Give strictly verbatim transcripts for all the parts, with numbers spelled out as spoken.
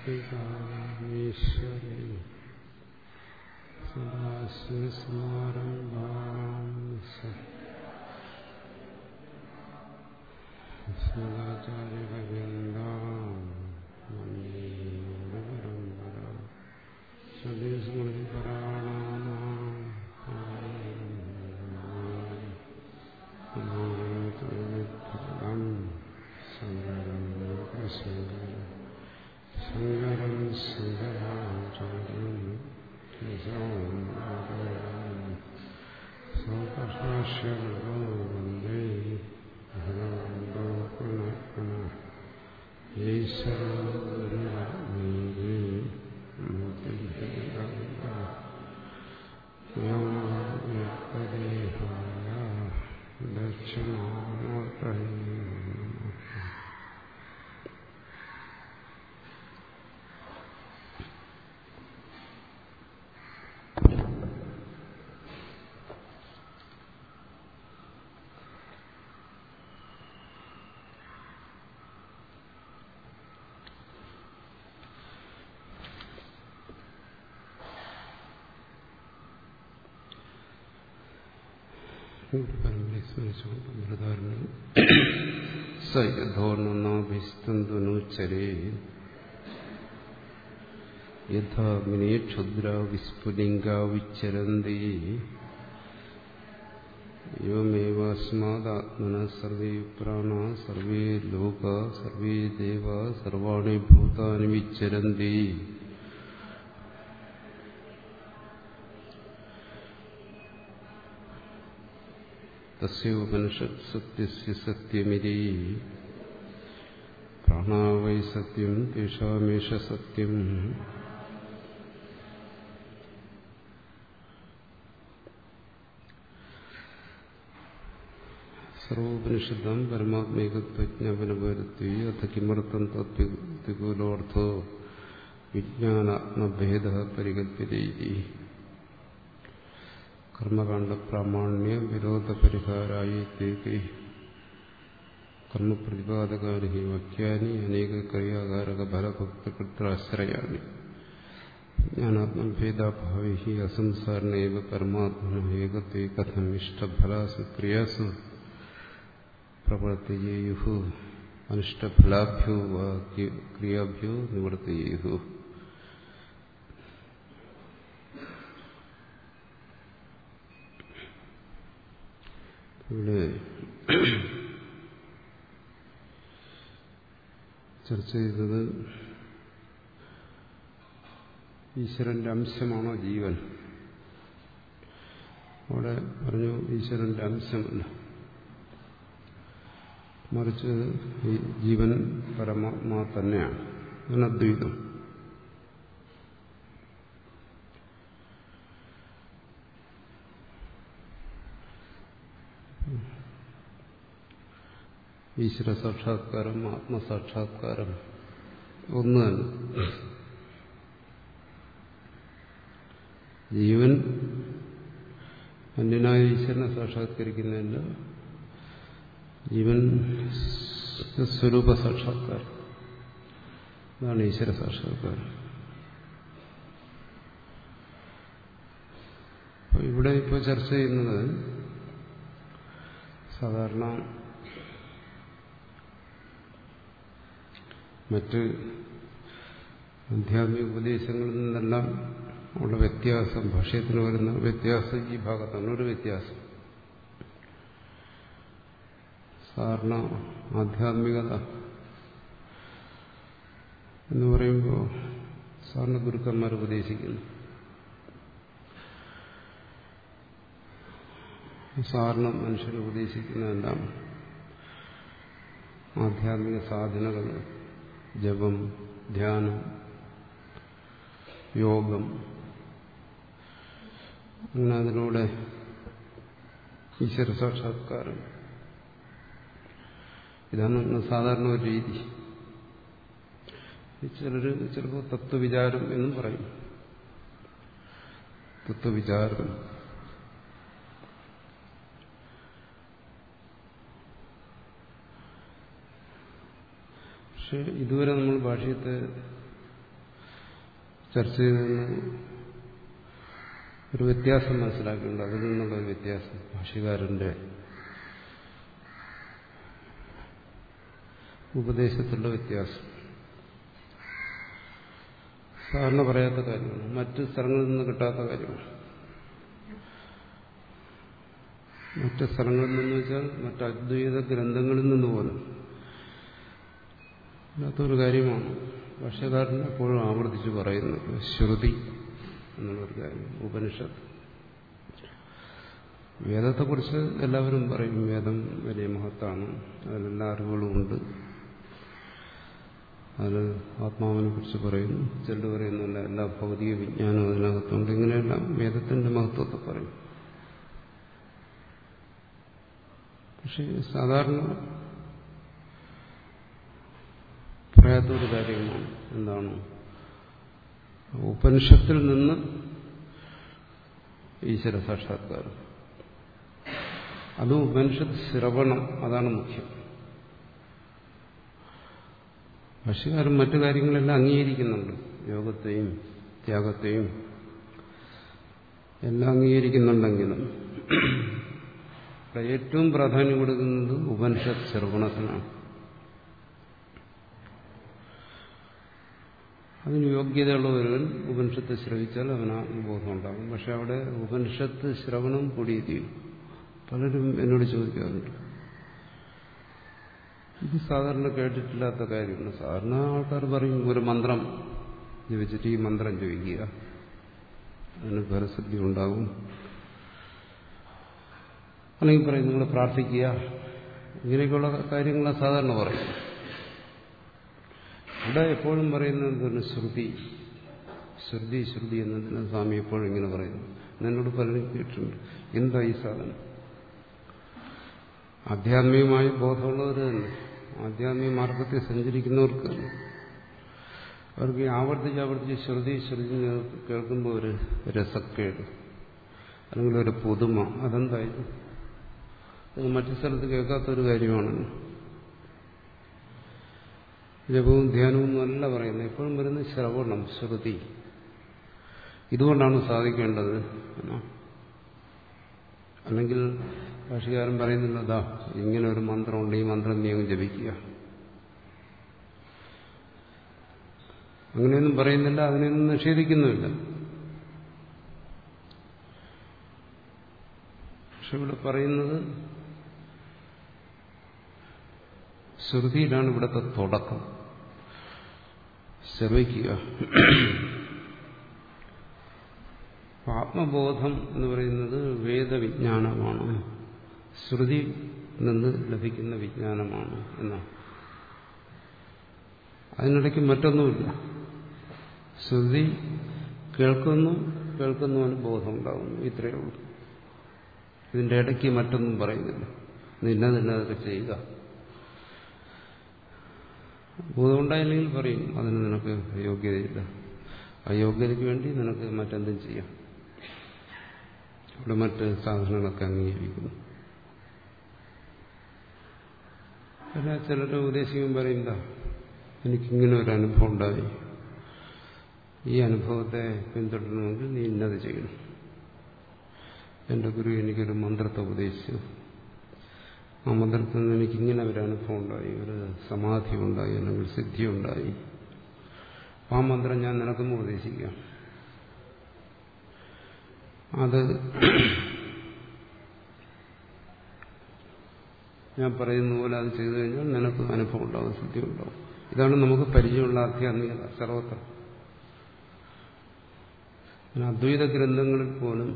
ഈശ്വരേ സദാശിവസമാരംഭാം സദാചാര്യപര്യന്താം വന്ദേ ഗുരുപരമ്പരാം സദസ്മൃതിപരാണാനാം സങ്കരം സങ്കരം സങ്കരാചാര്യം സൗകർഷ്യോ വന്ദേ ഭഗവന്തോ പുനഃ പുനഃ ഈശ്വരേ ദേഹായ ദക്ഷിണാമൂർത്തയേ സയധോർണനാഭിസ്തന്തുനുച്ചരേ യഥാഗ്നേ ക്ഷുദ്രാ വിസ്ഫുലിംഗാ വിച്ചരന്തി എവമേവാസ്മാദാത്മനഃ സർവേ പ്രാണാ സർവേ ലോകാ സർവേ ദേവാ സർവാണി ഭൂതാനി വിച്ചരന്തി. തസ്യോപനിഷത് സത്യസ്യ സത്യമിതി പ്രാണാ വൈ സത്യം തേഷാമേഷ സത്യം. സർവോപനിഷദം പരമാത്മൈകത്വജ്ഞാപനപരത്വേ അഥ കിമർത്ഥം തത്പ്രതികൂലോർത്ഥോ വിജ്ഞാനാത്മഭേദഃ പരികല്പ്യതേ ഇതി. കർമ്മകാണ്ഡ പ്രാമാണ്യ വിരോധ പരിഹാരായ കർമ്മപ്രതിപാദകാനി വാക്യാനി അനേക ക്രിയാകാരക ഫലഭക്തകൃത്രാശ്രയാണി. ജ്ഞാനാത്മഭേദാഭാവി അസംസാരണേവ പരമാത്മന ഏകത്വേ കഥം ഇഷ്ടഫലാസു ക്രിയാസു പ്രവർത്തയേയുഃ അനിഷ്ടഫലാഭ്യോ വാ ക്രിയാഭ്യോ നിവർത്തയേയുഃ. ഇവിടെ ചർച്ച ചെയ്തത് ഈശ്വരന്റെ അംശമാണോ ജീവൻ. അവിടെ പറഞ്ഞു ഈശ്വരന്റെ അംശമല്ല, മറിച്ച് ഈ ജീവൻ പരമാത്മാ തന്നെയാണ്. അദ്വൈതം. ഈശ്വര സാക്ഷാത്കാരം ആത്മസാക്ഷാത്കാരം ഒന്ന് തന്നെ. ജീവൻ അന്യനായ ഈശ്വരനെ സാക്ഷാത്കരിക്കുന്നില്ല, ജീവൻ സ്വരൂപ സാക്ഷാത്കാരം, അതാണ് ഈശ്വര സാക്ഷാത്കാരം. ഇവിടെ ഇപ്പോൾ ചർച്ച ചെയ്യുന്നത് സാധാരണ മറ്റ് ആധ്യാത്മിക ഉപദേശങ്ങളിൽ നിന്നെല്ലാം ഉള്ള വ്യത്യാസം, ഭാഷ്യത്തിന് വരുന്ന വ്യത്യാസം ഈ ഭാഗത്താണ് ഒരു വ്യത്യാസം. സാധാരണ ആധ്യാത്മികത എന്ന് പറയുമ്പോൾ സാധാരണ ഗുരുക്കന്മാർ ഉപദേശിക്കുന്നു. സാധാരണ മനുഷ്യർ ഉപദേശിക്കുന്നതെല്ലാം ആധ്യാത്മിക സാധനകൾ, ജപം, ധ്യാനം, യോഗം, അങ്ങനെ അതിലൂടെ ഈശ്വര സാക്ഷാത്കാരം, ഇതാണ് സാധാരണ ഒരു രീതി. ചിലർ ചിലപ്പോൾ തത്വവിചാരം എന്നും പറയും. തത്വവിചാരം പക്ഷെ ഇതുവരെ നമ്മൾ ഭാഷ്യത്തെ ചർച്ച ചെയ്തതിന് ഒരു വ്യത്യാസം മനസ്സിലാക്കിയിട്ടുണ്ട്. അതിൽ നിന്നുള്ള ഒരു വ്യത്യാസം ഭാഷ്യകാരന്റെ ഉപദേശത്തിലുള്ള വ്യത്യാസം സാധാരണ പറയാത്ത കാര്യമാണ്, മറ്റ് സ്ഥലങ്ങളിൽ നിന്ന് കിട്ടാത്ത കാര്യമാണ്. മറ്റ് സ്ഥലങ്ങളിൽ നിന്ന് വെച്ചാൽ മറ്റ് അദ്വൈത ഗ്രന്ഥങ്ങളിൽ നിന്ന് പോലും അല്ലാത്തൊരു കാര്യമാണ് ഭാഷ്യകാരൻ എപ്പോഴും ആവർത്തിച്ച് പറയുന്നത്. ശ്രുതി എന്നുള്ളൊരു കാര്യം, ഉപനിഷത്ത്. വേദത്തെക്കുറിച്ച് എല്ലാവരും പറയും, വേദം വലിയ മഹത്താണ്, അതിലെല്ലാ അറിവുകളുമുണ്ട്. അതിൽ ആത്മാവിനെ കുറിച്ച് പറയുന്നു, ചിലർ പറയുന്നില്ല എല്ലാ ഭൗതിക വിജ്ഞാനവും അതിനകത്തുണ്ട്. ഇങ്ങനെയെല്ലാം വേദത്തിന്റെ മഹത്വത്തെ പറയും. പക്ഷെ സാധാരണ പറയാത്തൊരു കാര്യമാണ് എന്താണ്, ഉപനിഷത്തിൽ നിന്ന് ഈശ്വര സാക്ഷാത്കാരം. അതും ഉപനിഷത്ത് ശ്രവണം, അതാണ് മുഖ്യം. ഭാഷ്യകാരൻ മറ്റു കാര്യങ്ങളെല്ലാം അംഗീകരിക്കുന്നുണ്ട്, യോഗത്തെയും ത്യാഗത്തെയും എല്ലാം അംഗീകരിക്കുന്നുണ്ടെങ്കിലും ഏറ്റവും പ്രാധാന്യം കൊടുക്കുന്നത് ഉപനിഷത്ത് ശ്രവണത്തിനാണ്. അതിന് യോഗ്യതയുള്ള ഒരുവൻ ഉപനിഷത്ത് ശ്രവിച്ചാൽ അവന് ആത്മബോധം ഉണ്ടാകും. പക്ഷെ അവിടെ ഉപനിഷത്ത് ശ്രവണം കൂടിയിരിക്കും. പലരും എന്നോട് ചോദിക്കാറുണ്ട്, ഇത് സാധാരണ കേട്ടിട്ടില്ലാത്ത കാര്യമാണ്. സാധാരണ ആൾക്കാർ പറയും ഒരു മന്ത്രം ജപിച്ചിട്ട് ഈ മന്ത്രം ജപിക്കുക, അതിന് ഫലസിദ്ധി ഉണ്ടാകും. അല്ലെങ്കിൽ പറയും നിങ്ങൾ പ്രാർത്ഥിക്കുക, ഇങ്ങനെയൊക്കെയുള്ള കാര്യങ്ങളാണ് സാധാരണ പറയും. ഇവിടെ എപ്പോഴും പറയുന്നത് എന്താണ്, ശ്രുതി ശ്രുതി ശ്രുതി എന്നതിന് സ്വാമി എപ്പോഴും ഇങ്ങനെ പറയുന്നു. എന്നോട് പലരും കേട്ടിട്ടുണ്ട്, എന്താ ഈ സാധനം. ആധ്യാത്മികമായ ബോധമുള്ളവർ തന്നെ, ആധ്യാത്മിക മാർഗത്തിൽ സഞ്ചരിക്കുന്നവർക്ക് അവർക്ക് ഈ ആവർത്തിച്ച് ആവർത്തിച്ച് ശ്രുതി ശ്രുതി കേൾക്കുമ്പോൾ ഒരു രസക്കേട് അല്ലെങ്കിൽ ഒരു പുതുമ, അതെന്തായാലും അത് മറ്റു സ്ഥലത്ത് കേൾക്കാത്തൊരു കാര്യമാണല്ലോ. ജപവും ധ്യാനവും എന്നല്ല പറയുന്നത്, എപ്പോഴും വരുന്നത് ശ്രവണം, ശ്രുതി. ഇതുകൊണ്ടാണ് സാധിക്കേണ്ടത്. അല്ലെങ്കിൽ ഭാഷ്യകാരൻ പറയുന്നില്ല, അതാ ഇങ്ങനെ ഒരു മന്ത്രമുണ്ട്, ഈ മന്ത്രം നീ അങ്ങ് ജപിക്കുക, അങ്ങനെയൊന്നും പറയുന്നില്ല, അതിനെയൊന്നും നിഷേധിക്കുന്നുമില്ല. പക്ഷെ ഇവിടെ പറയുന്നത് ശ്രുതിയിലാണ് ഇവിടുത്തെ തുടക്കം. ശ്രവിക്കുക. ആത്മബോധം എന്ന് പറയുന്നത് വേദവിജ്ഞാനമാണ്, ശ്രുതി നിന്ന് ലഭിക്കുന്ന വിജ്ഞാനമാണ് എന്നാണ്. അതിനിടയ്ക്ക് മറ്റൊന്നുമില്ല. ശ്രുതി കേൾക്കുന്നു, കേൾക്കുന്നവന് ബോധമുണ്ടാകുന്നു, ഇത്രയേ ഉള്ളൂ. ഇതിന്റെ ഇടയ്ക്ക് മറ്റൊന്നും പറയുന്നില്ല. നിന്നതിനതൊക്കെ ചെയ്യുക. ബോധമുണ്ടായില്ലെങ്കിൽ പറയും അതിന് നിനക്ക് യോഗ്യതയില്ല, അയോഗ്യതയ്ക്ക് വേണ്ടി നിനക്ക് മറ്റെന്തും ചെയ്യാം. ഇവിടെ മറ്റ് സാധനങ്ങളൊക്കെ അംഗീകരിക്കുന്നു. അല്ല, ചിലരുടെ ഉപദേശിക്കും പറയുന്ന എനിക്കിങ്ങനെ ഒരു അനുഭവം ഉണ്ടായി, ഈ അനുഭവത്തെ പിന്തുടരണമെങ്കിൽ നീ ഇന്നത് ചെയ്യണം. എൻ്റെ ഗുരു എനിക്കൊരു മന്ത്രത്തെ ഉപദേശിച്ചു, ആ മന്ത്രത്തിൽ നിന്ന് എനിക്കിങ്ങനെ ഒരു അനുഭവം ഉണ്ടായി, ഒരു സമാധി ഉണ്ടായി, അല്ലെങ്കിൽ സിദ്ധി ഉണ്ടായി, ആ മന്ത്രം ഞാൻ നിനക്കും ഉപദേശിക്കാം. അത് ഞാൻ പറയുന്ന പോലെ അത് ചെയ്തു കഴിഞ്ഞാൽ നിനക്ക് അനുഭവം ഉണ്ടാവും, സിദ്ധി ഉണ്ടാവും. ഇതാണ് നമുക്ക് പരിചയമുള്ള ആധ്യാത്മികത സർവത്ര. അദ്വൈത ഗ്രന്ഥങ്ങളിൽ പോലും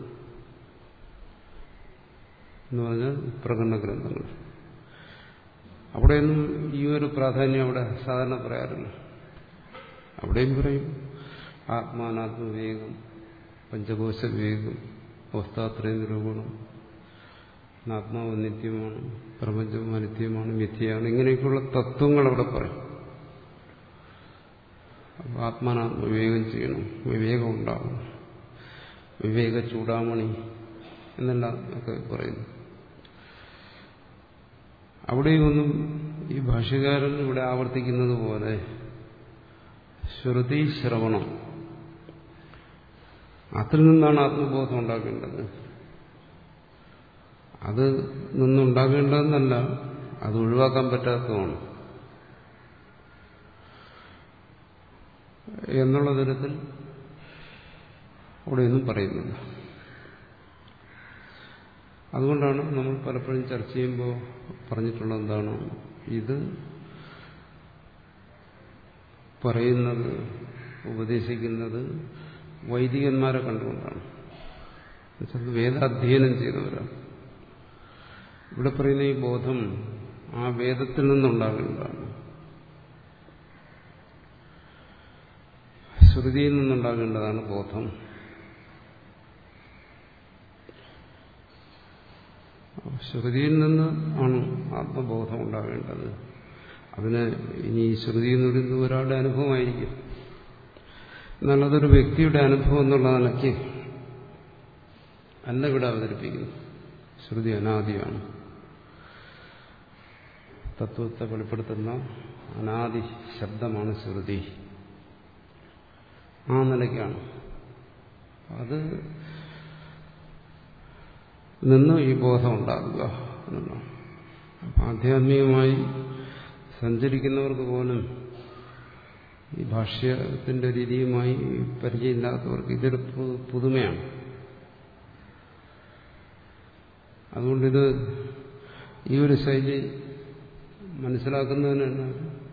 എന്ന് പറഞ്ഞാൽ പ്രകടന ഗ്രന്ഥങ്ങൾ, അവിടെയൊന്നും ഈ ഒരു പ്രാധാന്യം അവിടെ സാധാരണ പറയാറില്ല. അവിടെയും പറയും ആത്മാനാത്മവിവേകം, പഞ്ചകോശ വിവേകം, അവസ്ഥാത്രയ നിരൂപണം, ആത്മാവ് നിത്യമാണ്, പ്രപഞ്ചം അനിത്യമാണ്, മിഥ്യയാണ്, ഇങ്ങനെയൊക്കെയുള്ള തത്വങ്ങൾ അവിടെ പറയും. ആത്മാനാത്മവിവേകം ചെയ്യണം, വിവേകം ഉണ്ടാവും, വിവേക ചൂടാമണി എന്നെല്ലാം ഒക്കെ പറയുന്നു. അവിടെയൊന്നും ഈ ഭാഷ്യകാരൻ ഇവിടെ ആവർത്തിക്കുന്നത് പോലെ ശ്രുതി ശ്രവണം അതിൽ നിന്നാണ് ആത്മബോധം ഉണ്ടാക്കേണ്ടത്. അത് നിന്നുണ്ടാകേണ്ടതെന്നല്ല, അത് ഒഴിവാക്കാൻ പറ്റാത്തതാണ് എന്നുള്ള തരത്തിൽ അവിടെയൊന്നും പറയുന്നില്ല. അതുകൊണ്ടാണ് നമ്മൾ പലപ്പോഴും ചർച്ച ചെയ്യുമ്പോൾ പറഞ്ഞിട്ടുള്ളത് എന്താണ്, ഇത് പറയുന്നത് ഉപദേശിക്കുന്നത് വൈദികന്മാരെ കണ്ടുകൊണ്ടാണ്, വേദാധ്യയനം ചെയ്തവരാണ്. ഇവിടെ പറയുന്ന ഈ ബോധം ആ വേദത്തിൽ നിന്നുണ്ടാകേണ്ടതാണ്, ശ്രുതിയിൽ നിന്നുണ്ടാകേണ്ടതാണ് ബോധം. ശ്രുതിയിൽ നിന്ന് ആണ് ആത്മബോധം ഉണ്ടാകേണ്ടത്. അതിന് ഇനി ശ്രുതി എന്ന് പറയുന്നത് ഒരാളുടെ അനുഭവമായിരിക്കും, എന്നാൽ അതൊരു വ്യക്തിയുടെ അനുഭവം എന്നുള്ള നിലയ്ക്ക് അല്ല ഇവിടെ അവതരിപ്പിക്കുന്നു. ശ്രുതി അനാദിയാണ്, തത്വത്തെ വെളിപ്പെടുത്തുന്ന അനാദി ശബ്ദമാണ് ശ്രുതി. ആ നിലയ്ക്കാണ് അത് നിന്ന് ഈ ബോധം ഉണ്ടാകുക എന്നുള്ളതാണ്. അപ്പം ആധ്യാത്മികമായി സഞ്ചരിക്കുന്നവർക്ക് പോലും ഈ ഭാഷ്യത്തിന്റെ രീതിയുമായി പരിചയമില്ലാത്തവർക്ക് ഇതൊരു പുതുമയാണ്. അതുകൊണ്ടിത് ഈ ഒരു ശൈലി മനസ്സിലാക്കുന്നതിന് തന്നെ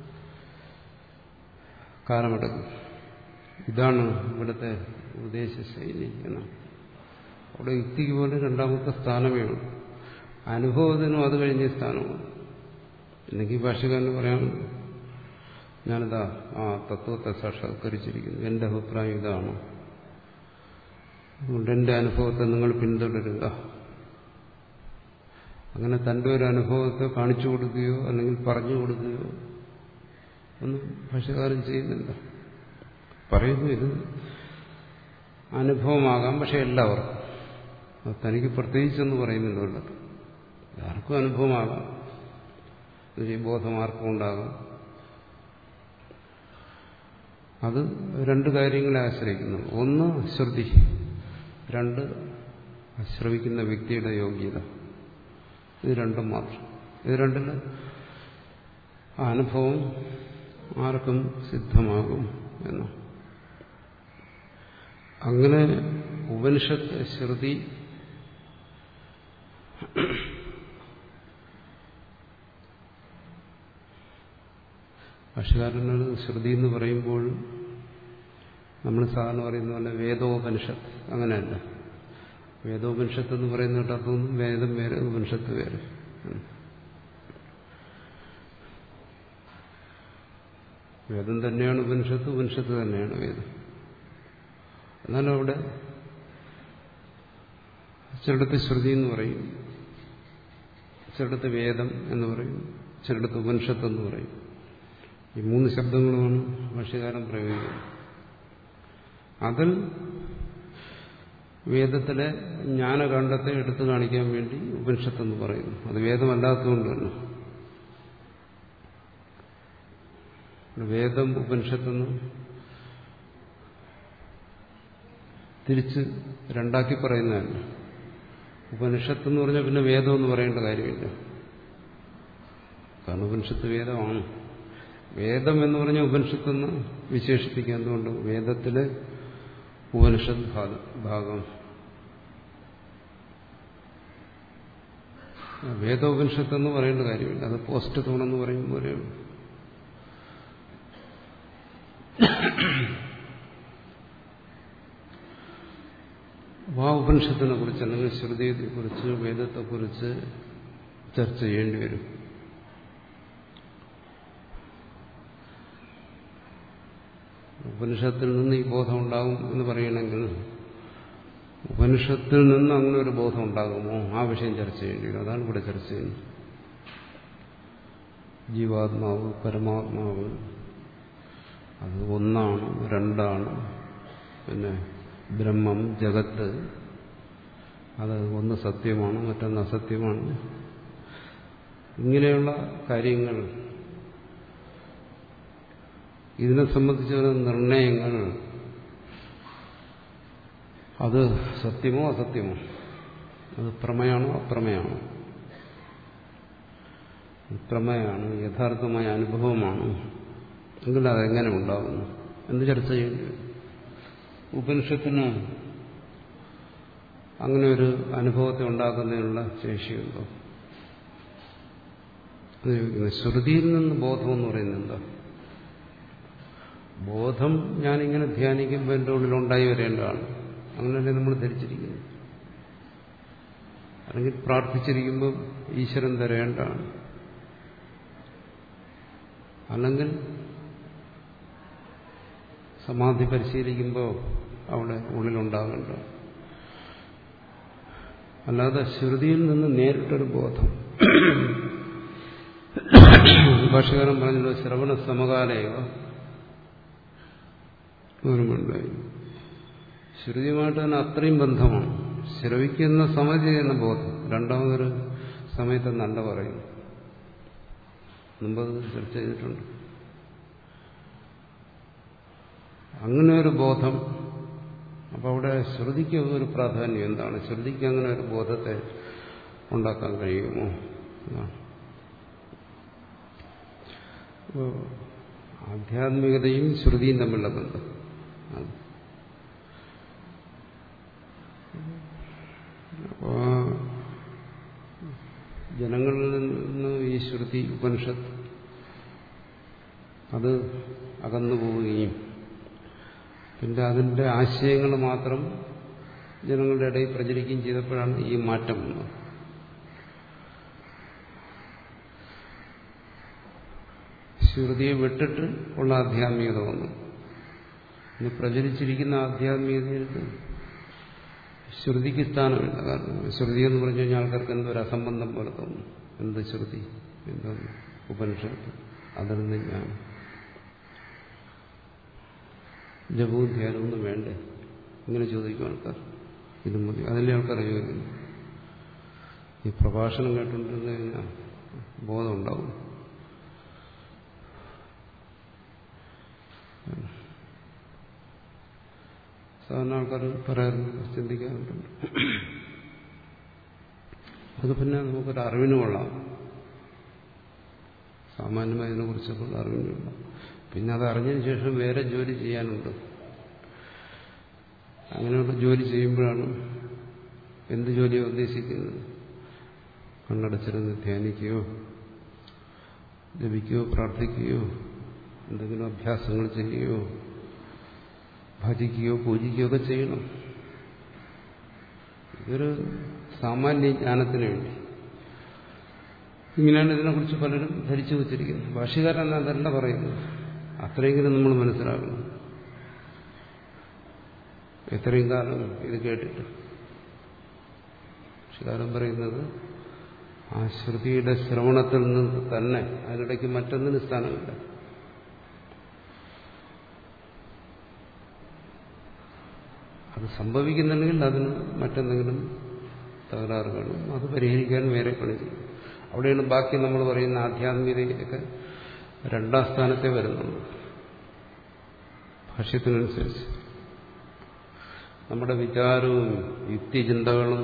കാലമെടുക്കും. ഇതാണ് ഇവിടുത്തെ ഉപദേശ ശൈലി എന്നാണ്. അവിടെ യുക്തിക്ക് പോലും രണ്ടാമത്തെ സ്ഥാനമേ ഉള്ളൂ, അനുഭവത്തിനും അത് കഴിഞ്ഞ സ്ഥാനമാണ്. എനിക്ക് ഭാഷകാരന് പറയാം, ഞാനിതാ ആ തത്വത്തെ സാക്ഷാത്കരിച്ചിരിക്കുന്നു, എന്റെ അഭിപ്രായം ഇതാണ്, അതുകൊണ്ട് എന്റെ അനുഭവത്തെ നിങ്ങൾ പിന്തുടരുക. അങ്ങനെ തന്റെ ഒരു അനുഭവത്തെ കാണിച്ചു കൊടുക്കുകയോ അല്ലെങ്കിൽ പറഞ്ഞു കൊടുക്കുകയോ ഒന്നും ഭാഷകാരൻ ചെയ്യുന്നില്ല. പറയുന്നു ഇത് അനുഭവമാകാം, പക്ഷെ എല്ലാവർക്കും, തനിക്ക് പ്രത്യേകിച്ചെന്ന് പറയുന്നില്ല, ആർക്കും അനുഭവമാകാം, ഈ ബോധം ആർക്കും ഉണ്ടാകാം. അത് രണ്ട് കാര്യങ്ങളെ ആശ്രയിക്കുന്നു. ഒന്ന് ശ്രുതി, രണ്ട് ശ്രവിക്കുന്ന വ്യക്തിയുടെ യോഗ്യത. ഇത് രണ്ടും മാത്രം. ഇത് രണ്ടിൽ ആ അനുഭവം ആർക്കും സിദ്ധമാകും എന്ന്. അങ്ങനെ ഉപനിഷത്ത്, ശ്രുതി, ഭാഷകാരനോട് ശ്രുതി എന്ന് പറയുമ്പോൾ നമ്മൾ സാധാരണ പറയുന്ന പോലെ വേദോപനിഷത്ത് അങ്ങനെയല്ല. വേദോപനിഷത്ത് എന്ന് പറയുന്ന കേട്ടതൊന്നും വേദം വേറെ ഉപനിഷത്ത് വേറെ. വേദം തന്നെയാണ് ഉപനിഷത്ത്, ഉപനിഷത്ത് തന്നെയാണ് വേദം. എന്നാലും അവിടെ ചിലടത്ത് ശ്രുതി എന്ന് പറയും, ചിലടത്ത് വേദം എന്ന് പറയും, ചിലടത്ത് ഉപനിഷത്ത് എന്ന് പറയും. ഈ മൂന്ന് ശബ്ദങ്ങളുമാണ് ഭാഷ്യകാരൻ പ്രയോഗിക്കുന്നത്. അതിൽ വേദത്തിലെ ജ്ഞാനകാണ്ഡത്തെ എടുത്തു കാണിക്കാൻ വേണ്ടി ഉപനിഷത്തെന്ന് പറയുന്നു. അത് വേദമല്ലാത്തതുകൊണ്ട് തന്നെ വേദം ഉപനിഷത്തെന്ന് തിരിച്ച് രണ്ടാക്കി പറയുന്നതല്ല. ഉപനിഷത്തെന്ന് പറഞ്ഞാൽ പിന്നെ വേദം എന്ന് പറയേണ്ട കാര്യമില്ല, കാരണം ഉപനിഷത്ത് വേദമാണ്. വേദം എന്ന് പറഞ്ഞാൽ ഉപനിഷത്തെന്ന് വിശേഷിപ്പിക്കുക. എന്തുകൊണ്ട്? വേദത്തിലെ ഉപനിഷത്ത് ഭാഗം. വേദോപനിഷത്തെന്ന് പറയേണ്ട കാര്യമില്ല, അത് പോസ്റ്റ് തൂണെന്ന് പറയും പോലെയാണ്. ആ ഉപനിഷത്തിനെ കുറിച്ച് അല്ലെങ്കിൽ ശ്രുതിയെ കുറിച്ച് വേദത്തെക്കുറിച്ച് ചർച്ച ചെയ്യേണ്ടി വരും. ഉപനിഷത്തിൽ നിന്ന് ഈ ബോധം ഉണ്ടാകും എന്ന് പറയണമെങ്കിൽ ഉപനിഷത്തിൽ നിന്ന് അങ്ങനെ ഒരു ബോധം ഉണ്ടാകുമോ, ആ വിഷയം ചർച്ച ചെയ്യേണ്ടി വരും. അതാണ് ഇവിടെ ചർച്ച ചെയ്യുന്നത്. ജീവാത്മാവ്, പരമാത്മാവ് അത് ഒന്നാണ്, രണ്ടാണ്, പിന്നെ ബ്രഹ്മം, ജഗത്ത് അത് ഒന്ന് സത്യമാണ്, മറ്റൊന്ന് അസത്യമാണ്. ഇങ്ങനെയുള്ള കാര്യങ്ങൾ, ഇതിനെ സംബന്ധിച്ചുള്ള നിർണയങ്ങൾ അത് സത്യമോ അസത്യമോ, അത് പ്രമേയാണോ അപ്രമേയാണോ, പ്രമേയാണ് യഥാർത്ഥമായ അനുഭവമാണ് എങ്കിൽ അതെങ്ങനെ ഉണ്ടാകുന്നു എന്ന് ചർച്ച ചെയ്യേണ്ടി വരും. ഉപനിഷത്തിന് അങ്ങനെ ഒരു അനുഭവത്തെ ഉണ്ടാക്കുന്നതിനുള്ള ശേഷിയുണ്ടോ? ശ്രുതിയിൽ നിന്ന് ബോധം എന്ന് പറയുന്നത് എന്താ? ബോധം ഞാനിങ്ങനെ ധ്യാനിക്കുമ്പോൾ എൻ്റെ ഉള്ളിലുണ്ടായി വരേണ്ടതാണ്. അങ്ങനെയല്ലേ നമ്മൾ ധരിച്ചിരിക്കുന്നു. അല്ലെങ്കിൽ പ്രാർത്ഥിച്ചിരിക്കുമ്പോൾ ഈശ്വരൻ തരേണ്ടതാണ്. അല്ലെങ്കിൽ സമാധി പരിശീലിക്കുമ്പോൾ അവിടെ ഉള്ളിലുണ്ടാകേണ്ട. അല്ലാതെ ശ്രുതിയിൽ നിന്ന് നേരിട്ടൊരു ബോധം. ഭാഷകാരൻ പറഞ്ഞല്ലോ ശ്രവണ സമകാലയോ ഓർമ്മയുണ്ടായി. ശ്രുതിയുമായിട്ട് തന്നെ അത്രയും ബന്ധമാണ്. ശ്രവിക്കുന്ന സമയത്ത് ചെയ്യുന്ന ബോധം രണ്ടാമതൊരു സമയത്ത് നല്ല പറയും. മുമ്പത് ചർച്ച ചെയ്തിട്ടുണ്ട്. അങ്ങനെ ഒരു ബോധം. അപ്പോൾ അവിടെ ശ്രുതിക്ക് ഒരു പ്രാധാന്യം എന്താണ്? ശ്രുതിക്ക് അങ്ങനെ ഒരു ബോധത്തെ ഉണ്ടാക്കാൻ കഴിയുമോ? ആധ്യാത്മികതയും ശ്രുതിയും തമ്മിലുള്ള ബന്ധം. അപ്പോ ജനങ്ങളിൽ നിന്ന് ഈ ശ്രുതി ഉപനിഷത്ത് അത് അകന്നു പോവുകയും പിന്നെ അതിൻ്റെ ആശയങ്ങൾ മാത്രം ജനങ്ങളുടെ ഇടയിൽ പ്രചരിക്കുകയും ചെയ്തപ്പോഴാണ് ഈ മാറ്റം വന്നത്. ശ്രുതിയെ വിട്ടിട്ട് ഉള്ള ആധ്യാത്മികത വന്നു. ഇന്ന് പ്രചരിച്ചിരിക്കുന്ന ആധ്യാത്മികതയിൽ ശ്രുതിക്ക് സ്ഥാനമില്ല. കാരണം ശ്രുതി എന്ന് പറഞ്ഞു കഴിഞ്ഞാൽ ആൾക്കാർക്ക് എന്തൊരു അസംബന്ധം പോലെ തോന്നും. എന്ത് ശ്രുതി, എന്താണ് ഉപനിഷത്ത്, അതിൽ നിന്ന് ഞാൻ ജപവും ധ്യാനമൊന്നും വേണ്ടേ? ഇങ്ങനെ ചോദിക്കും ആൾക്കാർ. ഇത് മതി, അതിലെ ആൾക്കാർ ചോദിക്കുന്നു. ഈ പ്രഭാഷണം കേട്ടുകൊണ്ടിരുന്നു കഴിഞ്ഞാൽ ബോധം ഉണ്ടാവും. സാധാരണ ആൾക്കാർ പറയാറുണ്ട്, ചിന്തിക്കാറുണ്ട്. അത് പിന്നെ നമുക്കൊരു അറിവിന് കൊള്ളാം. സാമാന്യമായി ഇതിനെക്കുറിച്ചൊക്കെ അറിവിന് കൊള്ളാം. പിന്നെ അത് അറിഞ്ഞതിന് ശേഷം വേറെ ജോലി ചെയ്യാനുണ്ട്. അങ്ങനെയുള്ള ജോലി ചെയ്യുമ്പോഴാണ് എന്ത് ജോലിയാണ് ഉദ്ദേശിക്കുന്നത്? കണ്ണടച്ചിരുന്ന് ധ്യാനിക്കുകയോ ജപിക്കുകയോ പ്രാർത്ഥിക്കുകയോ എന്തെങ്കിലും അഭ്യാസങ്ങൾ ചെയ്യുകയോ ഭജിക്കുകയോ പൂജിക്കുകയോ ഒക്കെ ചെയ്യണം. ഇതൊരു സാമാന്യ ജ്ഞാനത്തിന് വേണ്ടി. ഇങ്ങനെയാണ് ഇതിനെക്കുറിച്ച് പലരും ധരിച്ചു വച്ചിരിക്കുന്നത്. ഭാഷ്യകാരൻ അതല്ല പറയുന്നത്. അത്രയെങ്കിലും നമ്മൾ മനസ്സിലാക്കണം. എത്രയും കാലം ഇത് കേട്ടിട്ട് ഭാഷ്യകാരൻ പറയുന്നത് ആ ശ്രുതിയുടെ ശ്രവണത്തിൽ നിന്ന് തന്നെ, അതിനിടയ്ക്ക് മറ്റൊന്നിന് സ്ഥാനമില്ല. അത് സംഭവിക്കുന്നുണ്ടെങ്കിൽ അതിന് മറ്റെന്തെങ്കിലും തകരാറ് കാണും. അത് പരിഹരിക്കാൻ വേറെ പണി ചെയ്യും. അവിടെയാണ് ബാക്കി നമ്മൾ പറയുന്ന ആധ്യാത്മികതയൊക്കെ രണ്ടാം സ്ഥാനത്തെ വരുന്നുള്ളൂ. ഭാഷ്യത്തിനനുസരിച്ച് നമ്മുടെ വിചാരവും യുക്തിചിന്തകളും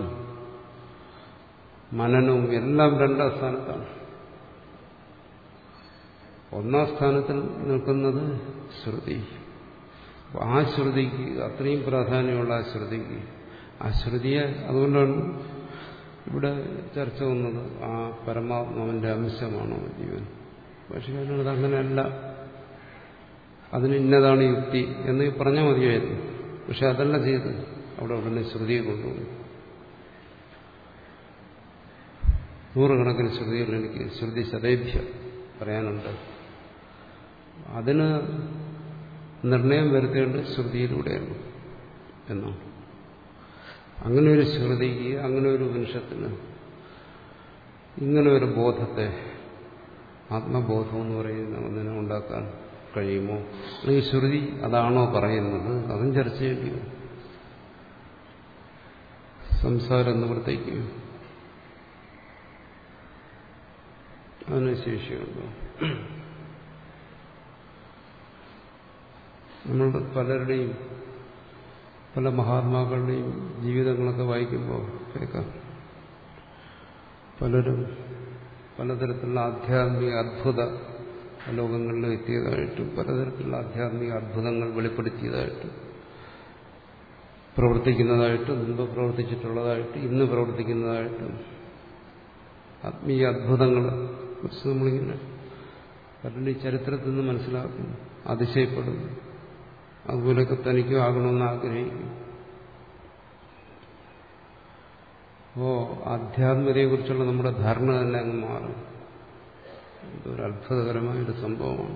മനനവും എല്ലാം രണ്ടാം സ്ഥാനത്താണ്. ഒന്നാം സ്ഥാനത്തിൽ നിൽക്കുന്നത് ശ്രുതി. ആ ശ്രുതിക്ക് അത്രയും പ്രാധാന്യമുള്ള ആ ശ്രുതിക്ക് ആ ശ്രുതിയെ അതുകൊണ്ടാണ് ഇവിടെ ചർച്ച വന്നത്. ആ പരമാത്മാവിന്റെ അംശമാണോ ജീവൻ? പക്ഷേ അതങ്ങനെയല്ല, അതിന് ഇന്നതാണ് യുക്തി എന്ന് പറഞ്ഞാൽ മതിയായിരുന്നു. പക്ഷെ അതല്ല ചെയ്ത് അവിടെ ഉടനെ ശ്രുതിയെ കൊണ്ടുപോകും. നൂറുകണക്കിന് ശ്രുതികൾ എനിക്ക് ശ്രുതി ശതേഭ്യ പറയാനുണ്ട്. അതിന് നിർണയം വരുത്തേണ്ടത് ശ്രുതിയിലൂടെയാണ് എന്നാണ്. അങ്ങനെ ഒരു ശ്രുതിക്ക്, അങ്ങനെ ഒരു ഉപനിഷത്തിന് ഇങ്ങനെ ഒരു ബോധത്തെ, ആത്മബോധം എന്ന് പറയുന്ന ഒന്നിനെ ഉണ്ടാക്കാൻ കഴിയുമോ? അല്ലെങ്കിൽ ശ്രുതി അതാണോ പറയുന്നത്? അതും ചർച്ച ചെയ്യേണ്ടി വരും. സംസാര നിവൃത്തിക്ക് അതിന് ശേഷിയുണ്ടോ? നമ്മളുടെ പലരുടെയും പല മഹാത്മാക്കളുടെയും ജീവിതങ്ങളൊക്കെ വായിക്കുമ്പോൾ കേൾക്കാം, പലരും പലതരത്തിലുള്ള ആധ്യാത്മിക അത്ഭുത ലോകങ്ങളിൽ എത്തിയതായിട്ടും പലതരത്തിലുള്ള ആധ്യാത്മിക അത്ഭുതങ്ങൾ വെളിപ്പെടുത്തിയതായിട്ടും പ്രവർത്തിക്കുന്നതായിട്ടും മുമ്പ് പ്രവർത്തിച്ചിട്ടുള്ളതായിട്ടും ഇന്ന് പ്രവർത്തിക്കുന്നതായിട്ടും ആത്മീയ അത്ഭുതങ്ങളെ കുറിച്ച് നമ്മളിങ്ങനെ പലരും ഈ ചരിത്രത്തിൽ നിന്ന് മനസ്സിലാക്കുന്നു, അതിശയപ്പെടുന്നു. അതുപോലെയൊക്കെ തനിക്കും ആകണമെന്ന് ആഗ്രഹിക്കും. അപ്പോ ആധ്യാത്മികതയെക്കുറിച്ചുള്ള നമ്മുടെ ധാരണ തന്നെ അങ്ങ് മാറും. ഇതൊരു അത്ഭുതകരമായൊരു സംഭവമാണ്.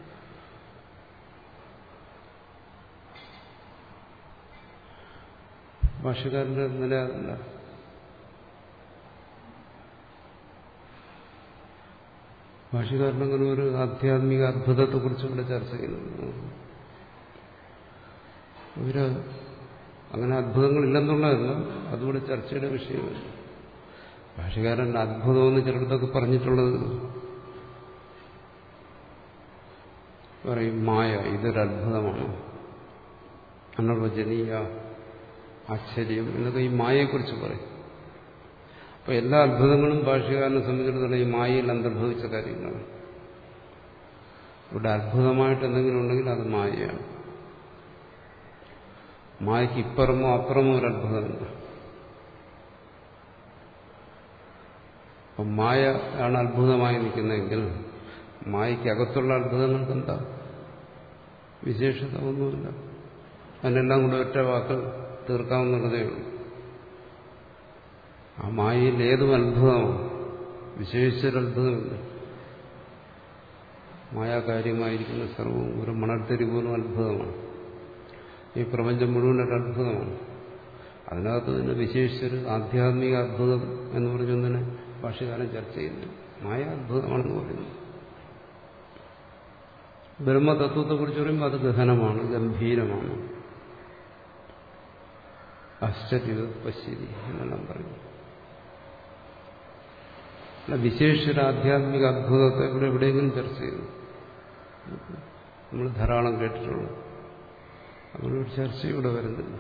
ഭാഷകാരന്റെ നില അതല്ല. ഭാഷകാരനങ്ങനെ ഒരു ആധ്യാത്മിക അത്ഭുതത്തെക്കുറിച്ച് ഇവിടെ ചർച്ച ചെയ്യുന്നുണ്ട്. ഇവര് അങ്ങനെ അത്ഭുതങ്ങളില്ലെന്നുള്ളതല്ല, അതുകൂടെ ചർച്ചയുടെ വിഷയമല്ല. ഭാഷകാരൻ അത്ഭുതമെന്ന് ചിലടത്തൊക്കെ പറഞ്ഞിട്ടുള്ളത് പറയും, മായ ഇതൊരത്ഭുതമാണ്, അനർവചനീയ ആശ്ചര്യം എന്നൊക്കെ ഈ മായയെക്കുറിച്ച് പറയും. അപ്പൊ എല്ലാ അത്ഭുതങ്ങളും ഭാഷകാരനെ സംബന്ധിച്ചിടത്തോളം ഈ മായയിൽ അന്തർഭവിച്ച കാര്യങ്ങളാണ്. ഇവിടെ അത്ഭുതമായിട്ട് എന്തെങ്കിലും ഉണ്ടെങ്കിൽ അത് മായയാണ്. മായയ്ക്ക് ഇപ്പുറമോ അപ്പുറമോ ഒരു അത്ഭുതമുണ്ട്. അപ്പം മായ ആണ് അത്ഭുതമായി നിൽക്കുന്നതെങ്കിൽ മായയ്ക്കകത്തുള്ള അത്ഭുതങ്ങൾക്ക് എന്താ വിശേഷത? ഒന്നുമില്ല. അതിനെല്ലാം കൂടെ ഒറ്റ വാക്ക് തീർക്കാവുന്നതേ ഉള്ളൂ. ആ മായയിൽ ഏതും അത്ഭുതമാണ്, വിശേഷിച്ചൊരത്ഭുതമില്ല. മായാകാര്യമായിരിക്കുന്ന സർവവും ഒരു മണൽത്തരി പോലും അത്ഭുതമാണ്. ഈ പ്രപഞ്ചം മുഴുവൻ ഒരു അത്ഭുതമാണ്. അതിനകത്ത് തന്നെ വിശേഷിച്ചൊരു ആധ്യാത്മിക അത്ഭുതം എന്ന് പറഞ്ഞൊന്നിനെ ഭാഷകാരൻ ചർച്ച ചെയ്യുന്നു. മായ അത്ഭുതമാണെന്ന് പറയുന്നു. ബ്രഹ്മതത്വത്തെക്കുറിച്ച് പറയുമ്പോൾ അത് ഗഹനമാണ്, ഗംഭീരമാണ്, ആശ്ചര്യ പശ്യതി എന്നെല്ലാം പറയുന്നു. വിശേഷ ആധ്യാത്മിക അത്ഭുതത്തെ ഇവിടെ എവിടെയെങ്കിലും ചർച്ച ചെയ്യുന്നു നമ്മൾ ധാരാളം കേട്ടിട്ടുള്ളൂ. അതുകൊണ്ടൊരു ചർച്ച ഇവിടെ വരുന്നില്ല.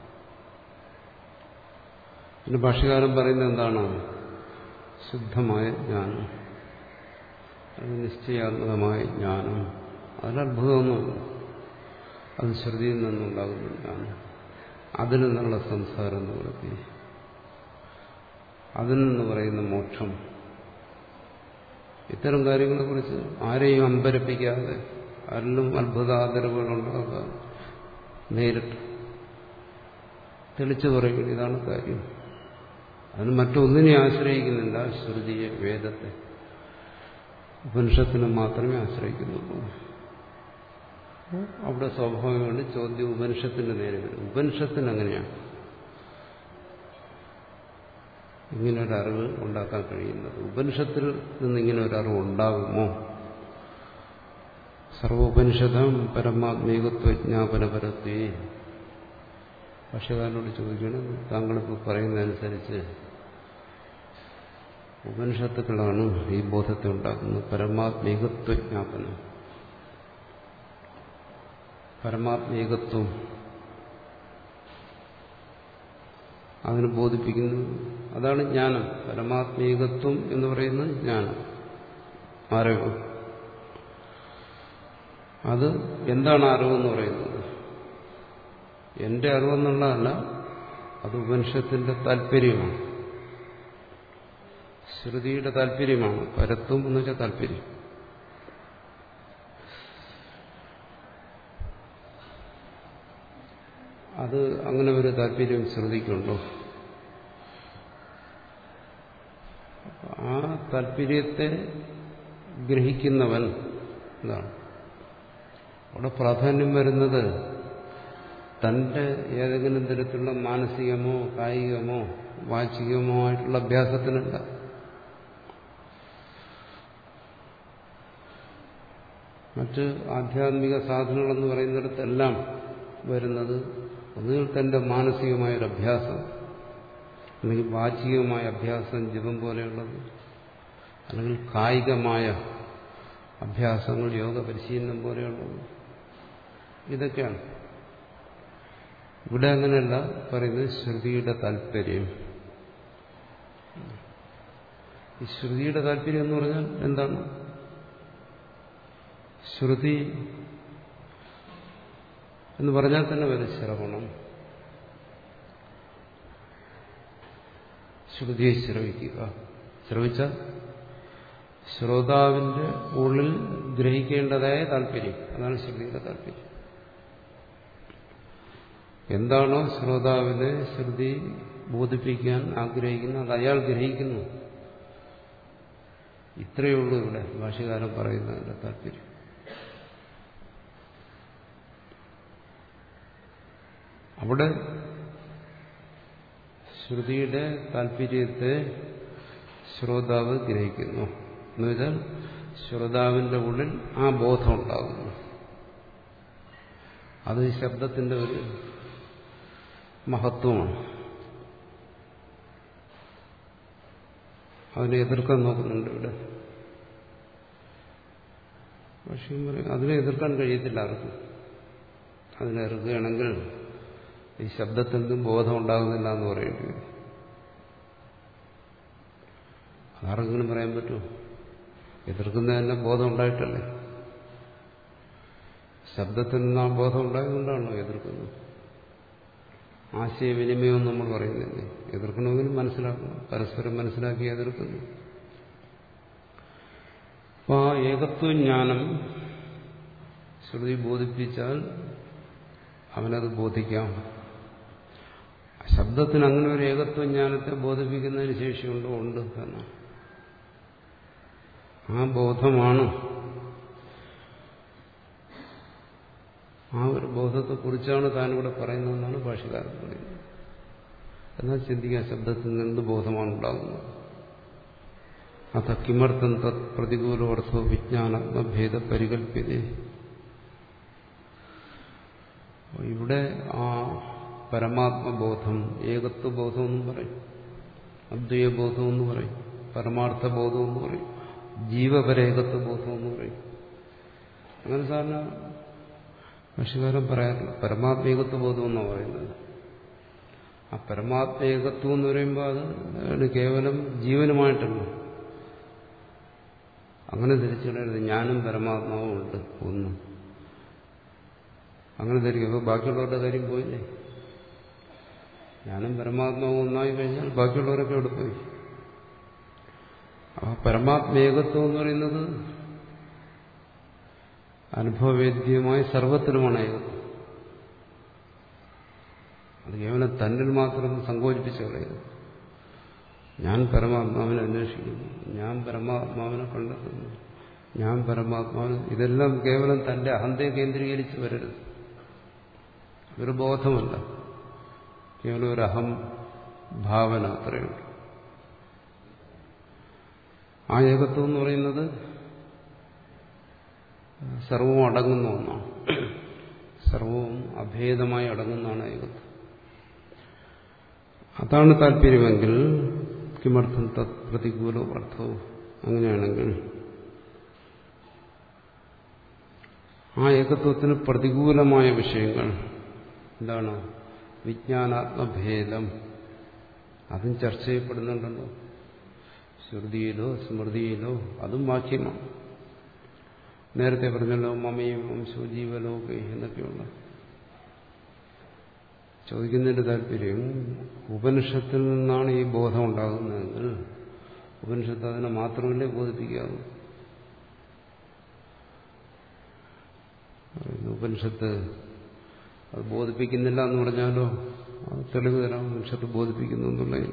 പിന്നെ ഭാഷ്യകാരൻ പറയുന്നത് എന്താണ്? ശുദ്ധമായ ജ്ഞാനം, അത് നിശ്ചയാത്മകമായ ജ്ഞാനം, അതിലത്ഭുതമൊന്നുമില്ല. അത് ശ്രുതിയിൽ നിന്നുണ്ടാകുന്ന ജ്ഞാനം, അതിൽ നിന്നുള്ള സംസാരം നിവൃത്തി, അതിൽ നിന്ന് പറയുന്ന മോക്ഷം, ഇത്തരം കാര്യങ്ങളെക്കുറിച്ച് ആരെയും അമ്പരപ്പിക്കാതെ ആരിലും അത്ഭുതാദരവുകളുണ്ടാകാതെ നേരിട്ട് തെളിച്ചു പറയുകയാണ്. ഇതാണ് കാര്യം. അതിന് മറ്റൊന്നിനെ ആശ്രയിക്കുന്നില്ല. ശ്രുതിയെ, വേദത്തെ, ഉപനിഷത്തിനെ മാത്രമേ ആശ്രയിക്കുന്നുള്ളൂ. അവിടെ സ്വാഭാവികമാണ് ചോദ്യം ഉപനിഷത്തിന്റെ നേരെ വരും. ഉപനിഷത്തിന് അങ്ങനെയാണ് ഇങ്ങനൊരറിവ് ഉണ്ടാക്കാൻ കഴിയുന്നത്. ഉപനിഷത്തിൽ നിന്ന് ഇങ്ങനെ ഒരറിവ് ഉണ്ടാകുമോ? സർവോപനിഷദം പരമാത്മീകത്വജ്ഞാപനപരത്വേ. ഭാഷ്യകാരനോട് ചോദിക്കണം, താങ്കളിപ്പോൾ പറയുന്നതനുസരിച്ച് ഉപനിഷത്തുക്കളാണ് ഈ ബോധത്തെ ഉണ്ടാക്കുന്നത്. പരമാത്മീകത്വജ്ഞാപനം, പരമാത്മീകത്വം അതിന് ബോധിപ്പിക്കുന്നു. അതാണ് ജ്ഞാനം. പരമാത്മീകത്വം എന്ന് പറയുന്നത് ജ്ഞാനം, അറിവ്. അത് എന്താണ് അറിവെന്ന് പറയുന്നത്? എന്റെ അറിവെന്നുള്ളതല്ല, അത് ഉപനിഷത്തിന്റെ താല്പര്യമാണ്, ശ്രുതിയുടെ താല്പര്യമാണ്. പരത്വം എന്ന് വെച്ചാൽ താല്പര്യം. അത് അങ്ങനെ ഒരു താല്പര്യം ശ്രുതിക്കുണ്ടോ? ആ താല്പര്യത്തെ ഗ്രഹിക്കുന്നവൻ എന്താണ് അവിടെ പ്രാധാന്യം വരുന്നത്? തന്റെ ഏതെങ്കിലും തരത്തിലുള്ള മാനസികമോ കായികമോ വാചികമോ ആയിട്ടുള്ള അഭ്യാസത്തിനല്ല. മറ്റ് ആധ്യാത്മിക സാധനങ്ങളെന്ന് പറയുന്നിടത്തെല്ലാം വരുന്നത് ഒന്നുകിൽ തന്റെ മാനസികമായൊരു അഭ്യാസം, അല്ലെങ്കിൽ വാചികമായ അഭ്യാസം, ജപം പോലെയുള്ളത്, അല്ലെങ്കിൽ കായികമായ അഭ്യാസങ്ങൾ, യോഗ പരിശീലനം പോലെയുള്ളത്. ഇതൊക്കെയാണ്. ഇവിടെ അങ്ങനെയല്ല പറയുന്നത് ശ്രുതിയുടെ താല്പര്യം. ഈ ശ്രുതിയുടെ താല്പര്യം എന്ന് പറഞ്ഞാൽ എന്താണ്? ശ്രുതി എന്ന് പറഞ്ഞാൽ തന്നെ വരും ശ്രവണം. ശ്രുതിയെ ശ്രവിക്കുക. ശ്രവിച്ചാൽ ശ്രോതാവിന്റെ ഉള്ളിൽ ഗ്രഹിക്കേണ്ടതായ താല്പര്യം, അതാണ് ശ്രുതിയുടെ താല്പര്യം. എന്താണോ ശ്രോതാവിനെ ശ്രുതി ബോധിപ്പിക്കാൻ ആഗ്രഹിക്കുന്നത് അത് അയാൾ ഗ്രഹിക്കുന്നു. ഇത്രയേ ഉള്ളൂ ഇവിടെ ഭാഷ്യകാരൻ പറയുന്നതിന്റെ താല്പര്യം. അവിടെ ശ്രുതിയുടെ താല്പര്യത്തെ ശ്രോതാവ് ഗ്രഹിക്കുന്നു. എന്നുവെച്ചാൽ ശ്രോതാവിന്റെ ഉള്ളിൽ ആ ബോധം ഉണ്ടാകുന്നു. അത് ഈ ശബ്ദത്തിന്റെ ഒരു മഹത്വമാണ്. അതിനെ എതിർക്കാൻ നോക്കുന്നുണ്ട് ഇവിടെ. പക്ഷേ അതിനെ എതിർക്കാൻ കഴിയത്തില്ല ആർക്കും. അതിനെ എതിർക്കുകയാണെങ്കിൽ ഈ ശബ്ദത്തിൽ നിന്നും ബോധം ഉണ്ടാകുന്നില്ല എന്ന് പറയേണ്ടി വരും. അതാർക്കെങ്കിലും പറയാൻ പറ്റുമോ? എതിർക്കുന്നതന്നെ ബോധം ഉണ്ടായിട്ടല്ലേ. ശബ്ദത്തിൽ നിന്ന് ആ ബോധം ഉണ്ടായതുകൊണ്ടാണോ എതിർക്കുന്നത്? ആശയവിനിമയം നമ്മൾ പറയുന്നില്ലേ? എതിർക്കണമെങ്കിൽ മനസ്സിലാക്കണം, പരസ്പരം മനസ്സിലാക്കി എതിർക്കുന്നു. അപ്പോൾ ആ ഏകത്വജ്ഞാനം ശ്രുതി ബോധിപ്പിച്ചാൽ അവനത് ബോധിക്കാം. ശബ്ദത്തിന് അങ്ങനെ ഒരു ഏകത്വജ്ഞാനത്തെ ബോധിപ്പിക്കുന്നതിന് ശേഷിയുണ്ടോ? ഉണ്ട് എന്നാണ്. ആ ബോധമാണ്, ആ ഒരു ബോധത്തെക്കുറിച്ചാണ് താനിവിടെ പറയുന്നതെന്നാണ് ഭാഷ്യകാരൻ പറയുന്നത്. എന്നാൽ ചിന്തിക്കാൻ, ശബ്ദത്തിൽ നിന്ന് ബോധമാണ് ഉണ്ടാകുന്നത്. അത കിമർത്ഥം തത് പ്രതികൂലമർത്ഥോ വിജ്ഞാനാത്മഭേദ പരികല്പ്യതേ. ഇവിടെ ആ പരമാത്മബോധം, ഏകത്വബോധം എന്നും പറയും, അദ്വൈതബോധം എന്ന് പറയും, പരമാർത്ഥബോധം എന്ന് പറയും, ജീവപരേകത്വബോധം എന്ന് പറയും. അങ്ങനെ സാധാരണ ഭാഷ്യകാരൻ പറയാറില്ല. പരമാത്മേകത്വബോധം എന്നാണ് പറയുന്നത്. ആ പരമാത്മേകത്വം എന്ന് പറയുമ്പോൾ അത് കേവലം ജീവനുമായിട്ടല്ല. അങ്ങനെ ധരിച്ചിടരുത്. ഞാനും പരമാത്മാവും ഉണ്ട് ഒന്ന്. അങ്ങനെ ധരിക്കും. അപ്പോൾ ബാക്കിയുള്ളവരുടെ കാര്യം പോയില്ലേ? ഞാനും പരമാത്മാവും ഒന്നായി കഴിഞ്ഞാൽ ബാക്കിയുള്ളവരൊക്കെ അവിടെ പോയി. ആ പരമാത്മേകത്വം എന്ന് പറയുന്നത് അനുഭവവേദ്യമായ സർവത്തിലുമാണ് ഏകത്വം. അത് കേവലം തന്നിൽ മാത്രം സങ്കോചിപ്പിച്ച് കളയുന്നു. ഞാൻ പരമാത്മാവിനെ അന്വേഷിക്കുന്നു, ഞാൻ പരമാത്മാവിനെ കണ്ടെത്തുന്നു, ഞാൻ പരമാത്മാവിന്, ഇതെല്ലാം കേവലം തന്റെ അഹന്തയെ കേന്ദ്രീകരിച്ച് വരരുത്. ഒരു ബോധമല്ല, കേവലം ഒരു അഹം ഭാവന അത്രയുണ്ട്. ആ ഏകത്വം എന്ന് പറയുന്നത് സർവവും അടങ്ങുന്ന ഒന്നാണ്. സർവവും അഭേദമായി അടങ്ങുന്നതാണ് ഏകത്വം. അതാണ് താല്പര്യമെങ്കിൽ കിമർത്ഥം തത് പ്രതികൂലോ അർത്ഥവും. അങ്ങനെയാണെങ്കിൽ ആ ഏകത്വത്തിന് പ്രതികൂലമായ വിഷയങ്ങൾ എന്താണ്? വിജ്ഞാനാത്മഭേദം. അതും ചർച്ച ചെയ്യപ്പെടുന്നുണ്ടല്ലോ ശ്രുതിയിലോ സ്മൃതിയിലോ. അതും വാക്യമാണ്. നേരത്തെ പറഞ്ഞല്ലോ മമയും വംശോ ജീവലോകേ എന്നൊക്കെയുള്ള. ചോദിക്കുന്നതിന്റെ താല്പര്യം, ഉപനിഷത്തിൽ നിന്നാണ് ഈ ബോധം ഉണ്ടാകുന്നതെങ്കിൽ ഉപനിഷത്ത് അതിനെ മാത്രമല്ലേ ബോധിപ്പിക്കാവൂ? ഉപനിഷത്ത് അത് ബോധിപ്പിക്കുന്നില്ല എന്ന് പറഞ്ഞാലോ അത് തെളിവ് തരാം. ഉപനിഷത്ത് ബോധിപ്പിക്കുന്നു എന്നുള്ളതിൽ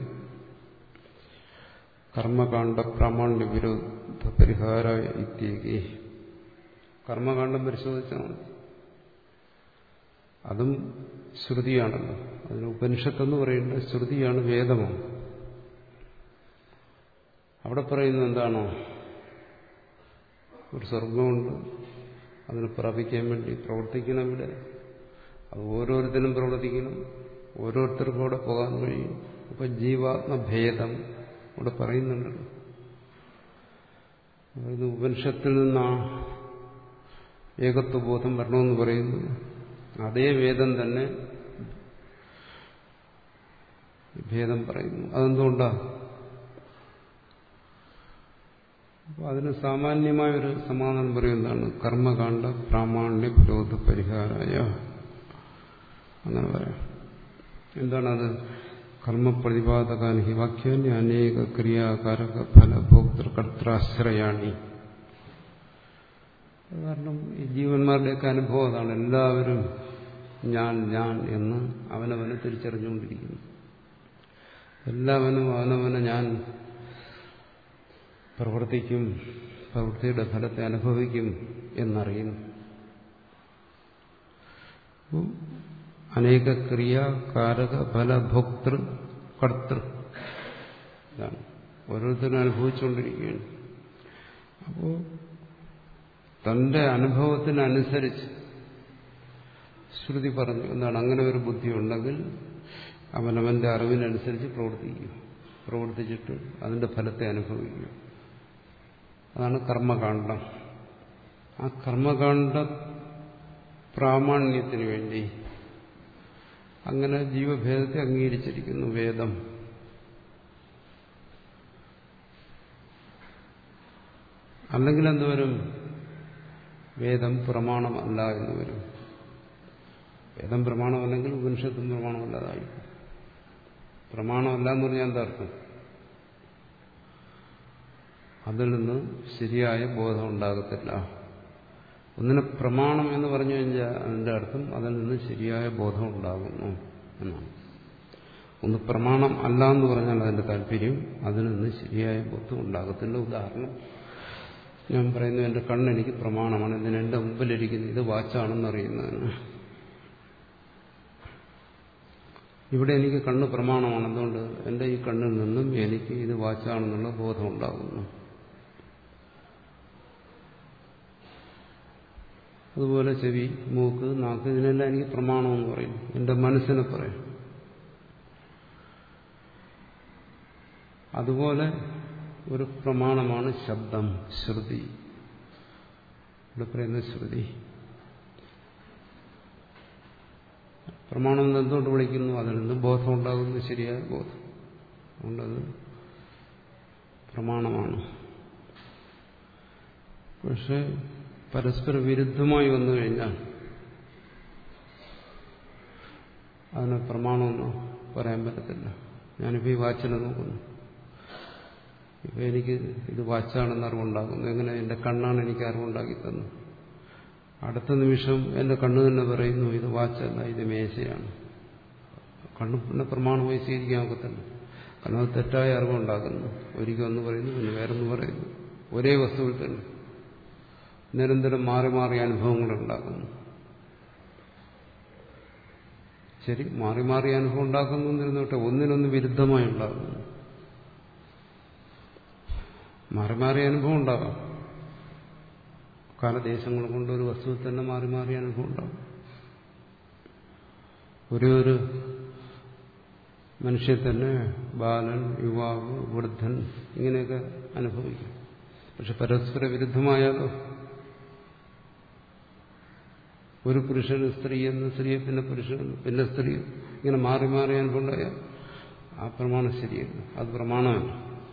കർമ്മകാണ്ഡ പ്രാമാണ്യ വിരോധ പരിഹാര ഇത്യേകി. കർമ്മകാണ്ഡം പരിശോധിച്ചാൽ മതി. അതും ശ്രുതിയാണല്ലോ. അതിന് ഉപനിഷത്തെന്ന് പറയുന്നത് ശ്രുതിയാണ്, വേദമാണ്. അവിടെ പറയുന്നത് എന്താണോ? ഒരു സ്വർഗമുണ്ട്, അതിന് പ്രാപിക്കാൻ വേണ്ടി പ്രവർത്തിക്കണം. ഇവിടെ അത് ഓരോരുത്തരും പ്രവർത്തിക്കണം, ഓരോരുത്തർക്കും അവിടെ പോകാൻ കഴിയും. അപ്പൊ ജീവാത്മഭേദം ഇവിടെ പറയുന്നുണ്ടല്ലോ. അതായത് ഉപനിഷത്തിൽ നിന്നാ ഏകത്വബോധം വരണമെന്ന് പറയുന്നു. അതേ വേദം തന്നെ ഭേദം പറയുന്നു. അതെന്തുകൊണ്ടാണ്? അപ്പോൾ അതിന് സാമാന്യമായൊരു സമാധാനം പറയുന്നതാണ് കർമ്മകാണ്ഡ പ്രാമാണ്യ വിരോധ പരിഹാരായ. അങ്ങനെ പറയാം. എന്താണത്? കർമ്മപ്രതിപാദകാനി ഹി വാക്യാനി അനേക ക്രിയാകാരക ഫലഭോക്തൃകർത്താശ്രയാണി. കാരണം ഈ ജീവന്മാരുടെയൊക്കെ അനുഭവം അതാണ്. എല്ലാവരും ഞാൻ ഞാൻ എന്ന് അവനവനെ തിരിച്ചറിഞ്ഞുകൊണ്ടിരിക്കുന്നു. എല്ലാവനും അവനവനെ ഞാൻ പ്രവർത്തിക്കും, പ്രവൃത്തിയുടെ ഫലത്തെ അനുഭവിക്കും എന്നറിയുന്നു. അനേക ക്രിയ കാരക ഫലഭോക്തൃ കർത്തൃ ഇതാണ് ഓരോരുത്തരും അനുഭവിച്ചുകൊണ്ടിരിക്കുകയാണ്. അപ്പോൾ തന്റെ അനുഭവത്തിനനുസരിച്ച് ശ്രുതി പറഞ്ഞു എന്താണ്, അങ്ങനെ ഒരു ബുദ്ധി ഉണ്ടെങ്കിൽ അവനവന്റെ അറിവിനനുസരിച്ച് പ്രവർത്തിക്കുക, പ്രവർത്തിച്ചിട്ട് അതിന്റെ ഫലത്തെ അനുഭവിക്കുക. അതാണ് കർമ്മകാണ്ഡം. ആ കർമ്മകാണ്ഡ പ്രാമാണ്യത്തിന് വേണ്ടി അങ്ങനെ ജീവഭേദത്തെ അംഗീകരിച്ചിരിക്കുന്നു വേദം. അല്ലെങ്കിൽ എന്തുവരും? വേദം പ്രമാണമല്ല എന്ന് വരും. വേദം പ്രമാണമല്ലെങ്കിൽ ഉപനിഷത്തും പ്രമാണമല്ലാതായി. പ്രമാണമല്ല എന്ന് പറഞ്ഞാൽ എന്താ അർത്ഥം? അതിൽ നിന്ന് ശരിയായ ബോധം ഉണ്ടാകത്തില്ല. ഒന്നിനെ പ്രമാണം എന്ന് പറഞ്ഞു കഴിഞ്ഞാൽ അതിന്റെ അർത്ഥം അതിൽ നിന്ന് ശരിയായ ബോധം ഉണ്ടാകുന്നു എന്നാണ്. ഒന്ന് പ്രമാണം അല്ല എന്ന് പറഞ്ഞാൽ അതിന്റെ താല്പര്യം അതിൽ നിന്ന് ശരിയായ ബോധം ഉണ്ടാകത്തില്ല. ഉദാഹരണം ഞാൻ പറയുന്നു, എന്റെ കണ്ണെനിക്ക് പ്രമാണമാണ്, ഇതിന് എന്റെ മുമ്പിലിരിക്കുന്നത് ഇത് വാച്ചാണെന്ന് അറിയുന്നതിന്. ഇവിടെ എനിക്ക് കണ്ണ് പ്രമാണമാണ്, അതുകൊണ്ട് എന്റെ ഈ കണ്ണിൽ നിന്നും എനിക്ക് ഇത് വാച്ചാണെന്നുള്ള ബോധം ഉണ്ടാകുന്നു. അതുപോലെ ചെവി, മൂക്ക്, നാക്ക്, ഇതിനെല്ലാം എനിക്ക് പ്രമാണമെന്ന് പറയും. എന്റെ മനസ്സിനെ പറയും. അതുപോലെ ഒരു പ്രമാണമാണ് ശബ്ദം, ശ്രുതി. ഇവിടെ പറയുന്ന ശ്രുതി പ്രമാണം എന്തുകൊണ്ട് വിളിക്കുന്നു? അതിൽ നിന്ന് ബോധം ഉണ്ടാകുന്നു, ശരിയായ ബോധം. അതുകൊണ്ടത് പ്രമാണമാണ്. പക്ഷെ പരസ്പര വിരുദ്ധമായി വന്നു കഴിഞ്ഞാൽ അതിന് പ്രമാണമെന്ന് പറയാൻ പറ്റത്തില്ല. ഞാനിപ്പോൾ ഈ വാച്ചിനെ നോക്കുന്നു, ഇപ്പൊ എനിക്ക് ഇത് വാച്ചാണെന്ന് അറിവുണ്ടാകുന്നു. എങ്ങനെ? എന്റെ കണ്ണാണ് എനിക്ക് അറിവുണ്ടാക്കി തന്നു. അടുത്ത നിമിഷം എന്റെ കണ്ണ് തന്നെ പറയുന്നു ഇത് വാച്ചല്ല, ഇത് മേശയാണ്. കണ്ണ് പിന്നെ പ്രമാണമായി സ്വീകരിക്കാൻ ഒക്കത്തില്ല. കാരണം അത് തെറ്റായ അറിവുണ്ടാക്കുന്നു. ഒരിക്കൽ ഒന്ന് പറയുന്നു, പിന്നെ വേറൊന്ന് പറയുന്നു. ഒരേ വസ്തുവിൽ തന്നെ നിരന്തരം മാറി മാറി അനുഭവങ്ങൾ ഉണ്ടാക്കുന്നു. ശരി, മാറി മാറി അനുഭവം ഉണ്ടാക്കുന്നു എന്നിരുന്നോട്ടെ, ഒന്നിനൊന്ന് വിരുദ്ധമായി ഉണ്ടാകുന്നു. മാറി മാറി അനുഭവം ഉണ്ടാകാം. കാലദേശങ്ങൾ കൊണ്ട് ഒരു വസ്തുവിൽ തന്നെ മാറി മാറി അനുഭവം ഉണ്ടാകും. ഒരേ ഒരു മനുഷ്യൻ തന്നെ ബാലൻ, യുവാവ്, വൃദ്ധൻ ഇങ്ങനെയൊക്കെ അനുഭവിക്കും. പക്ഷെ പരസ്പര വിരുദ്ധമായാലോ? ഒരു പുരുഷന് സ്ത്രീ എന്ന്, സ്ത്രീയെ പിന്നെ പുരുഷൻ, പിന്നെ സ്ത്രീ, ഇങ്ങനെ മാറി മാറി അനുഭവം ഉണ്ടായാൽ ആ പ്രമാണം ശരിയല്ല, അത് പ്രമാണമല്ല.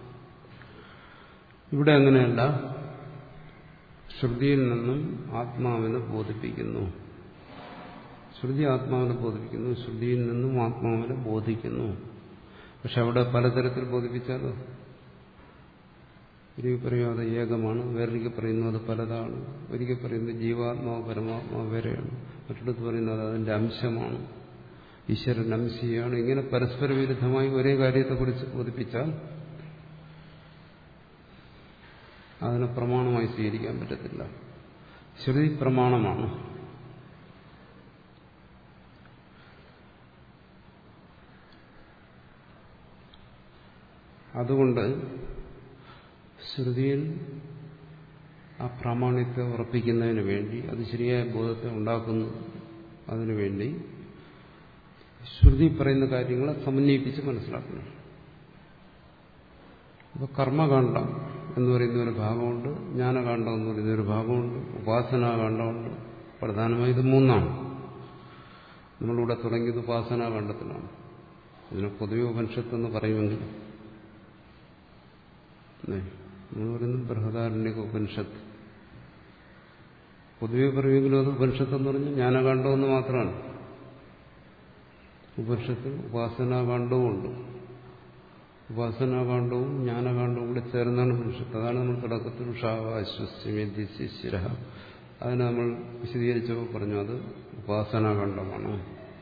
ഇവിടെ അങ്ങനെയല്ല. ശ്രുതിയിൽ നിന്നും ആത്മാവിനെ ബോധിപ്പിക്കുന്നു. ശ്രുതി ആത്മാവിനെ ബോധിപ്പിക്കുന്നു, ശ്രുതിയിൽ നിന്നും ആത്മാവിനെ ബോധിക്കുന്നു. പക്ഷെ അവിടെ പലതരത്തിൽ ബോധിപ്പിച്ചാലോ? ഒരിക്കൽ പറയുന്നത് അത് ഏകമാണ്, വേറൊരിക്കൽ പറയുന്നത് അത് പലതാണ്, ഒരിക്കൽ പറയുന്നത് ജീവാത്മാവ് പരമാത്മാവ് വേറെയാണ്, മറ്റിടത്ത് പറയുന്നത് അതിന്റെ അംശമാണ്, ഈശ്വരൻ അംശിയാണ്. ഇങ്ങനെ പരസ്പര വിരുദ്ധമായി ഒരേ കാര്യത്തെക്കുറിച്ച് ബോധിപ്പിച്ചാൽ അതിനെ പ്രമാണമായി സ്വീകരിക്കാൻ പറ്റത്തില്ല. ശ്രുതി പ്രമാണമാണ്. അതുകൊണ്ട് ശ്രുതിയിൽ ആ പ്രാമാണ്യത്തെ ഉറപ്പിക്കുന്നതിന് വേണ്ടി, അത് ശരിയായ ബോധത്തെ ഉണ്ടാക്കുന്നു അതിനു വേണ്ടി ശ്രുതി പറയുന്ന കാര്യങ്ങളെ സമന്വയിപ്പിച്ച് മനസ്സിലാക്കണം. അപ്പോൾ കർമ്മകാണ്ഡം എന്ന് പറയുന്ന ഒരു ഭാഗമുണ്ട്, ജ്ഞാനകാണ്ഡം എന്ന് പറയുന്ന ഒരു ഭാഗമുണ്ട്, ഉപാസനാകാണ്ഡമുണ്ട്. പ്രധാനമായി ഇത് മൂന്നാണ്. നമ്മളിവിടെ തുടങ്ങിയത് ഉപാസനാകാണ്ഡത്തിലാണ്. ഇതിനെ പൊതുവെ ഉപനിഷത്ത് എന്ന് പറയുമെങ്കിൽ നമ്മൾ പറയുന്നത് ബൃഹദാരണ്യക ഉപനിഷത്ത്. പൊതുവെ പറയുമെങ്കിലും അത് ഉപനിഷത്ത് എന്ന് പറഞ്ഞാൽ ജ്ഞാനകാണ്ഡമെന്ന് മാത്രമാണ്. ഉപനിഷത്തിൽ ഉപാസനാകാണ്ഡവും ഉണ്ട്. ഉപാസനാകാണ്ഡവും ജ്ഞാനകാണ്ഡവും കൂടി ചേർന്നാണ് ഉപനിഷത്ത്. അതാണ് നമ്മൾ തുടക്കത്തിൽ ഉഷാവാശ്വസ്യമേധ്യശിര അതിനെ നമ്മൾ വിശദീകരിച്ചപ്പോൾ പറഞ്ഞു അത് ഉപാസനാകാണ്ഡമാണ്.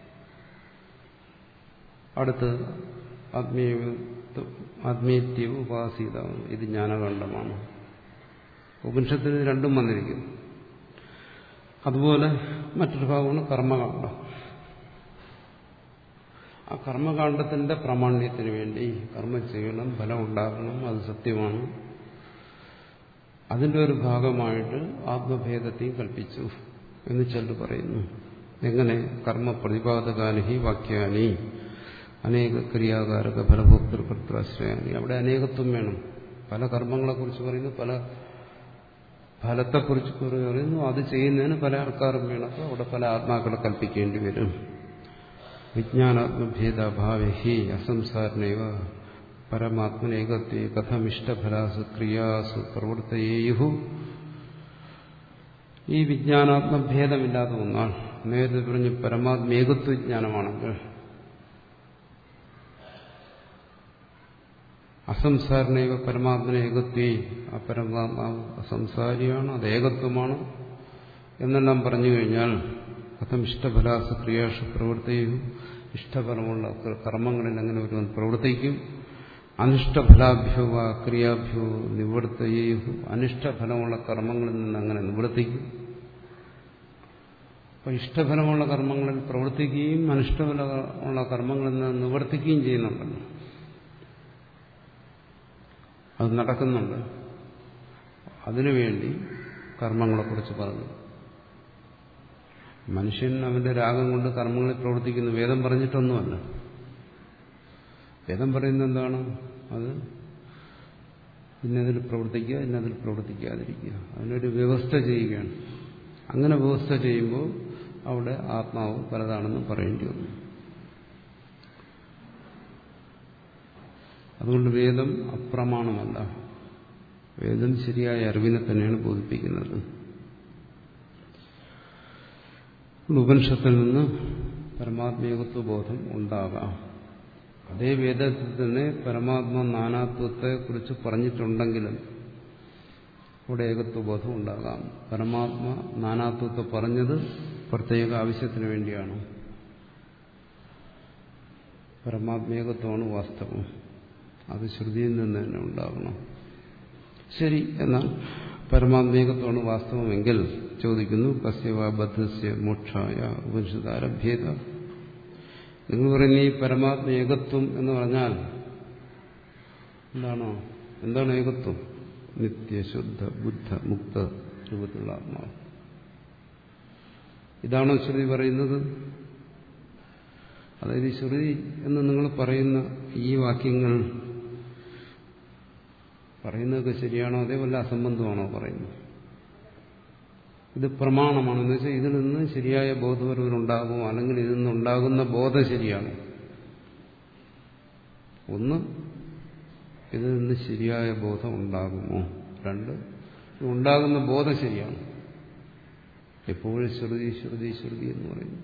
അടുത്ത് ആത്മീയ ആത്മീയത്വ ഉപാസീത ഇത് ജ്ഞാനകാണ്ഡമാണ്. ഉപനിഷത്തിന് രണ്ടും വന്നിരിക്കുന്നു. അതുപോലെ മറ്റൊരു ഭാഗമാണ് കർമ്മകാണ്ഡം. ആ കർമ്മകാണ്ഡത്തിന്റെ പ്രാമാണ്യത്തിന് വേണ്ടി കർമ്മം ചെയ്യണം, ഫലം ഉണ്ടാകണം, അത് സത്യമാണ്. അതിന്റെ ഒരു ഭാഗമായിട്ട് ആത്മഭേദത്തെയും കൽപ്പിച്ചു എന്ന് ചിലർ പറയുന്നു. എങ്ങനെ? കർമ്മ പ്രതിപാദകാനി വാക്യാനി അനേക ക്രിയാകാരക ഫലഭോക്തൃകർത്താശ്രയാനി. അവിടെ അനേകത്വം വേണം. പല കർമ്മങ്ങളെക്കുറിച്ച് പറയുന്നു, പല ഫലത്തെക്കുറിച്ച് പറയുന്നു. അത് ചെയ്യുന്നതിന് പല ആൾക്കാരും വേണം. അപ്പോൾ അവിടെ പല ആത്മാക്കളെ കൽപ്പിക്കേണ്ടി വരും. വിജ്ഞാനാത്മഭേദാഭാവി അസംസാരനൈവ പരമാത്മനേകത്വേ കഥമിഷ്ടഫലാസു ക്രിയാസു പ്രവർത്തയേയു. ഈ വിജ്ഞാനാത്മഭേദമില്ലാതെ ഒന്നാൽ നേരത്തെ പറഞ്ഞ് പരമാത്മേകത്വജ്ഞാനമാണെങ്കിൽ അസംസാരനൈവ പരമാത്മനേകത്വേ ആ പരമാത്മാവ് അസംസാരിയാണ്, അത് ഏകത്വമാണ് എന്നെല്ലാം പറഞ്ഞു കഴിഞ്ഞാൽ കഥം ഇഷ്ടഫലാസു ക്രിയാസു പ്രവർത്തയേയു. ഇഷ്ടഫലമുള്ള കർമ്മങ്ങളിൽ എങ്ങനെ ഒരുവൻ പ്രവർത്തിക്കും? അനിഷ്ടഫലാഭ്യോ വാ ക്രിയാഭ്യോ നിവർത്തയേഹു. അനിഷ്ടഫലമുള്ള കർമ്മങ്ങളിൽ നിന്ന് അങ്ങനെ നിവർത്തിക്കും. അപ്പൊ ഇഷ്ടഫലമുള്ള കർമ്മങ്ങളിൽ പ്രവർത്തിക്കുകയും അനിഷ്ടഫലമുള്ള കർമ്മങ്ങളിൽ നിന്ന് നിവർത്തിക്കുകയും ചെയ്യുന്നുണ്ടല്ലോ. അത് നടക്കുന്നുണ്ട്. അതിനുവേണ്ടി കർമ്മങ്ങളെക്കുറിച്ച് പറഞ്ഞു. മനുഷ്യൻ അവന്റെ രാഗം കൊണ്ട് കർമ്മങ്ങളിൽ പ്രവർത്തിക്കുന്നു. വേദം പറഞ്ഞിട്ടൊന്നുമല്ല. വേദം പറയുന്നത് എന്താണ്? അത് ഇന്നതിൽ പ്രവർത്തിക്കുക, ഇന്നതിൽ പ്രവർത്തിക്കാതിരിക്കുക, അതിനൊരു വ്യവസ്ഥ ചെയ്യുകയാണ്. അങ്ങനെ വ്യവസ്ഥ ചെയ്യുമ്പോൾ അവിടെ ആത്മാവ് പലതാണെന്ന് പറയേണ്ടി വന്നു. അതുകൊണ്ട് വേദം അപ്രമാണമല്ല. വേദം ശരിയായ അറിവിനെ തന്നെയാണ് ബോധിപ്പിക്കുന്നത്. ഉപനിഷത്തിൽ നിന്ന് പരമാത്മേകത്വ ബോധം ഉണ്ടാകാം. അതേ വേദത്തിൽ തന്നെ പരമാത്മ നാനാത്വത്തെ കുറിച്ച് പറഞ്ഞിട്ടുണ്ടെങ്കിലും അവിടെ ഏകത്വബോധം ഉണ്ടാകാം. പരമാത്മ നാനാത്വത്തെ പറഞ്ഞത് പ്രത്യേക ആവശ്യത്തിന് വേണ്ടിയാണ്. പരമാത്മേകത്വമാണ് വാസ്തവം. അത് ശ്രുതിയിൽ നിന്ന് തന്നെ ഉണ്ടാകണം. ശരി, എന്നാൽ പരമാത്മേകത്വമാണ് വാസ്തവമെങ്കിൽ ചോദിക്കുന്നു, കസ്യവാ ബദ്ധസ്യ മോക്ഷായ ഉപനിഷദാരഭ്യേത. നിങ്ങൾ പറയുന്ന ഈ പരമാത്മ ഏകത്വം എന്ന് പറഞ്ഞാൽ എന്താണോ? എന്താണ് ഏകത്വം? നിത്യശുദ്ധ ബുദ്ധ മുക്ത രൂപത്തിലുള്ള ആത്മാവ്. ഇതാണോ ശ്രുതി പറയുന്നത്? അതായത് ശ്രുതി എന്ന് നിങ്ങൾ പറയുന്ന ഈ വാക്യങ്ങൾ പറയുന്നതൊക്കെ ശരിയാണോ? അതേപോലെ അസംബന്ധമാണോ പറയുന്നത്? ഇത് പ്രമാണമാണെന്ന് വെച്ചാൽ ഇതിൽ നിന്ന് ശരിയായ ബോധപരവരുണ്ടാകുമോ, അല്ലെങ്കിൽ ഇതിൽ നിന്നുണ്ടാകുന്ന ബോധം ശരിയാണോ? ഒന്ന്, ഇതിൽ നിന്ന് ശരിയായ ബോധം ഉണ്ടാകുമോ? രണ്ട്, ഉണ്ടാകുന്ന ബോധം ശരിയാണ്. എപ്പോഴും ശ്രുതി ശ്രുതി ശ്രുതി എന്ന് പറയുന്നു.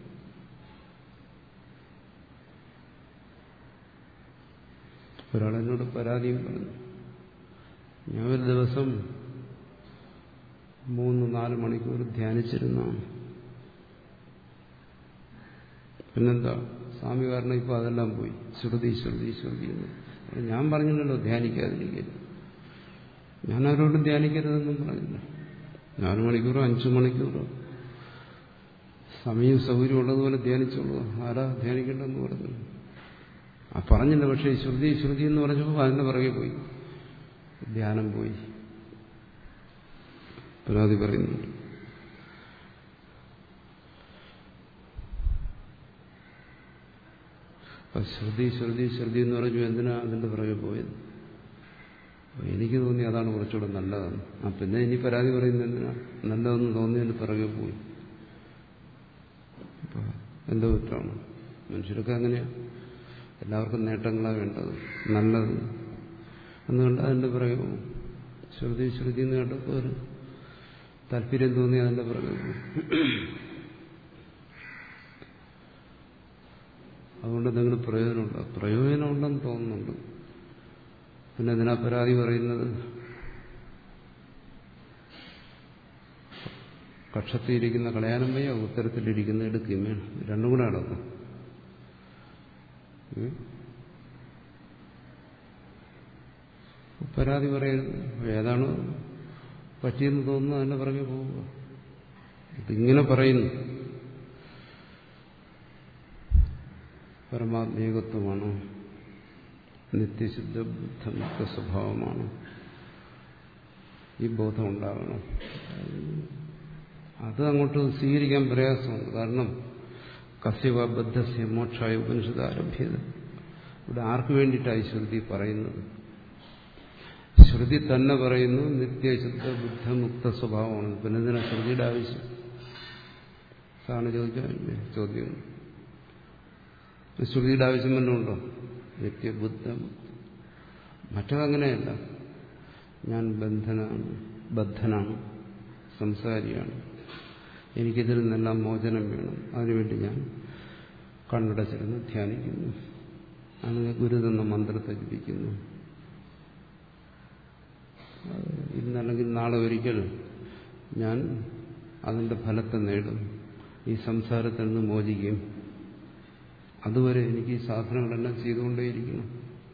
ഒരാളെന്നോട് പരാതിയും പറഞ്ഞു, ഞാൻ ഒരു ദിവസം മൂന്ന് നാല് മണിക്കൂർ ധ്യാനിച്ചിരുന്നാണ്. പിന്നെന്താ സ്വാമി കാരണം ഇപ്പൊ അതെല്ലാം പോയി, ശ്രുതി ശ്രുതി ശ്രുതി എന്ന്. ഞാൻ പറഞ്ഞില്ലല്ലോ ധ്യാനിക്കാതിരിക്കരുത്. ഞാൻ ആരോടും ധ്യാനിക്കരുതെന്നും പറഞ്ഞില്ല. നാല് മണിക്കൂറോ അഞ്ചു മണിക്കൂറോ സമയം സൗകര്യം ഉള്ളതുപോലെ ധ്യാനിച്ചോളൂ. ആരാ ധ്യാനിക്കേണ്ടെന്ന് പറഞ്ഞു? ആ പറഞ്ഞില്ല. പക്ഷേ ശ്രുതി ശ്രുതി എന്ന് പറഞ്ഞപ്പോൾ അതിന്റെ പുറകെ പോയി, ധ്യാനം പോയി. പരാതി പറയുന്നുണ്ട്. ശ്രുതി ശ്രുതി ശ്രുതി എന്ന് പറഞ്ഞു എന്തിനാ അതിന്റെ പുറകെ പോയത്? എനിക്ക് തോന്നി അതാണ് കുറച്ചുകൂടെ നല്ലതെന്ന്. ആ പിന്നെ ഇനി പരാതി പറയുന്നത് എന്തിനാ? നല്ലതെന്ന് തോന്നിയതിന്റെ പുറകെ പോയി. എന്തോ കുറ്റമാണ്? മനുഷ്യരൊക്കെ അങ്ങനെയാ. എല്ലാവർക്കും നേട്ടങ്ങളാണ് വേണ്ടത്, നല്ലത്. എന്നുകൊണ്ട് അതിൻ്റെ പിറകെ ശ്രുതി ശ്രുതി എന്ന് കേട്ടപ്പോൾ ഒരു താല്പര്യം തോന്നി അതിൻ്റെ പിറകെ. അതുകൊണ്ട് എന്തെങ്കിലും പ്രയോജനമുണ്ടോ? പ്രയോജനമുണ്ടെന്ന് തോന്നുന്നുണ്ട്. പിന്നെ എന്തിനാ പരാതി പറയുന്നത്? കക്ഷത്തിയിരിക്കുന്ന കളയാനും വയ്യ, ഉത്തരത്തിലിരിക്കുന്ന എടുക്കുകയും വേണം. രണ്ടും കൂടെ നടക്കും. പരാതി പറയരുത്. ഏതാണ് പറ്റിയെന്ന് തോന്നുന്നു അതിൻ്റെ പുറകെ പോവുക. ഇതിങ്ങനെ പറയുന്നു, പരമാത്മീകത്വമാണ്, നിത്യശുദ്ധ ബുദ്ധമുക്ത സ്വഭാവമാണ്, ഈ ബോധം ഉണ്ടാകണം. അത് അങ്ങോട്ട് സ്വീകരിക്കാൻ പ്രയാസമുണ്ട്. കാരണം കസ്യവ ബദ്ധസ്യ മോക്ഷായ ഉപനിഷത്ത് ആരംഭ്യത. ഇവിടെ ആർക്ക് വേണ്ടിയിട്ടായി ശ്രുതി പറയുന്നത്? ശ്രുതി തന്നെ പറയുന്നു നിത്യശുദ്ധ ബുദ്ധമുക്ത സ്വഭാവമാണ്. പിന്നെ എന്തിനാ ശ്രുതിയുടെ ആവശ്യം? സാറിന് ചോദിക്കാൻ ചോദ്യം, ശ്രുതിയുടെ ആവശ്യം തന്നെ ഉണ്ടോ? നിത്യബുദ്ധമുക്ത. മറ്റതങ്ങനെയല്ല. ഞാൻ ബന്ധനാണ്, ബദ്ധനാണ്, സംസാരിയാണ്, എനിക്കിതിൽ നിന്നെല്ലാം മോചനം വേണം. അതിനുവേണ്ടി ഞാൻ കണ്ണടച്ചിരുന്ന് ധ്യാനിക്കുന്നു, അങ്ങനെ ഗുരു തന്ന മന്ത്രത്തെ ജപിക്കുന്നു. ഇന്നല്ലെങ്കിൽ നാളെ ഒരിക്കൽ ഞാൻ അതിൻ്റെ ഫലത്തെ നേടും, ഈ സംസാരത്തിൽ നിന്ന് മോചിക്കും. അതുവരെ എനിക്ക് ഈ സാധനങ്ങളെല്ലാം ചെയ്തുകൊണ്ടേയിരിക്കണം.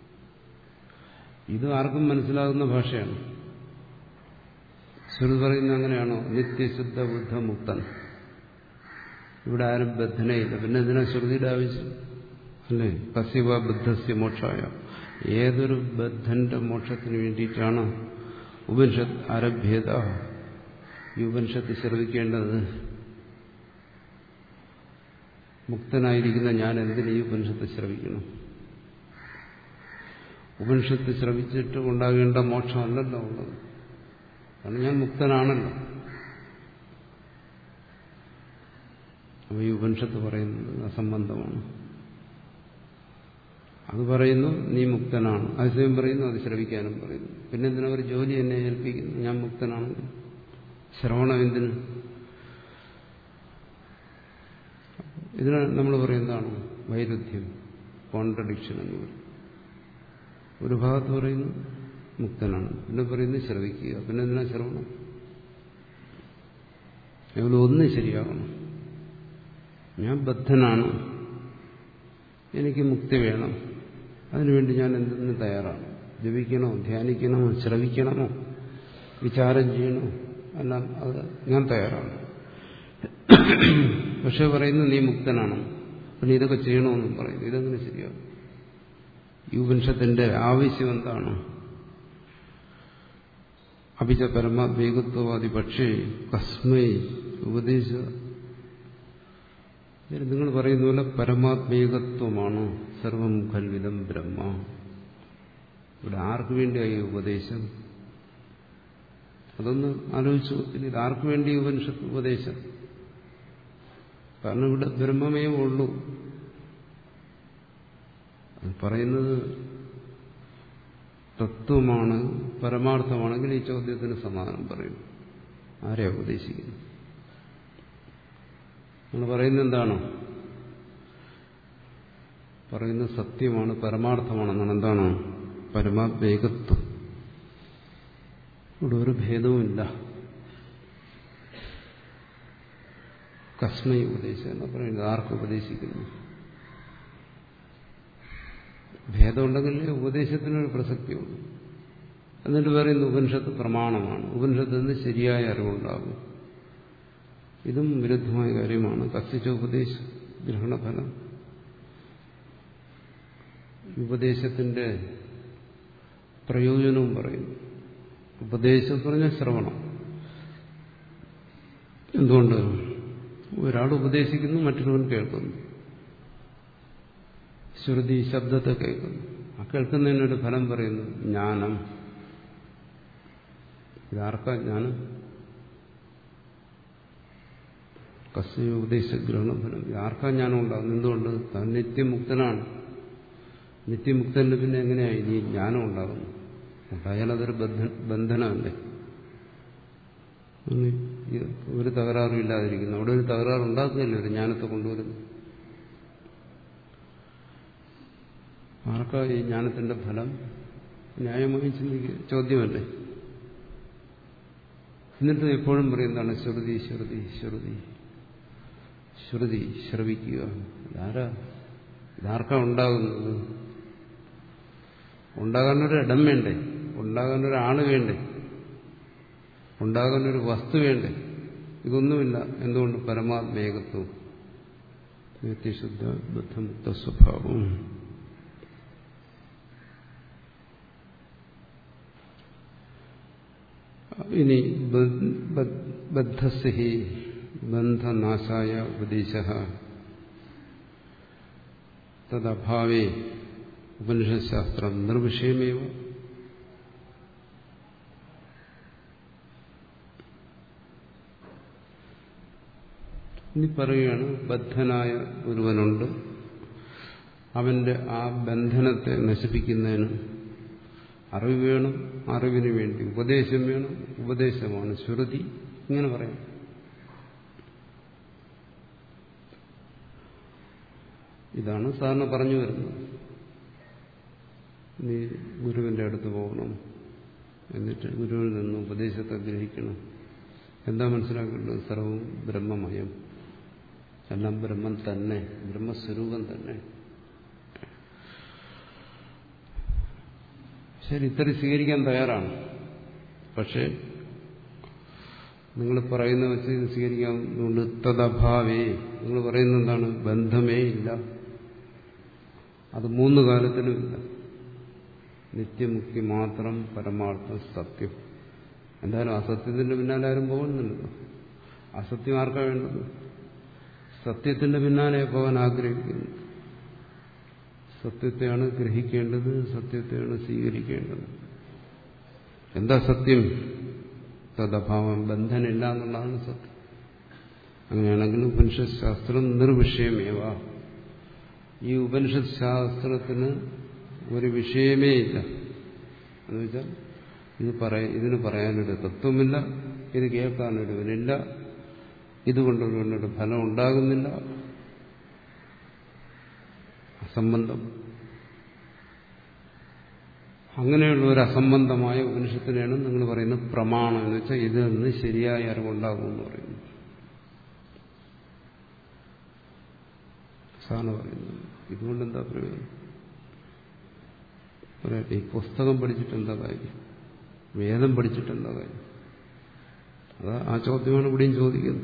ഇത് ആർക്കും മനസ്സിലാകുന്ന ഭാഷയാണ്. ശ്രുതി പറയുന്നത് അങ്ങനെയാണോ? നിത്യശുദ്ധ ബുദ്ധമുക്തൻ. ഇവിടെ ആരും ബദ്ധനയില്ല. പിന്നെ എന്തിനാ ശ്രുതിയുടെ ആവശ്യം? അല്ലേ? കസ്യവ ബുദ്ധസ്യ മോക്ഷായ. ഏതൊരു ബദ്ധന്റെ മോക്ഷത്തിന് വേണ്ടിയിട്ടാണ് ഉപനിഷത്ത് ആരഭ്യത? ഈ ഉപനിഷത്ത് ശ്രവിക്കേണ്ടത്. മുക്തനായിരിക്കുന്ന ഞാൻ എന്തിന് ഈ ഉപനിഷത്ത് ശ്രവിക്കണം? ഉപനിഷത്ത് ശ്രവിച്ചിട്ട് ഉണ്ടാകേണ്ട മോക്ഷമല്ലല്ലോ ഉള്ളത്. കാരണം ഞാൻ മുക്തനാണല്ലോ. അപ്പോൾ ഈ ഉപനിഷത്ത് പറയുന്നത് അസംബന്ധമാണ്. അത് പറയുന്നു നീ മുക്തനാണ്, അതേസമയം പറയുന്നു അത് ശ്രവിക്കാനും പറയുന്നു. പിന്നെ എന്തിനാ ഒരു ജോലി എന്നെ ഏൽപ്പിക്കുന്നു? ഞാൻ മുക്തനാണെങ്കിൽ ശ്രവണം എന്തിന്? ഇതിന് നമ്മൾ പറയുന്നതാണ് വൈരുദ്ധ്യം, കോൺട്രഡിക്ഷൻ എന്ന് പറയും. ഒരു ഭാഗത്ത് പറയുന്നു മുക്തനാണ്, പിന്നെ പറയുന്നത് ശ്രവിക്കുക. പിന്നെ എന്തിനാ ശ്രവണം? ഇവിടെ ഒന്ന് ശരിയാകണം. ഞാൻ ബദ്ധനാണ്, എനിക്ക് മുക്തി വേണം, അതിനുവേണ്ടി ഞാൻ എന്തിനു തയ്യാറാണ്? ജപിക്കണോ, ധ്യാനിക്കണമോ, ശ്രവിക്കണമോ, വിചാരം ചെയ്യണോ, എല്ലാം അത് ഞാൻ തയ്യാറാണ്. പക്ഷെ പറയുന്നു നീ മുക്തനാണ്, പിന്നെ ഇതൊക്കെ ചെയ്യണമെന്നും പറയുന്നു. ഇതെങ്ങനെ ശരിയാകും? ഈ ഉപനിഷത്തിന്റെ ആവശ്യം എന്താണ്? അഭിച പരമാത്മേകത്വവാദി പക്ഷേ കസ്മൈ ഉപദേശ. നിങ്ങൾ പറയുന്ന പോലെ പരമാത്മേകത്വമാണ് സർവം ഖൽവിദം ബ്രഹ്മ. ഇവിടെ ആർക്കു വേണ്ടിയായി ഉപദേശം? അതൊന്ന് ആലോചിച്ചു. ഇത് ആർക്കു വേണ്ടി ഉപനിഷത്ത് ഉപദേശം? കാരണം ഇവിടെ ബ്രഹ്മമേ ഉള്ളൂ. അത് പറയുന്നത് തത്വമാണ്, പരമാർത്ഥമാണെങ്കിൽ ഈ ചോദ്യത്തിന് സമാധാനം പറയും. ആരെയാ ഉപദേശിക്കുന്നു? നമ്മൾ പറയുന്നത് എന്താണ്? പറയുന്നത് സത്യമാണ്, പരമാർത്ഥമാണെന്നാണ്. എന്താണ്? പരമാത്മേകത്വം. ഇവിടെ ഒരു ഭേദവുമില്ല. കസ്മൈ ഉപദേശം എന്നാ പറയുന്നത്. ആർക്ക് ഉപദേശിക്കുന്നു? ഭേദമുണ്ടെങ്കിലേ ഉപദേശത്തിനൊരു പ്രസക്തിയുള്ളൂ. എന്നിട്ട് പറയുന്നു ഉപനിഷത്ത് പ്രമാണമാണ്, ഉപനിഷത്തിൽ നിന്ന് ശരിയായ അറിവുണ്ടാകും. ഇതും വിരുദ്ധമായ കാര്യമാണ്. കസ്യച്ച ഉപദേശ ഗ്രഹണഫലം. ഉപദേശത്തിന്റെ പ്രയോജനവും പറയുന്നു. ഉപദേശം പറഞ്ഞ ശ്രവണം. എന്തുകൊണ്ട്? ഒരാൾ ഉപദേശിക്കുന്നു, മറ്റൊരുവൻ കേൾക്കുന്നു. ശ്രുതി ശബ്ദത്തെ കേൾക്കുന്നു. ആ കേൾക്കുന്നതിനൊരു ഫലം പറയുന്നു, ജ്ഞാനം. ഇതാർക്കാ ജ്ഞാനം? കസ്യ ഉപദേശ ഗ്രഹണഫലം. ഇതാർക്കാ ജ്ഞാനം ഉണ്ടാകുന്നു? എന്തുകൊണ്ട്? താൻ നിത്യമുക്തനാണ്. നിത്യമുക്തന് പിന്നെ എങ്ങനെയായി ഇനി ജ്ഞാനം ഉണ്ടാകുന്നു? ഉണ്ടായാൽ അതൊരു ബന്ധനമല്ലേ? ഒരു തകരാറും ഇല്ലാതിരിക്കുന്നു. അവിടെ ഒരു തകരാറ് ഉണ്ടാക്കുന്നില്ല ഒരു ജ്ഞാനത്തെ കൊണ്ടുവരുന്നു. ആർക്കാ ഈ ജ്ഞാനത്തിന്റെ ഫലം? ന്യായമായി ചിന്തിക്കുക, ചോദ്യമല്ലേ? എന്നിട്ട് എപ്പോഴും പറയുന്നതാണ് ശ്രുതി ശ്രുതി ശ്രുതി ശ്രുതി ശ്രവിക്കുക. ഇതാരാ ഇതാർക്കാ ഉണ്ടാകുന്നത്? ഉണ്ടാകാനൊരു ഇടം വേണ്ടേ? ഉണ്ടാകാനൊരാള് വേണ്ടേ? ഉണ്ടാകാനൊരു വസ്തു വേണ്ടേ? ഇതൊന്നുമില്ല. എന്തുകൊണ്ട്? പരമാത്മേകത്വം, നിത്യശുദ്ധ ബുദ്ധമുക്ത സ്വഭാവം. ഇനി ബദ്ധസ്ഹി ബന്ധനാശായ ഉപദേശഃ തദഭാവേ ഉപനിഷത്ശാസ്ത്രം നിർവിഷയമേവ. ഇനി പറയുകയാണ്, ബദ്ധനായ ഒരുവനുണ്ട്, അവന്റെ ആ ബന്ധനത്തെ നശിപ്പിക്കുന്നതിന് അറിവ് വേണം, അറിവിന് വേണ്ടി ഉപദേശം വേണം, ഉപദേശമാണ് ശ്രുതി. ഇങ്ങനെ പറയാം. ഇതാണ് സാറിന് പറഞ്ഞു വരുന്നത്. നീ ഗുരുവിന്റെ അടുത്ത് പോകണം, എന്നിട്ട് ഗുരുവിൽ നിന്ന് ഉപദേശത്തെ ഗ്രഹിക്കണം. എന്താ മനസ്സിലാക്കേണ്ടത്? സർവവും ബ്രഹ്മമയം, എല്ലാം ബ്രഹ്മം തന്നെ, ബ്രഹ്മസ്വരൂപം തന്നെ. ശരി, ഇത്രയും സ്വീകരിക്കാൻ തയ്യാറാണ്. പക്ഷെ നിങ്ങൾ പറയുന്ന വെച്ച് ഇത് സ്വീകരിക്കാവുന്നതുകൊണ്ട് തദഭാവേ, നിങ്ങൾ പറയുന്നത് എന്താണ്? ബന്ധമേ ഇല്ല, അത് മൂന്ന് കാലത്തിലും ഇല്ല. നിത്യമുക്തി മാത്രം പരമാർത്ഥം സത്യം. എന്തായാലും അസത്യത്തിന്റെ പിന്നാലെ ആരും പോകുന്നില്ലല്ലോ. അസത്യം ആർക്കാ വേണ്ടത്? സത്യത്തിന്റെ പിന്നാലെ പോകാൻ ആഗ്രഹിക്കുന്നു. സത്യത്തെയാണ് ഗ്രഹിക്കേണ്ടത്, സത്യത്തെയാണ് സ്വീകരിക്കേണ്ടത്. എന്താ സത്യം? തദഭാവം, ബന്ധനില്ല എന്നുള്ളതാണ് സത്യം. അങ്ങനെയാണെങ്കിൽ ഉപനിഷത്ത് ശാസ്ത്രം നിർവിഷയമേവ. ഈ ഉപനിഷത്ത് ശാസ്ത്രത്തിന് ഒരു വിഷയമേ ഇല്ല. എന്ന് വെച്ചാൽ ഇത് പറയ ഇതിന് പറയാനൊരു തത്വമില്ല, ഇത് കേൾക്കാനൊരുവനില്ല, ഇതുകൊണ്ടൊരുവനൊരു ഫലം ഉണ്ടാകുന്നില്ല. അസംബന്ധം. അങ്ങനെയുള്ള ഒരു അസംബന്ധമായ ഉപനിഷത്തിനെയാണ് നിങ്ങൾ പറയുന്നത് പ്രമാണം എന്ന് വെച്ചാൽ ഇതിൽ നിന്ന് ശരിയായ അറിവുണ്ടാകുമെന്ന് പറയുന്നു. സാധാരണ പറയുന്നത് ഇതുകൊണ്ട് എന്താ പ്രയോജനം? പറയട്ടെ, ഈ പുസ്തകം പഠിച്ചിട്ട് എന്താ കാര്യം? വേദം പഠിച്ചിട്ട് എന്താ കാര്യം? അതാ ആ ചോദ്യമാണ് ഇവിടെയും ചോദിക്കുന്നത്.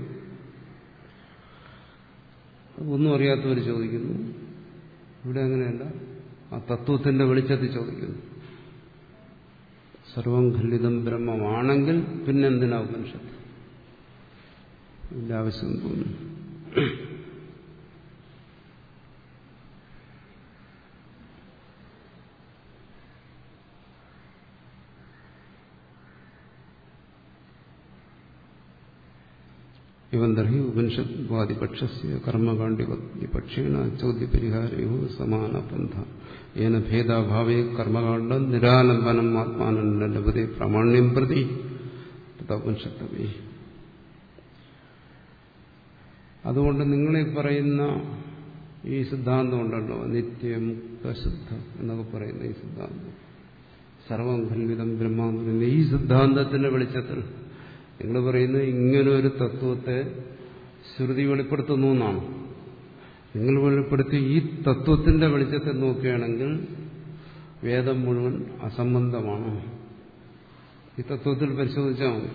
ഒന്നും അറിയാത്തവർ ചോദിക്കുന്നു. ഇവിടെ അങ്ങനെയല്ല, ആ തത്വത്തിന്റെ വെളിച്ചത്തിൽ ചോദിക്കുന്നു. സർവം ഖണ്ഡിതം ബ്രഹ്മമാണെങ്കിൽ പിന്നെന്തിനാ ഉപനിഷത്ത്? ഇതിന്റെ ആവശ്യം തോന്നുന്നു. ഇവൻ തർഹി ഉപനിഷദ്വാദിപക്ഷസ്യ കർമ്മകാണ്ഡിപക്ഷേണ ചോദ്യപരിഹാരയോ സമാന പന്ഥ ഏന ഭേദാഭാവേ കർമ്മകാണ്ഡം നിരാലംബനം ആത്മാനം ലഭ്യത്തെ പ്രാമാണ്യം പ്രതി ഉപനിഷത്തവേ. അതുകൊണ്ട് നിങ്ങളീ പറയുന്ന ഈ സിദ്ധാന്തം ഉണ്ടല്ലോ, നിത്യമുക്തശുദ്ധ എന്നൊക്കെ പറയുന്ന ഈ സിദ്ധാന്തം, സർവം ഖണ്ഡിതം ബ്രഹ്മ, ഈ സിദ്ധാന്തത്തിന്റെ വെളിച്ചത്തിൽ നിങ്ങൾ പറയുന്നത് ഇങ്ങനൊരു തത്വത്തെ ശ്രുതി വെളിപ്പെടുത്തുന്നു എന്നാണ്. നിങ്ങൾ വെളിപ്പെടുത്തി ഈ തത്വത്തിന്റെ വെളിച്ചത്തെ നോക്കുകയാണെങ്കിൽ വേദം മുഴുവൻ അസംബന്ധമാണ്. ഈ തത്വത്തിൽ പരിശോധിച്ചാൽ മതി.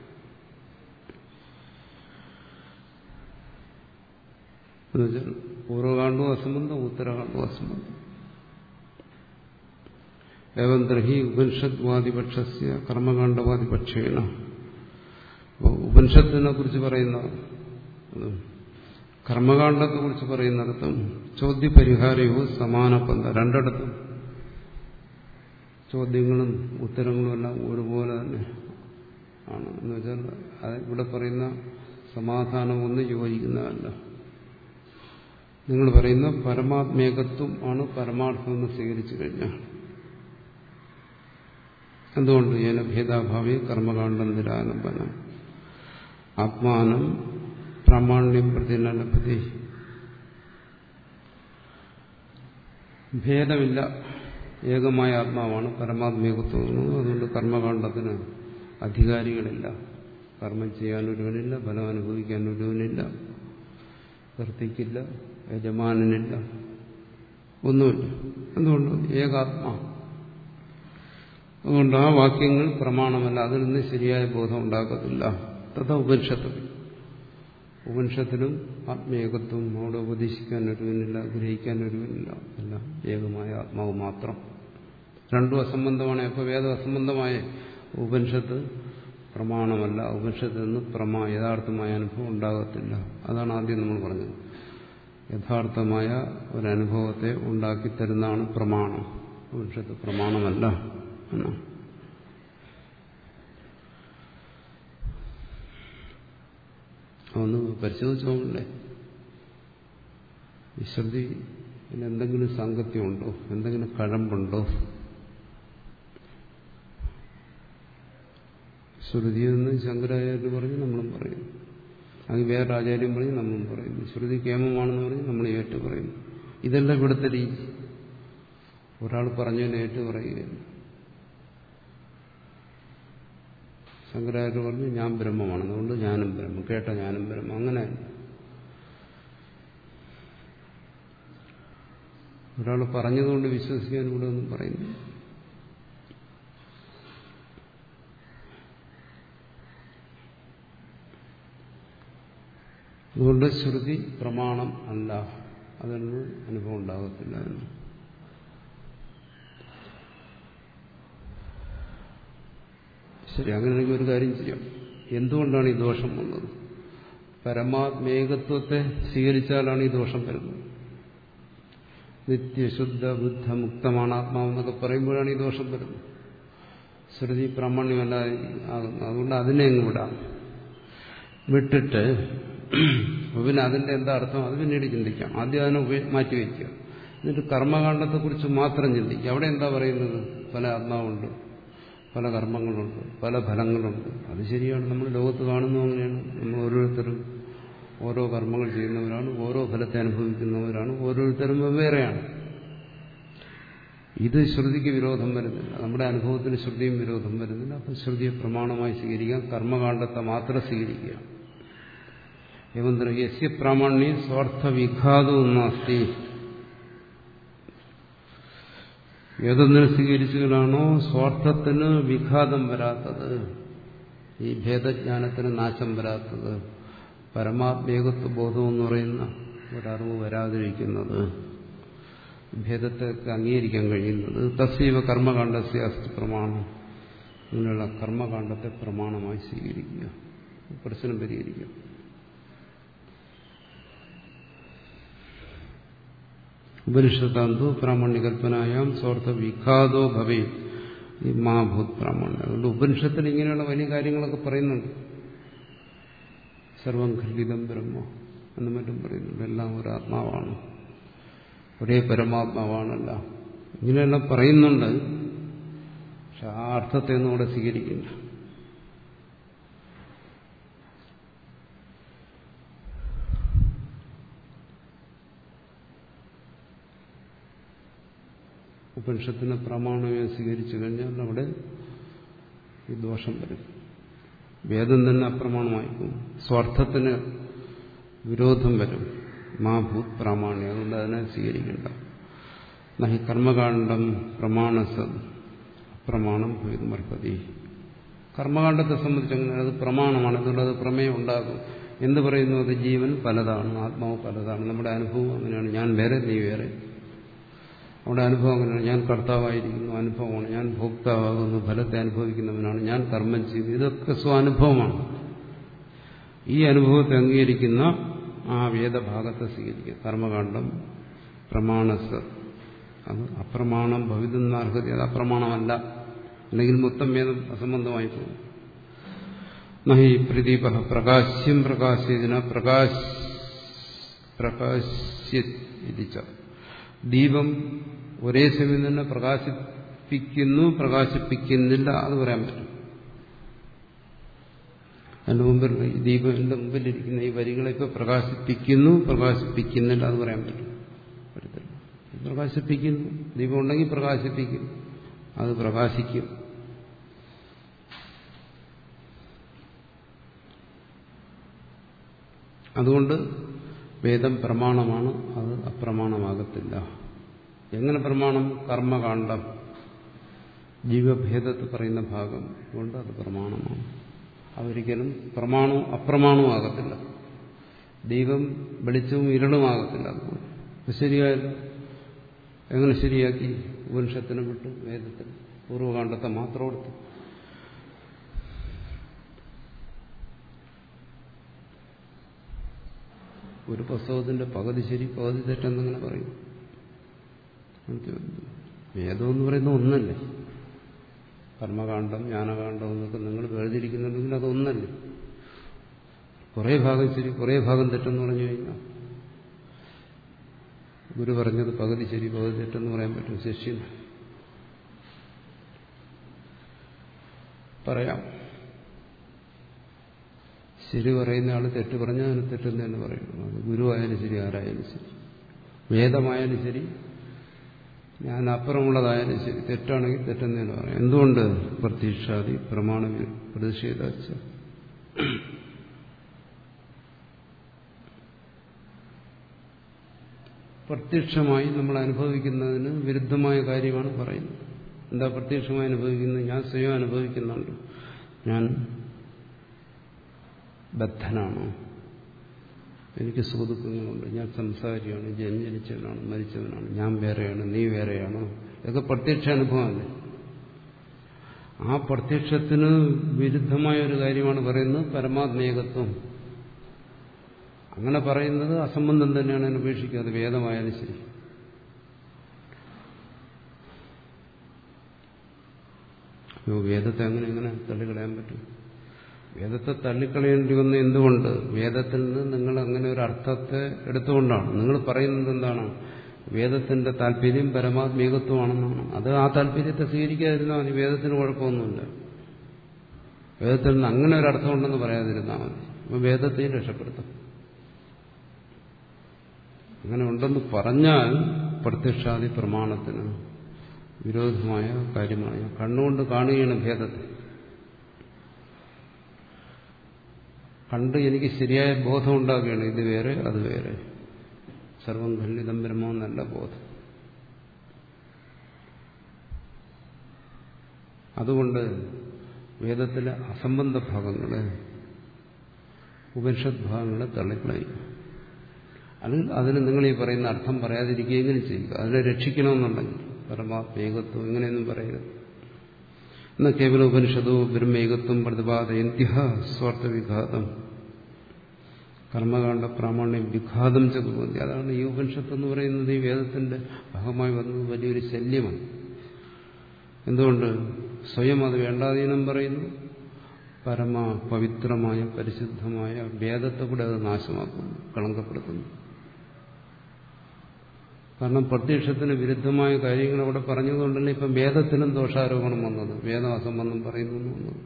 എന്നുവെച്ചാൽ പൂർവകാണ്ഡവും അസംബന്ധം, ഉത്തരകാണ്ഡവും അസംബന്ധം. ഏവം ദ്രഹി ഉപനിഷദ്വാദിപക്ഷസ്യ കർമ്മകാണ്ഡവാദിപക്ഷേണ. ഉപനിഷത്തിനെ കുറിച്ച് പറയുന്ന കർമ്മകാണ്ഡത്തെ കുറിച്ച് പറയുന്നിടത്തും ചോദ്യപരിഹാരവും സമാന പന്ഥ, രണ്ടിടത്തും ചോദ്യങ്ങളും ഉത്തരങ്ങളും എല്ലാം ഒരുപോലെ തന്നെ ആണ്. എന്ന് വെച്ചാൽ ഇവിടെ പറയുന്ന സമാധാനം ഒന്നും യോജിക്കുന്നതല്ല. നിങ്ങൾ പറയുന്ന പരമാത്മേകത്വം ആണ് പരമാർത്ഥം എന്ന് സ്വീകരിച്ചു കഴിഞ്ഞാൽ എന്തുകൊണ്ട് ഏന ഭേദാഭാവി കർമ്മകാണ്ഡം നിരാലംബനം ആത്മാനം പ്രാമാണ്യം പ്രതിനലപതി ഭേദമില്ല, ഏകമായ ആത്മാവാണ് പരമാത്മേകത്വം. അതുകൊണ്ട് കർമ്മകാണ്ഡത്തിന് അധികാരികളില്ല, കർമ്മം ചെയ്യാനൊരുവനില്ല, ഫലം അനുഭവിക്കാനൊരുവനില്ല, കർത്തിക്കില്ല, യജമാനനില്ല, ഒന്നുമില്ല. എന്തുകൊണ്ട്? ഏകാത്മാ. അതുകൊണ്ട് ആ വാക്യങ്ങൾ പ്രമാണമല്ല, അതിൽ നിന്ന് ശരിയായ ബോധം ഉണ്ടാക്കത്തില്ല. തഥാ ഉപനിഷത്ത്, ഉപനിഷത്തിലും ആത്മേകത്വം അവിടെ ഉപദേശിക്കാൻ ഒരുവനില്ല, ഗ്രഹിക്കാൻ ഒരുവനില്ല, അല്ല ഏകമായ ആത്മാവ് മാത്രം. രണ്ടും അസംബന്ധമാണ്. അപ്പോൾ വേദം അസംബന്ധമായ ഉപനിഷത്ത് പ്രമാണമല്ല, ഉപനിഷത്തിൽ നിന്ന് പ്രമാ യഥാർത്ഥമായ അനുഭവം ഉണ്ടാകത്തില്ല. അതാണ് ആദ്യം നമ്മൾ പറഞ്ഞത്. യഥാർത്ഥമായ ഒരനുഭവത്തെ ഉണ്ടാക്കിത്തരുന്നതാണ് പ്രമാണം, ഉപനിഷത്ത് പ്രമാണമല്ല എന്നാണ്. ഒന്ന് പരിശോധിച്ചു നോക്കണ്ടേ, ഈ ശ്രുതി എന്തെങ്കിലും സാങ്കത്യമുണ്ടോ, എന്തെങ്കിലും കഴമ്പുണ്ടോ? ശ്രുതി എന്ന് ശങ്കരാചാര്യ പറഞ്ഞ് നമ്മളും പറയുന്നു, അത് വേറെ ആചാര്യം പറഞ്ഞ് നമ്മളും പറയുന്നു. ശ്രുതി കേമമാണെന്ന് പറഞ്ഞ് നമ്മൾ ഏറ്റു പറയുന്നു. ഇതെല്ലാം ഇവിടുത്തെ രീതി. ഒരാൾ പറഞ്ഞതിനെ ഏറ്റു പറയുകയാണ്. ശങ്കരാചാര്യ പറഞ്ഞു ഞാൻ ബ്രഹ്മമാണ്, അതുകൊണ്ട് ഞാനും ബ്രഹ്മം, കേട്ട ഞാനും ബ്രഹ്മം. അങ്ങനെ ഒരാൾ പറഞ്ഞതുകൊണ്ട് വിശ്വസിക്കാൻ ഇവിടെ ഒന്നും പറയുന്നു. അതുകൊണ്ട് ശ്രുതി പ്രമാണം അല്ല, അതൊന്നും അനുഭവം ഉണ്ടാകത്തില്ല. ശരി, അങ്ങനെയാണെങ്കിൽ ഒരു കാര്യം ചെയ്യാം. എന്തുകൊണ്ടാണ് ഈ ദോഷം വന്നത്? പരമാത്മേകത്വത്തെ സ്വീകരിച്ചാലാണ് ഈ ദോഷം വരുന്നത്. നിത്യശുദ്ധ ബുദ്ധ മുക്തമാണ് ആത്മാവെന്നൊക്കെ പറയുമ്പോഴാണ് ഈ ദോഷം വരുന്നത്. ശ്രുതി പ്രാമാണ്യമല്ലാതെ ആകുന്നു. അതുകൊണ്ട് അതിനെ അങ്ങ് വിടാം, വിട്ടിട്ട് പിന്നെ അതിന്റെ എന്താ അർത്ഥം അത് പിന്നീട് ചിന്തിക്കാം. ആദ്യം അതിനെ മാറ്റിവെക്കുക, എന്നിട്ട് കർമ്മകാണ്ഡത്തെക്കുറിച്ച് മാത്രം ചിന്തിക്കുക. അവിടെ എന്താ പറയുന്നത്? പല ആത്മാവുണ്ട്, പല കർമ്മങ്ങളുണ്ട്, പല ഫലങ്ങളുണ്ട്. അത് ശരിയാണ്, നമ്മൾ ലോകത്ത് കാണുന്നു അങ്ങനെയാണ്. നമ്മൾ ഓരോരുത്തരും ഓരോ കർമ്മങ്ങൾ ചെയ്യുന്നവരാണ്, ഓരോ ഫലത്തെ അനുഭവിക്കുന്നവരാണ്, ഓരോരുത്തരും വെവ്വേറെയാണ്. ഇത് ശ്രുതിക്ക് വിരോധം വരുന്നില്ല, നമ്മുടെ അനുഭവത്തിന് ശ്രുതിയും വിരോധം വരുന്നില്ല. അപ്പം ശ്രുതിയെ പ്രമാണമായി സ്വീകരിക്കാം, കർമ്മകാണ്ഡത്തെ മാത്രം സ്വീകരിക്കുക. യസ്യ പ്രാമാണ്യ സ്വാർത്ഥ വിഘാതവും നാസ്തി. ഏതൊന്നിനെ സ്വീകരിച്ചാലാണോ സ്വാർത്ഥത്തിന് വിഘാതം വരാത്തത്, ഈ ഭേദജ്ഞാനത്തിന് നാശം വരാത്തത്, പരമാത്മേകത്വ ബോധം എന്ന് പറയുന്ന ഒരറിവ് വരാതിരിക്കുന്നത്, ഭേദത്തെ അംഗീകരിക്കാൻ കഴിയുന്നത്, തസ്സൈവ കർമ്മകാണ്ഡസ്യ അസ്തി പ്രമാണം. അങ്ങനെയുള്ള കർമ്മകാണ്ഡത്തെ പ്രമാണമായി സ്വീകരിക്കുക, പ്രശ്നം പരിഹരിക്കുക. ഉപനിഷത്താന്തു പ്രാമാണ്യകൽപ്പനായാം സ്വാർത്ഥ വിഘാതോ ഭവേ മാഭൂത് പ്രാമാണ്യം. അതുകൊണ്ട് ഉപനിഷത്തിൽ ഇങ്ങനെയുള്ള വലിയ കാര്യങ്ങളൊക്കെ പറയുന്നുണ്ട്. സർവം ഖണ്ഡിതം ബ്രഹ്മ എന്നും മറ്റും പറയുന്നുണ്ട്. എല്ലാം ഒരു ആത്മാവാണ്, ഒരേ പരമാത്മാവാണല്ല, ഇങ്ങനെയെല്ലാം പറയുന്നുണ്ട്. പക്ഷെ ആ അർത്ഥത്തെ ഒന്നും ഇവിടെ സ്വീകരിക്കില്ല. ഉപനിഷത്തിന് പ്രമാണമേ സ്വീകരിച്ചു കഴിഞ്ഞാൽ അവിടെ ഈ ദോഷം വരും. വേദം തന്നെ അപ്രമാണമായിക്കും, സ്വാർത്ഥത്തിന് വിരോധം വരും. മാ ഭൂത് പ്രാമാണ്യം, അതുകൊണ്ട് അതിനെ സ്വീകരിക്കണ്ട. നഹി കർമ്മകാണ്ഡം പ്രമാണസ അപ്രമാണം ഭേദമർഹതി. കർമ്മകാണ്ഡത്തെ സംബന്ധിച്ച് അങ്ങനെ അത് പ്രമാണമാണ്, അതുകൊണ്ട് അത് പ്രമേയം ഉണ്ടാകും. എന്ത് പറയുന്നു? അത് ജീവൻ പലതാണ്, ആത്മാവ് പലതാണ്. നമ്മുടെ അനുഭവം അങ്ങനെയാണ്. ഞാൻ വേറെ, നീ വേറെ. അവിടെ അനുഭവം അങ്ങനെയാണ്. ഞാൻ കർത്താവായിരിക്കുന്നു, അനുഭവമാണ്. ഞാൻ ഭോക്താവാകുന്നു, ഫലത്തെ അനുഭവിക്കുന്നവനാണ്. ഞാൻ കർമ്മം ചെയ്യുന്നു, ഇതൊക്കെ സ്വാനുഭവമാണ്. ഈ അനുഭവത്തെ അംഗീകരിക്കുന്ന ആ വേദഭാഗത്തെ സ്വീകരിക്കുക. കർമ്മകാണ്ഡം പ്രമാണസ, അത് അപ്രമാണം ഭവിതുന്ന അർഹത, അത് അപ്രമാണമല്ല. അല്ലെങ്കിൽ മൊത്തം വേദം അസംബന്ധമായി പോകും. നഹി പ്രദീപ പ്രകാശ്യം പ്രകാശേന പ്രകാശ് പ്രകാശ്യതിച്ച. ദീപം ഒരേ സമയം തന്നെ പ്രകാശിപ്പിക്കുന്നു, പ്രകാശിപ്പിക്കുന്നില്ല, അത് പറയാൻ പറ്റും. അതിന്റെ മുമ്പിൽ ഈ ദീപത്തിന്റെ മുമ്പിലിരിക്കുന്ന ഈ വരികളെ ഇപ്പൊ പ്രകാശിപ്പിക്കുന്നു, പ്രകാശിപ്പിക്കുന്നില്ല, അത് പറയാൻ പറ്റും. പറ്റത്തില്ല. പ്രകാശിപ്പിക്കുന്നു, ദീപം ഉണ്ടെങ്കിൽ പ്രകാശിപ്പിക്കും, അത് പ്രകാശിക്കും. അതുകൊണ്ട് വേദം പ്രമാണമാണ്, അത് അപ്രമാണമാകത്തില്ല. എങ്ങനെ പ്രമാണം? കർമ്മകാണ്ഡം, ജീവഭേദത്തിൽ പറയുന്ന ഭാഗം കൊണ്ട് അത് പ്രമാണമാണ്. അതൊരിക്കലും പ്രമാണവും അപ്രമാണവും ആകത്തില്ല. ദൈവം വെളിച്ചവും ഇരുളുമാകത്തില്ല. അതുകൊണ്ട് ശരിയായല്ലോ. എങ്ങനെ ശരിയാക്കി? ഉപനിഷത്തിനെ വിട്ടു വേദത്തിൽ പൂർവ്വകാണ്ഡത്തെ മാത്രം എടുത്തു. ഒരു പുസ്തകത്തിന്റെ പകുതി ശരി പകുതി തെറ്റെന്നിങ്ങനെ പറയും. വേദം എന്ന് പറയുന്നത് ഒന്നല്ലേ? കർമ്മകാണ്ഡം, ജ്ഞാനകാണ്ഡം എന്നൊക്കെ നിങ്ങൾ വേർതിരിക്കുന്നുണ്ടെങ്കിൽ അതൊന്നല്ലേ? കുറേ ഭാഗം ശരി കുറേ ഭാഗം തെറ്റെന്ന് പറഞ്ഞു കഴിഞ്ഞാൽ ഗുരു പറഞ്ഞത് പകുതി ശരി പകുതി തെറ്റെന്ന് പറയാൻ പറ്റും? ശിഷ്യൻ പറയാം. ശരി പറയുന്ന ആൾ തെറ്റ് പറഞ്ഞാൽ അതിന് തെറ്റെന്ന് തന്നെ പറയുന്നു. അത് ഗുരുവായാലും ശരി, ആരായാലും ശരി, വേദമായാലും ശരി, ഞാൻ അപ്പുറമുള്ളതായാലും ശരി, തെറ്റാണെങ്കിൽ തെറ്റെന്ന് തന്നെ പറയാം. എന്തുകൊണ്ട്? പ്രതീക്ഷാദി പ്രമാണ പ്രതിഷേധാച്ച. പ്രത്യക്ഷമായി നമ്മൾ അനുഭവിക്കുന്നതിന് വിരുദ്ധമായ കാര്യമാണ് പറയുന്നത്. എന്താ പ്രത്യക്ഷമായി അനുഭവിക്കുന്നത്? ഞാൻ സ്വയം അനുഭവിക്കുന്നുണ്ട്. ഞാൻ ബദ്ധനാണ്, എനിക്ക് സുഖദുഃഖങ്ങളുണ്ട്, ഞാൻ സംസാരിയാണ്, ജനിച്ചവനാണ്, മരിച്ചവനാണ്, ഞാൻ വേറെയാണ്, നീ വേറെയാണ്. ഇതൊക്കെ പ്രത്യക്ഷ അനുഭവമല്ലേ? ആ പ്രത്യക്ഷത്തിന് വിരുദ്ധമായ ഒരു കാര്യമാണ് പറയുന്നത് പരമാത്മേകത്വം. അങ്ങനെ പറയുന്നത് അസംബന്ധം തന്നെയാണ്. അതിനെ ഉപേക്ഷിക്കാതെ വേദമായാലും ശരി. അയ്യോ, വേദത്തെ അങ്ങനെ എങ്ങനെ തള്ളിക്കളയാൻ പറ്റും? വേദത്തെ തള്ളിക്കളയേണ്ടി വന്ന എന്തുകൊണ്ട്? വേദത്തിൽ നിന്ന് നിങ്ങൾ അങ്ങനെ ഒരു അർത്ഥത്തെ എടുത്തുകൊണ്ടാണ്. നിങ്ങൾ പറയുന്നത് എന്താണ്? വേദത്തിന്റെ താല്പര്യം പരമാത്മീകത്വമാണെന്നാണ്. അത് ആ താല്പര്യത്തെ സ്വീകരിക്കാതിരുന്നാൽ മതി, വേദത്തിന് കുഴപ്പമൊന്നുമില്ല. വേദത്തിൽ നിന്ന് അങ്ങനെ ഒരു അർത്ഥം ഉണ്ടെന്ന് പറയാതിരുന്നാൽ മതി. അപ്പോൾ വേദത്തെയും രക്ഷപ്പെടുത്തും. അങ്ങനെ ഉണ്ടെന്ന് പറഞ്ഞാൽ പ്രത്യക്ഷാദി പ്രമാണത്തിന് വിരോധമായ കാര്യമാണ്. ഞാൻ കണ്ണുകൊണ്ട് കാണുകയാണ് ഭേദത്തെ. കണ്ട് എനിക്ക് ശരിയായ ബോധം ഉണ്ടാക്കുകയാണ്. ഇത് വേറെ, അത് വേറെ, സർവം ഖണ്ഡിതം ബ്രഹ്മമെന്നല്ല ബോധം. അതുകൊണ്ട് വേദത്തിലെ അസംബന്ധ ഭാഗങ്ങളെ, ഉപനിഷത് ഭാഗങ്ങളെ തള്ളിക്കളയും. അതിൽ അതിന് നിങ്ങൾ ഈ പറയുന്ന അർത്ഥം പറയാതിരിക്കുകയെങ്കിലും ചെയ്യുക. അതിനെ രക്ഷിക്കണമെന്നുണ്ടെങ്കിൽ പരമാത്മേകത്വം ഇങ്ങനെയൊന്നും പറയരുത്. എന്നാൽ കേവല ഉപനിഷത്തോ ബ്രഹ്മേകത്വം പ്രതിപാദയന്ത്യ സ്വാർത്ഥവിഘാതം കർമ്മകാണ്ഡ പ്രാമാണ്യം വിഘാതം ചകുമതി. അതാണ് ഈ ഉപനിഷത്ത് എന്ന് പറയുന്നത്. ഈ വേദത്തിന്റെ ഭാഗമായി വന്നത് വലിയൊരു ശല്യമാണ്. എന്തുകൊണ്ട്? സ്വയം അത് വേണ്ടാതീനം പറയുന്നു, പരമ പവിത്രമായ പരിശുദ്ധമായ വേദത്തെ കൂടെ അത് നാശമാക്കുന്നു, കളങ്കപ്പെടുത്തുന്നു. കാരണം പ്രത്യക്ഷത്തിന് വിരുദ്ധമായ കാര്യങ്ങൾ അവിടെ പറഞ്ഞതുകൊണ്ടല്ലേ ഇപ്പം വേദത്തിനും ദോഷാരോപണം വന്നത്, വേദം അസംബന്ധം പറയുന്നു വന്നത്.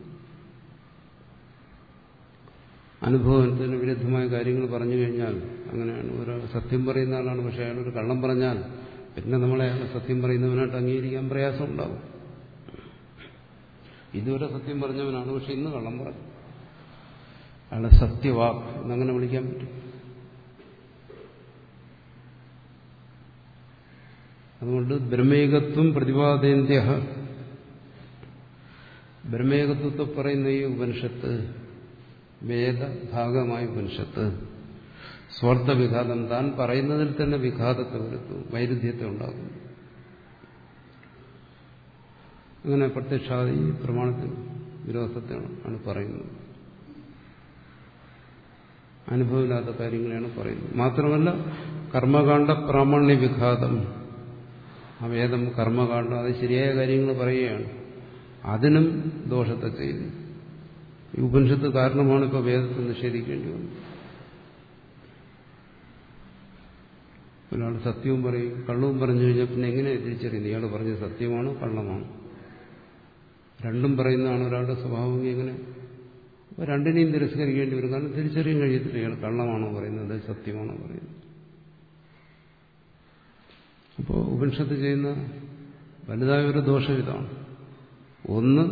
അനുഭവത്തിന് വിരുദ്ധമായ കാര്യങ്ങൾ പറഞ്ഞു കഴിഞ്ഞാൽ അങ്ങനെയാണ്. ഒരാൾ സത്യം പറയുന്ന ആളാണ്, പക്ഷെ അയാളൊരു കള്ളം പറഞ്ഞാൽ പിന്നെ നമ്മളെ അയാൾ സത്യം പറയുന്നവനായിട്ട് അംഗീകരിക്കാൻ പ്രയാസം ഉണ്ടാവും. ഇതുവരെ സത്യം പറഞ്ഞവനാണ്, പക്ഷെ ഇന്ന് കള്ളം പറഞ്ഞു. അയാളെ സത്യവാക് എന്നങ്ങനെ വിളിക്കാൻ പറ്റും. അതുകൊണ്ട് ബ്രഹ്മേകത്വം പ്രതിപാദേന്ത്യ, ബ്രഹ്മേകത്വത്തെ പറയുന്ന ഈ ഉപനിഷത്ത്, വേദഭാഗമായ ഉപനിഷത്ത് സ്വാർത്ഥവിഘാതം, താൻ പറയുന്നതിൽ തന്നെ വിഘാതത്തെ വരുത്തും, വൈരുദ്ധ്യത്തെ ഉണ്ടാകും. അങ്ങനെ പ്രത്യക്ഷാദി പ്രമാണത്തിന് വിരോധത്തെ ആണ് പറയുന്നത്. അനുഭവമില്ലാത്ത കാര്യങ്ങളെയാണ് പറയുന്നത്. മാത്രമല്ല കർമ്മകാണ്ഡ പ്രാമാണ്യ വിഘാതം, ആ വേദം കർമ്മകാണ്ഡം അത് ശരിയായ കാര്യങ്ങൾ പറയുകയാണ്, അതിനും ദോഷത്തെ ചെയ്യുന്നു. ഈ ഉപനിഷത്ത് കാരണമാണ് ഇപ്പോൾ വേദത്തെ നിഷേധിക്കേണ്ടി വന്നത്. ഒരാൾ സത്യവും പറയും കള്ളവും പറഞ്ഞു കഴിഞ്ഞാൽ പിന്നെ എങ്ങനെ തിരിച്ചറിയുന്നത് ഇയാൾ പറഞ്ഞത് സത്യമാണോ കള്ളമാണോ? രണ്ടും പറയുന്നതാണ് ഒരാളുടെ സ്വഭാവം. എങ്ങനെ രണ്ടിനെയും തിരസ്കരിക്കേണ്ടി വരും. കാരണം തിരിച്ചറിയാൻ കഴിയത്തില്ല ഇയാൾ കള്ളമാണോ പറയുന്നത് സത്യമാണോ പറയുന്നത്. അപ്പോൾ ഉപനിഷത്ത് ചെയ്യുന്ന വലുതായ ഒരു ദോഷം ഇതാണ്. ഒന്ന്,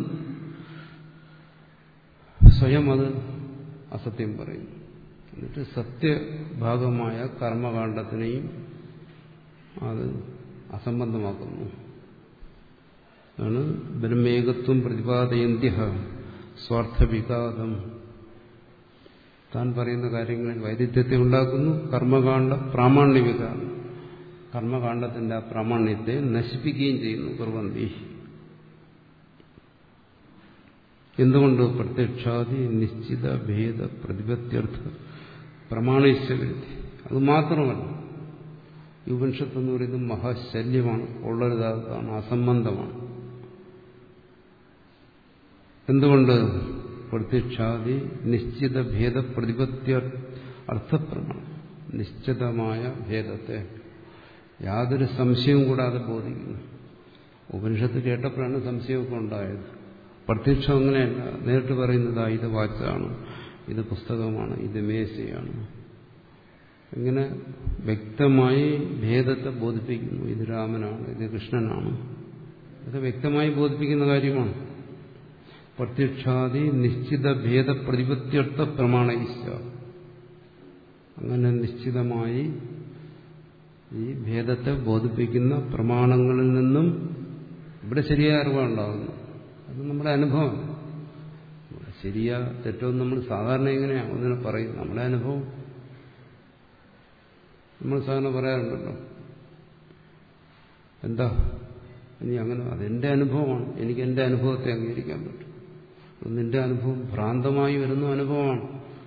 സ്വയം അത് അസത്യം പറയുന്നു. എന്നിട്ട് സത്യഭാഗമായ കർമ്മകാണ്ഡത്തിനെയും അത് അസംബന്ധമാക്കുന്നു. ആണ് ബ്രഹ്മേകത്വം പ്രതിപാദയന്ത്യ സ്വാർത്ഥവിഘാതം. താൻ പറയുന്ന കാര്യങ്ങളിൽ വൈരുദ്ധ്യത്തെ ഉണ്ടാക്കുന്നു. കർമ്മകാണ്ഡ പ്രാമാണ്യവിഘാതം, കർമ്മകാണ്ഡത്തിന്റെ ആ പ്രാമാണ്യത്തെ നശിപ്പിക്കുകയും ചെയ്യുന്നു. കുർവന്തി. എന്തുകൊണ്ട്? പ്രത്യക്ഷാദി നിശ്ചിത ഭേദ പ്രതിപത്യർത്ഥ പ്രമാണേശ്വരുത്തി. അത് മാത്രമല്ല, ഈ ഉപനിഷത്ത് എന്ന് പറയുന്നത് മഹാശല്യമാണ്, ഉള്ളൊരുതാണ്, അസംബന്ധമാണ്. എന്തുകൊണ്ട്? പ്രത്യക്ഷാദി നിശ്ചിത ഭേദ പ്രതിപത്യ അർത്ഥപ്രമാണം. നിശ്ചിതമായ ഭേദത്തെ യാതൊരു സംശയവും കൂടാതെ ബോധിക്കുന്നു. ഉപനിഷത്ത് കേട്ടപ്പോഴാണ് സംശയമൊക്കെ ഉണ്ടായത്. പ്രത്യക്ഷം അങ്ങനെയല്ല, നേരിട്ട് പറയുന്നതാ ഇത് വാച്ചാണ്, ഇത് പുസ്തകമാണ്, ഇത് മേശയാണ്. ഇങ്ങനെ വ്യക്തമായി ഭേദത്തെ ബോധിപ്പിക്കുന്നു. ഇത് രാമനാണ്, ഇത് കൃഷ്ണനാണ്. ഇത് വ്യക്തമായി ബോധിപ്പിക്കുന്ന കാര്യമാണ്. പ്രത്യക്ഷാദി നിശ്ചിത ഭേദ പ്രതിപത്യർത്ഥ പ്രമാണയിച്ച. അങ്ങനെ നിശ്ചിതമായി ഈ ഭേദത്തെ ബോധിപ്പിക്കുന്ന പ്രമാണങ്ങളിൽ നിന്നും ഇവിടെ ശരിയായ അറിവുണ്ടാകുന്നു. അത് നമ്മുടെ അനുഭവം. ശരിയാ തെറ്റോ നമ്മൾ സാധാരണ എങ്ങനെയാണ് ഒന്നിനെ പറയും? നമ്മുടെ അനുഭവം. നമ്മൾ സാധാരണ പറയാറുണ്ടല്ലോ, എന്താ ഇനി അങ്ങനെ, അതെന്റെ അനുഭവമാണ്, എനിക്ക് എന്റെ അനുഭവത്തെ അംഗീകരിക്കാൻ പറ്റും. നിന്റെ അനുഭവം ഭ്രാന്തമായി വരുന്ന അനുഭവമാണ്.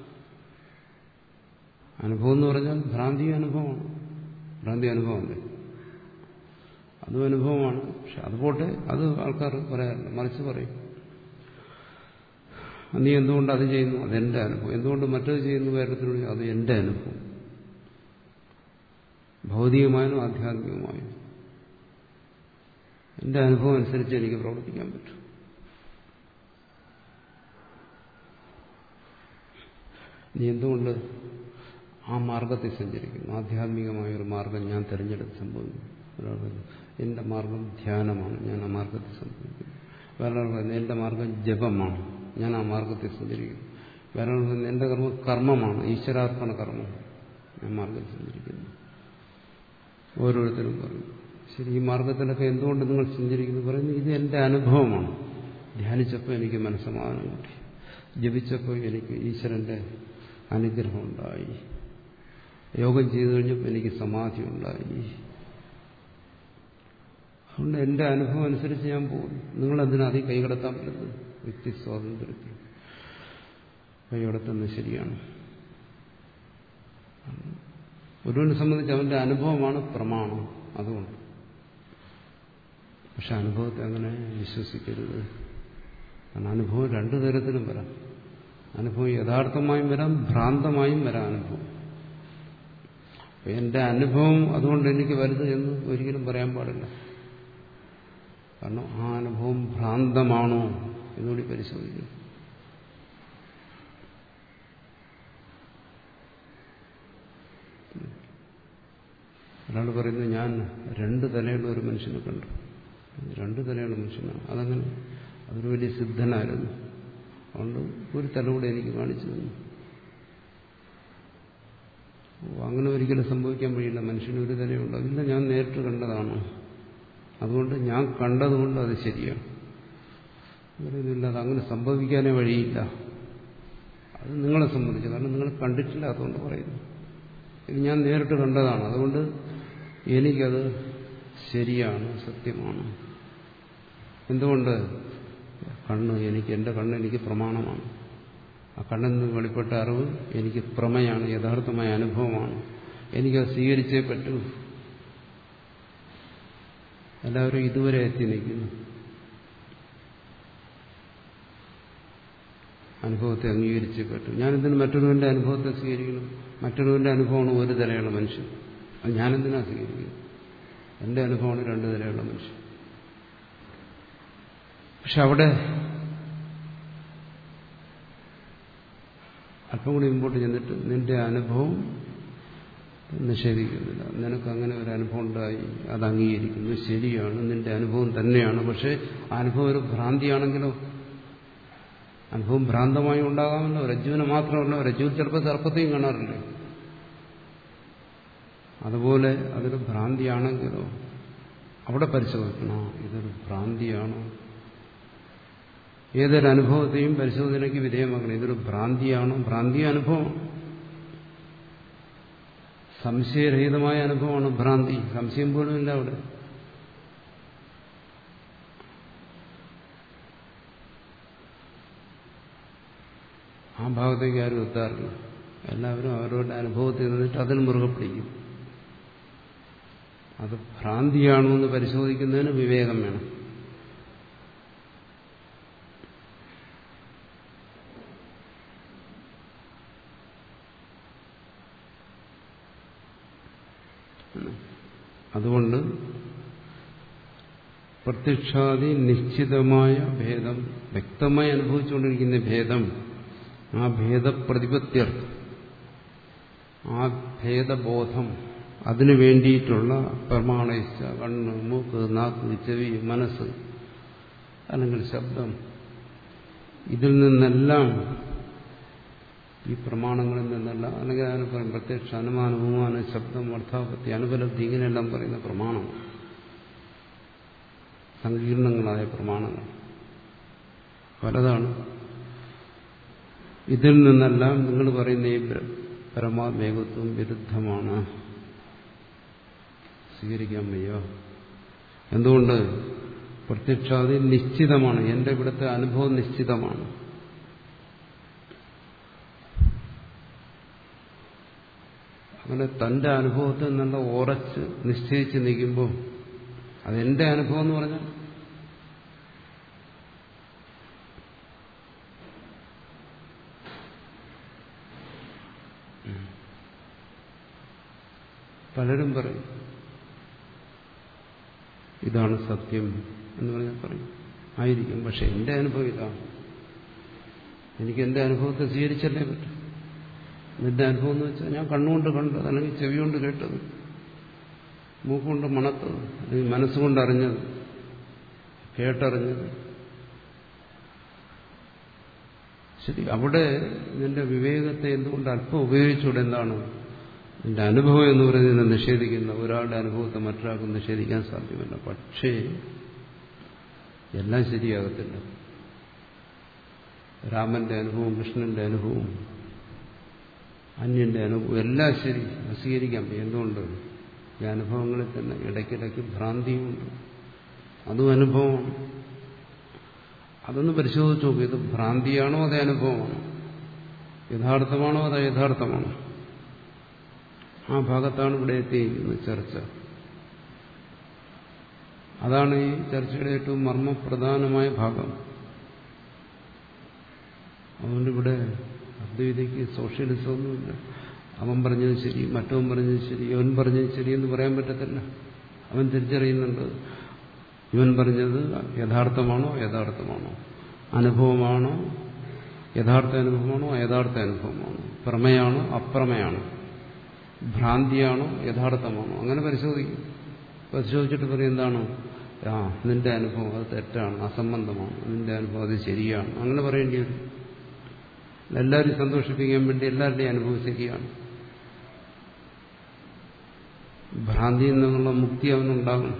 അനുഭവം എന്ന് പറഞ്ഞാൽ ഭ്രാന്തി അനുഭവമാണ്. ഭ്രാന്തി അനുഭവമല്ലേ? അതും അനുഭവമാണ്. പക്ഷെ അതുപോട്ടെ, അത് ആൾക്കാർ പറയാറില്ല. മറിച്ച് പറയും, നീ എന്തുകൊണ്ട് അത് ചെയ്യുന്നു? അതെന്റെ അനുഭവം. എന്തുകൊണ്ട് മറ്റത് ചെയ്യുന്നു? വേറെത്തിനോട് അത് എന്റെ അനുഭവം. ഭൗതികമായും ആധ്യാത്മികമായും എന്റെ അനുഭവം അനുസരിച്ച് എനിക്ക് പ്രവർത്തിക്കാൻ പറ്റും. നീ എന്തുകൊണ്ട് ആ മാർഗത്തിൽ സഞ്ചരിക്കുന്നു? ആധ്യാത്മികമായ ഒരു മാർഗം ഞാൻ തിരഞ്ഞെടുത്ത് സംഭവിക്കുന്നു. എന്റെ മാർഗം ധ്യാനമാണ്, ഞാൻ ആ മാർഗത്തിൽ സഞ്ചരിക്കുന്നു. വേറെ പറയുന്നത് എന്റെ മാർഗം ജപമാണ്, ഞാൻ ആ മാർഗത്തിൽ സഞ്ചരിക്കുന്നു. വേറെ പറയുന്നത് എന്റെ കർമ്മം കർമ്മമാണ്, ഈശ്വരാർപ്പണ കർമ്മം, ഞാൻ മാർഗത്തിൽ സഞ്ചരിക്കുന്നു. ഓരോരുത്തരും പറയും, ശരി, ഈ മാർഗത്തിലൊക്കെ എന്തുകൊണ്ട് നിങ്ങൾ സഞ്ചരിക്കുന്നു? പറയുന്നത് ഇത് എന്റെ അനുഭവമാണ്. ധ്യാനിച്ചപ്പോൾ എനിക്ക് മനസ്സമാധാനം കിട്ടി, ജപിച്ചപ്പോൾ എനിക്ക് ഈശ്വരന്റെ അനുഗ്രഹം ഉണ്ടായി, യോഗം ചെയ്തു കഴിഞ്ഞപ്പോൾ എനിക്ക് സമാധി ഉണ്ടായി. അതുകൊണ്ട് എന്റെ അനുഭവം അനുസരിച്ച് ഞാൻ പോകുന്നു. നിങ്ങളെന്തിനാ അതിൽ കൈകടത്താൻ പറ്റുന്നത്? വ്യക്തി സ്വാതന്ത്ര്യത്തിൽ കൈകടത്തുന്നത് ശരിയാണ്. ഒരുവനെ സംബന്ധിച്ച് അവന്റെ അനുഭവമാണ് പ്രമാണം. അതുകൊണ്ട് പക്ഷെ അനുഭവത്തെ അങ്ങനെ വിശ്വസിക്കരുത്. കാരണം അനുഭവം രണ്ടു തരത്തിലും വരാം. അനുഭവം യഥാർത്ഥമായും വരാം, ഭ്രാന്തമായും വരാം അനുഭവം. എന്റെ അനുഭവം അതുകൊണ്ട് എനിക്ക് വലുത് എന്ന് ഒരിക്കലും പറയാൻ പാടില്ല. കാരണം ആ അനുഭവം ഭ്രാന്തമാണോ എന്നുകൂടി പരിശോധിക്കും. ഒരാൾ പറയുന്നത്, ഞാൻ രണ്ട് തലയുള്ള ഒരു മനുഷ്യനെ കണ്ടു. രണ്ട് തലയുള്ള മനുഷ്യനാണ്. അതങ്ങനെ അതൊരു വലിയ സിദ്ധനായിരുന്നു. അതുകൊണ്ട് ഒരു തല കൂടെ എനിക്ക് കാണിച്ചു തന്നു. അങ്ങനെ ഒരിക്കലും സംഭവിക്കാൻ വഴിയില്ല. മനുഷ്യന് ഒരു തലയുണ്ട്. അതില്ല, ഞാൻ നേരിട്ട് കണ്ടതാണ്. അതുകൊണ്ട് ഞാൻ കണ്ടതുകൊണ്ട് അത് ശരിയാണ്. അങ്ങനെയൊന്നുമില്ല, അത് അങ്ങനെ സംഭവിക്കാനേ വഴിയില്ല. അത് നിങ്ങളെ സംബന്ധിച്ച്, കാരണം നിങ്ങൾ കണ്ടിട്ടില്ല, അതുകൊണ്ട് പറയുന്നു. ഇത് ഞാൻ നേരിട്ട് കണ്ടതാണ്, അതുകൊണ്ട് എനിക്കത് ശരിയാണ്, സത്യമാണ്. എന്തുകൊണ്ട്? കണ്ണ് എനിക്ക്, എന്റെ കണ്ണ് എനിക്ക് പ്രമാണമാണ്. ആ കണ്ണിൽ നിന്ന് വെളിപ്പെട്ട അറിവ് എനിക്ക് പ്രമയാണ്, യഥാർത്ഥമായ അനുഭവമാണ്. എനിക്കത് സ്വീകരിച്ചേ പറ്റൂ. എല്ലാവരും ഇതുവരെ എത്തി നിൽക്കുന്നു. അനുഭവത്തെ അംഗീകരിച്ചേ പറ്റൂ. ഞാനിതിന് മറ്റൊരുവന്റെ അനുഭവത്തെ സ്വീകരിക്കണം. മറ്റൊരുവന്റെ അനുഭവമാണ് ഒരു തലയുള്ള മനുഷ്യൻ. അത് ഞാനെന്തിനാ സ്വീകരിക്കുന്നത്? എൻ്റെ അനുഭവമാണ് രണ്ടു നിലയുള്ള മനുഷ്യൻ. പക്ഷെ അവിടെ അല്പം കൂടി മുമ്പോട്ട് ചെന്നിട്ട് നിന്റെ അനുഭവം നിഷേധിക്കുന്നില്ല. നിനക്ക് അങ്ങനെ ഒരു അനുഭവം ഉണ്ടായി, അത് അംഗീകരിക്കുന്നു, ശരിയാണ്, നിന്റെ അനുഭവം തന്നെയാണ്. പക്ഷെ ആ അനുഭവം ഒരു ഭ്രാന്തിയാണെങ്കിലോ? അനുഭവം ഭ്രാന്തമായി ഉണ്ടാകാമല്ലോ. രജ്ജുവിന് മാത്രമല്ല, രജ്ജുവിൽ ചിലപ്പോൾ സർപ്പത്തെയും കാണാറില്ലേ? അതുപോലെ അതൊരു ഭ്രാന്തിയാണെങ്കിലോ അവിടെ പരിശോധിക്കണം, ഇതൊരു ഭ്രാന്തിയാണോ? ഏതൊരു അനുഭവത്തെയും പരിശോധനയ്ക്ക് വിധേയമാക്കണം. ഇതൊരു ഭ്രാന്തിയാണോ? ഭ്രാന്തി അനുഭവം, സംശയരഹിതമായ അനുഭവമാണ് ഭ്രാന്തി. സംശയം പോലും ഇല്ല അവിടെ. ആ ഭാഗത്തേക്ക് ആരും എത്താറില്ല. എല്ലാവരും അവരവരുടെ അനുഭവത്തിൽ നിന്നിട്ട് അതിൽ മുറുകെ പിടിക്കും. അത് ഭ്രാന്തിയാണോ എന്ന് പരിശോധിക്കുന്നതിന് വിവേകം വേണം. അതുകൊണ്ട് പ്രത്യക്ഷാദി നിശ്ചിതമായ ഭേദം, വ്യക്തമായി അനുഭവിച്ചുകൊണ്ടിരിക്കുന്ന ഭേദം, ആ ഭേദപ്രതിപത്യർത്ഥം, ആ ഭേദബോധം, അതിനു വേണ്ടിയിട്ടുള്ള പ്രമാണയിച്ച കണ്ണ്, മൂക്ക്, നാക്ക്, ചെവി, മനസ്സ്, അല്ലെങ്കിൽ ശബ്ദം, ഇതിൽ നിന്നെല്ലാം, ഈ പ്രമാണങ്ങളിൽ നിന്നല്ല, അല്ലെങ്കിൽ അതിന് പറയും പ്രത്യക്ഷ, അനുമാനം, ഉപമാനം, ശബ്ദം, അർത്ഥാപത്തി, അനുപലബ്ധി, ഇങ്ങനെയെല്ലാം പറയുന്ന പ്രമാണം, സങ്കീർണങ്ങളായ പ്രമാണങ്ങൾ പലതാണ്. ഇതിൽ നിന്നെല്ലാം നിങ്ങൾ പറയുന്ന ഈ പരമാത്മേകത്വം വിരുദ്ധമാണ്, സ്വീകരിക്കാൻ വയ്യ. എന്തുകൊണ്ട്? പ്രത്യക്ഷാദി നിശ്ചിതമാണ്. എന്റെ ഇവിടുത്തെ അനുഭവം നിശ്ചിതമാണ്. അങ്ങനെ തന്റെ അനുഭവത്തിൽ നല്ല ഉറച്ച് നിശ്ചയിച്ച് നിൽക്കുമ്പോൾ അതെന്റെ അനുഭവം എന്ന് പറഞ്ഞാൽ പലരും പറയും ഇതാണ് സത്യം എന്ന് പറഞ്ഞാൽ പറയും, ആയിരിക്കും. പക്ഷെ എന്റെ അനുഭവം ഇതാണ്. എനിക്ക് എന്റെ അനുഭവത്തെ സ്വീകരിച്ചല്ലേ പറ്റും. നിന്റെ അനുഭവം എന്ന് വെച്ചാൽ ഞാൻ കണ്ണുകൊണ്ട് കണ്ടത്, അല്ലെങ്കിൽ ചെവി കൊണ്ട് കേട്ടത്, മൂക്കുകൊണ്ട് മണത്തത്, അല്ലെങ്കിൽ മനസ്സുകൊണ്ട് അറിഞ്ഞത്, കേട്ടറിഞ്ഞത്. ശരി, അവിടെ നിന്റെ വിവേകത്തെ എന്തുകൊണ്ട് അല്പം ഉപയോഗിച്ചുകൂടെ? എന്താണ് നിന്റെ അനുഭവം എന്ന് പറയുന്നത്? നിഷേധിക്കുന്ന ഒരാളുടെ അനുഭവത്തെ മറ്റൊരാൾക്ക് നിഷേധിക്കാൻ സാധ്യമല്ല. പക്ഷേ എല്ലാം ശരിയാകത്തില്ല. രാമന്റെ അനുഭവം, കൃഷ്ണന്റെ അനുഭവം, അന്യന്റെ അനുഭവം എല്ലാം ശരി, സ്വീകരിക്കാൻ പറ്റും. എന്തുകൊണ്ട്? ഈ അനുഭവങ്ങളിൽ തന്നെ ഇടയ്ക്കിടയ്ക്ക് ഭ്രാന്തിയുമുണ്ട്. അതും അനുഭവമാണ്. അതൊന്ന് പരിശോധിച്ച് നോക്കും. ഇത് ഭ്രാന്തിയാണോ അതേ അനുഭവമാണോ? യഥാർത്ഥമാണോ അതോ യഥാർത്ഥമാണോ? ആ ഭാഗത്താണ് ഇവിടെ എത്തിയിരിക്കുന്നത് ചർച്ച. അതാണ് ഈ ചർച്ചയുടെ ഏറ്റവും മർമ്മപ്രധാനമായ ഭാഗം. അതുകൊണ്ട് ഇവിടെ അദ്വൈതയ്ക്ക് സോഷ്യലിസം ഒന്നുമില്ല. അവൻ പറഞ്ഞത് ശരി, മറ്റവൻ പറഞ്ഞത് ശരി, ഇവൻ പറഞ്ഞത് ശരിയെന്ന് പറയാൻ പറ്റത്തില്ല. അവൻ തിരിച്ചറിയുന്നുണ്ട് ഇവൻ പറഞ്ഞത് യഥാർത്ഥമാണോ യഥാർത്ഥമാണോ, അനുഭവമാണോ യഥാർത്ഥ അനുഭവമാണോ യഥാർത്ഥ അനുഭവമാണോ, പ്രമേയാണോ അപ്രമേയാണോ, ഭ്രാന്തിയാണോ യഥാർത്ഥമാണോ, അങ്ങനെ പരിശോധിക്കും. പരിശോധിച്ചിട്ട് പറയും എന്താണ്, ആ നിന്റെ അനുഭവം അത് തെറ്റാണ്, അസംബന്ധമാണ്, നിന്റെ അനുഭവം അത് ശരിയാണ്, അങ്ങനെ പറയേണ്ടി വരും. എല്ലാവരും സന്തോഷിപ്പിക്കാൻ വേണ്ടി എല്ലാവരുടെയും അനുഭവം ശരിയാണ്. ഭ്രാന്തിയിൽ നിന്നുള്ള മുക്തി അവനുണ്ടാകും.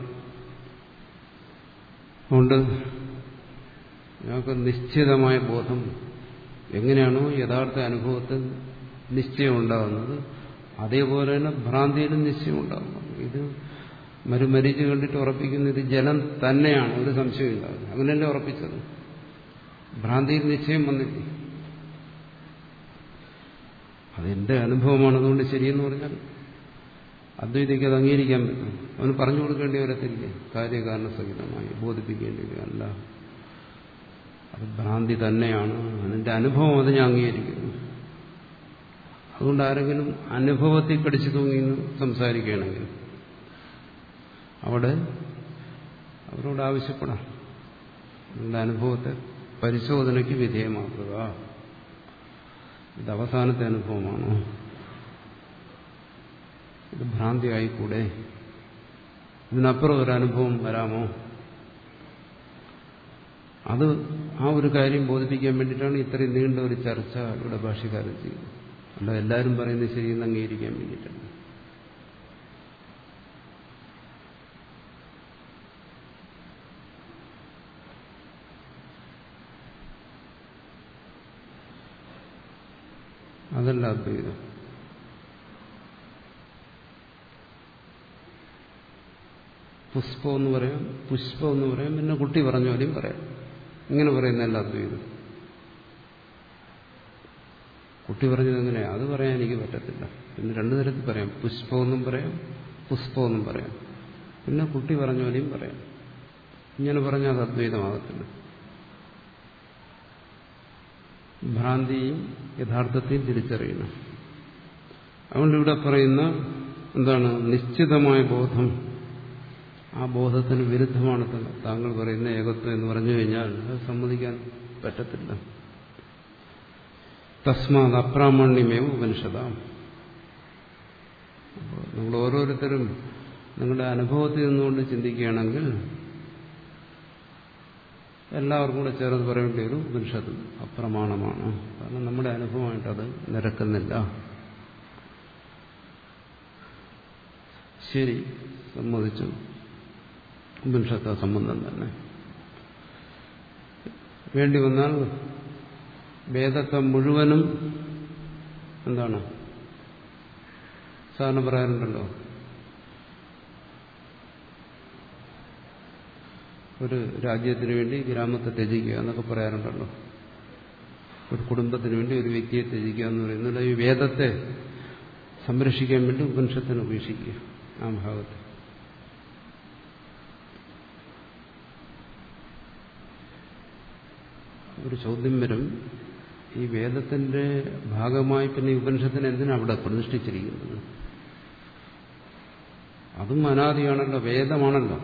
അതുകൊണ്ട് ഞങ്ങൾക്ക് നിശ്ചിതമായ ബോധം, എങ്ങനെയാണോ യഥാർത്ഥ അനുഭവത്തിൽ നിശ്ചയം ഉണ്ടാകുന്നത് അതേപോലെ തന്നെ ഭ്രാന്തിയിലും നിശ്ചയം ഉണ്ടാകുന്നത്. ഇത് മരുമരിച്ച് കണ്ടിട്ട് ഉറപ്പിക്കുന്ന ഇത് ജലം തന്നെയാണ്, ഒരു സംശയമില്ല. അങ്ങനെയല്ലേ ഉറപ്പിച്ചത്? ഭ്രാന്തിയിൽ നിശ്ചയം വന്നില്ല. അതെന്റെ അനുഭവമാണ്, അതുകൊണ്ട് ശരിയെന്ന് പറഞ്ഞാൽ അദ്വൈതയ്ക്ക് അത് അംഗീകരിക്കാൻ പറ്റും. അവന് പറഞ്ഞു കൊടുക്കേണ്ടി വരത്തില്ല, കാര്യകാരണ സഹിതമായി ബോധിപ്പിക്കേണ്ടി വരില്ല. അത് ഭ്രാന്തി തന്നെയാണ്, അതിന്റെ അനുഭവം അത് ഞാൻ അംഗീകരിക്കുന്നു. അതുകൊണ്ട് ആരെങ്കിലും അനുഭവത്തിൽ കടിച്ചു തൂങ്ങിന്ന് സംസാരിക്കുകയാണെങ്കിൽ അവിടെ അവരോട് ആവശ്യപ്പെടാം, നിങ്ങളുടെ അനുഭവത്തെ പരിശോധനയ്ക്ക് വിധേയമാക്കുക. ഇത് അവസാനത്തെ അനുഭവമാണോ? ഇത് ഭ്രാന്തി ആയിക്കൂടെ? ഇതിനപ്പുറം ഒരു അനുഭവം വരാമോ? അത് ആ ഒരു കാര്യം ബോധിപ്പിക്കാൻ വേണ്ടിയിട്ടാണ് ഇത്രയും നീണ്ട ഒരു ചർച്ച ഇവിടെ ഭാഷ്യക്കാരൻ ചെയ്യുന്നത്. അല്ല എല്ലാവരും പറയുന്നത് ശരിയെന്ന് അംഗീകരിക്കാൻ വേണ്ടിയിട്ടാണ്. അതല്ല അദ്വൈതം. പുഷ്പം എന്ന് പറയാം, പുഷ്പം എന്ന് പറയാം, പിന്നെ കുട്ടി പറഞ്ഞ പോലെയും പറയാം. ഇങ്ങനെ പറയുന്നതല്ല അദ്വൈതം. കുട്ടി പറഞ്ഞത് എങ്ങനെയാ? അത് പറയാൻ എനിക്ക് പറ്റത്തില്ല. പിന്നെ രണ്ടു തരത്തിൽ പറയാം, പുഷ്പമെന്നും പറയാം, പുഷ്പമെന്നും പറയാം, പിന്നെ കുട്ടി പറഞ്ഞ പോലെയും പറയാം. ഇങ്ങനെ പറഞ്ഞാൽ അത് അദ്വൈതമാകത്തില്ല. ഭ്രാന്തിയും യഥാർത്ഥത്തെയും തിരിച്ചറിയണം. അതുകൊണ്ട് ഇവിടെ പറയുന്ന എന്താണ്? നിശ്ചിതമായ ബോധം. ആ ബോധത്തിന് വിരുദ്ധമാണ് താങ്കൾ പറയുന്ന ഏകത്വം എന്ന് പറഞ്ഞു കഴിഞ്ഞാൽ അത് സമ്മതിക്കാൻ പറ്റത്തില്ല. തസ്മാത് അപ്രാമാണ്യമേവ ഉപനിഷദാം. അപ്പോൾ നിങ്ങൾ ഓരോരുത്തരും നിങ്ങളുടെ അനുഭവത്തിൽ നിന്നുകൊണ്ട് ചിന്തിക്കുകയാണെങ്കിൽ എല്ലാവർക്കും കൂടെ ചേർന്ന് പറയേണ്ടി വരും ഉപനിഷത്ത് അപ്രമാണമാണ്. കാരണം നമ്മുടെ അനുഭവമായിട്ടത് നിരക്കുന്നില്ല. ശരി, സമ്മതിച്ചു, ഉപനിഷത്ത് സംബന്ധം തന്നെ. വേണ്ടി വന്നാൽ വേദത്തെ മുഴുവനും എന്താണ് സാധാരണ പറയാറുണ്ടല്ലോ, ഒരു രാജ്യത്തിന് വേണ്ടി ഗ്രാമത്തെ ത്യജിക്കുക എന്നൊക്കെ പറയാറുണ്ടല്ലോ, ഒരു കുടുംബത്തിന് വേണ്ടി ഒരു വ്യക്തിയെ ത്യജിക്കുക എന്ന് പറയുന്നത് ഈ വേദത്തെ സംരക്ഷിക്കാൻ വേണ്ടി ഉപനിഷത്തിനെ ഉപേക്ഷിക്കുക. ആ ഭാഗത്ത് ഒരു ചോദ്യം വരും, ഈ വേദത്തിന്റെ ഭാഗമായി പിന്നെ ഈ ഉപനിഷത്തിനെ എന്തിനാണ് അവിടെ പ്രതിഷ്ഠിച്ചിരിക്കുന്നത്? അതും അനാദിയാണല്ലോ, വേദമാണല്ലോ.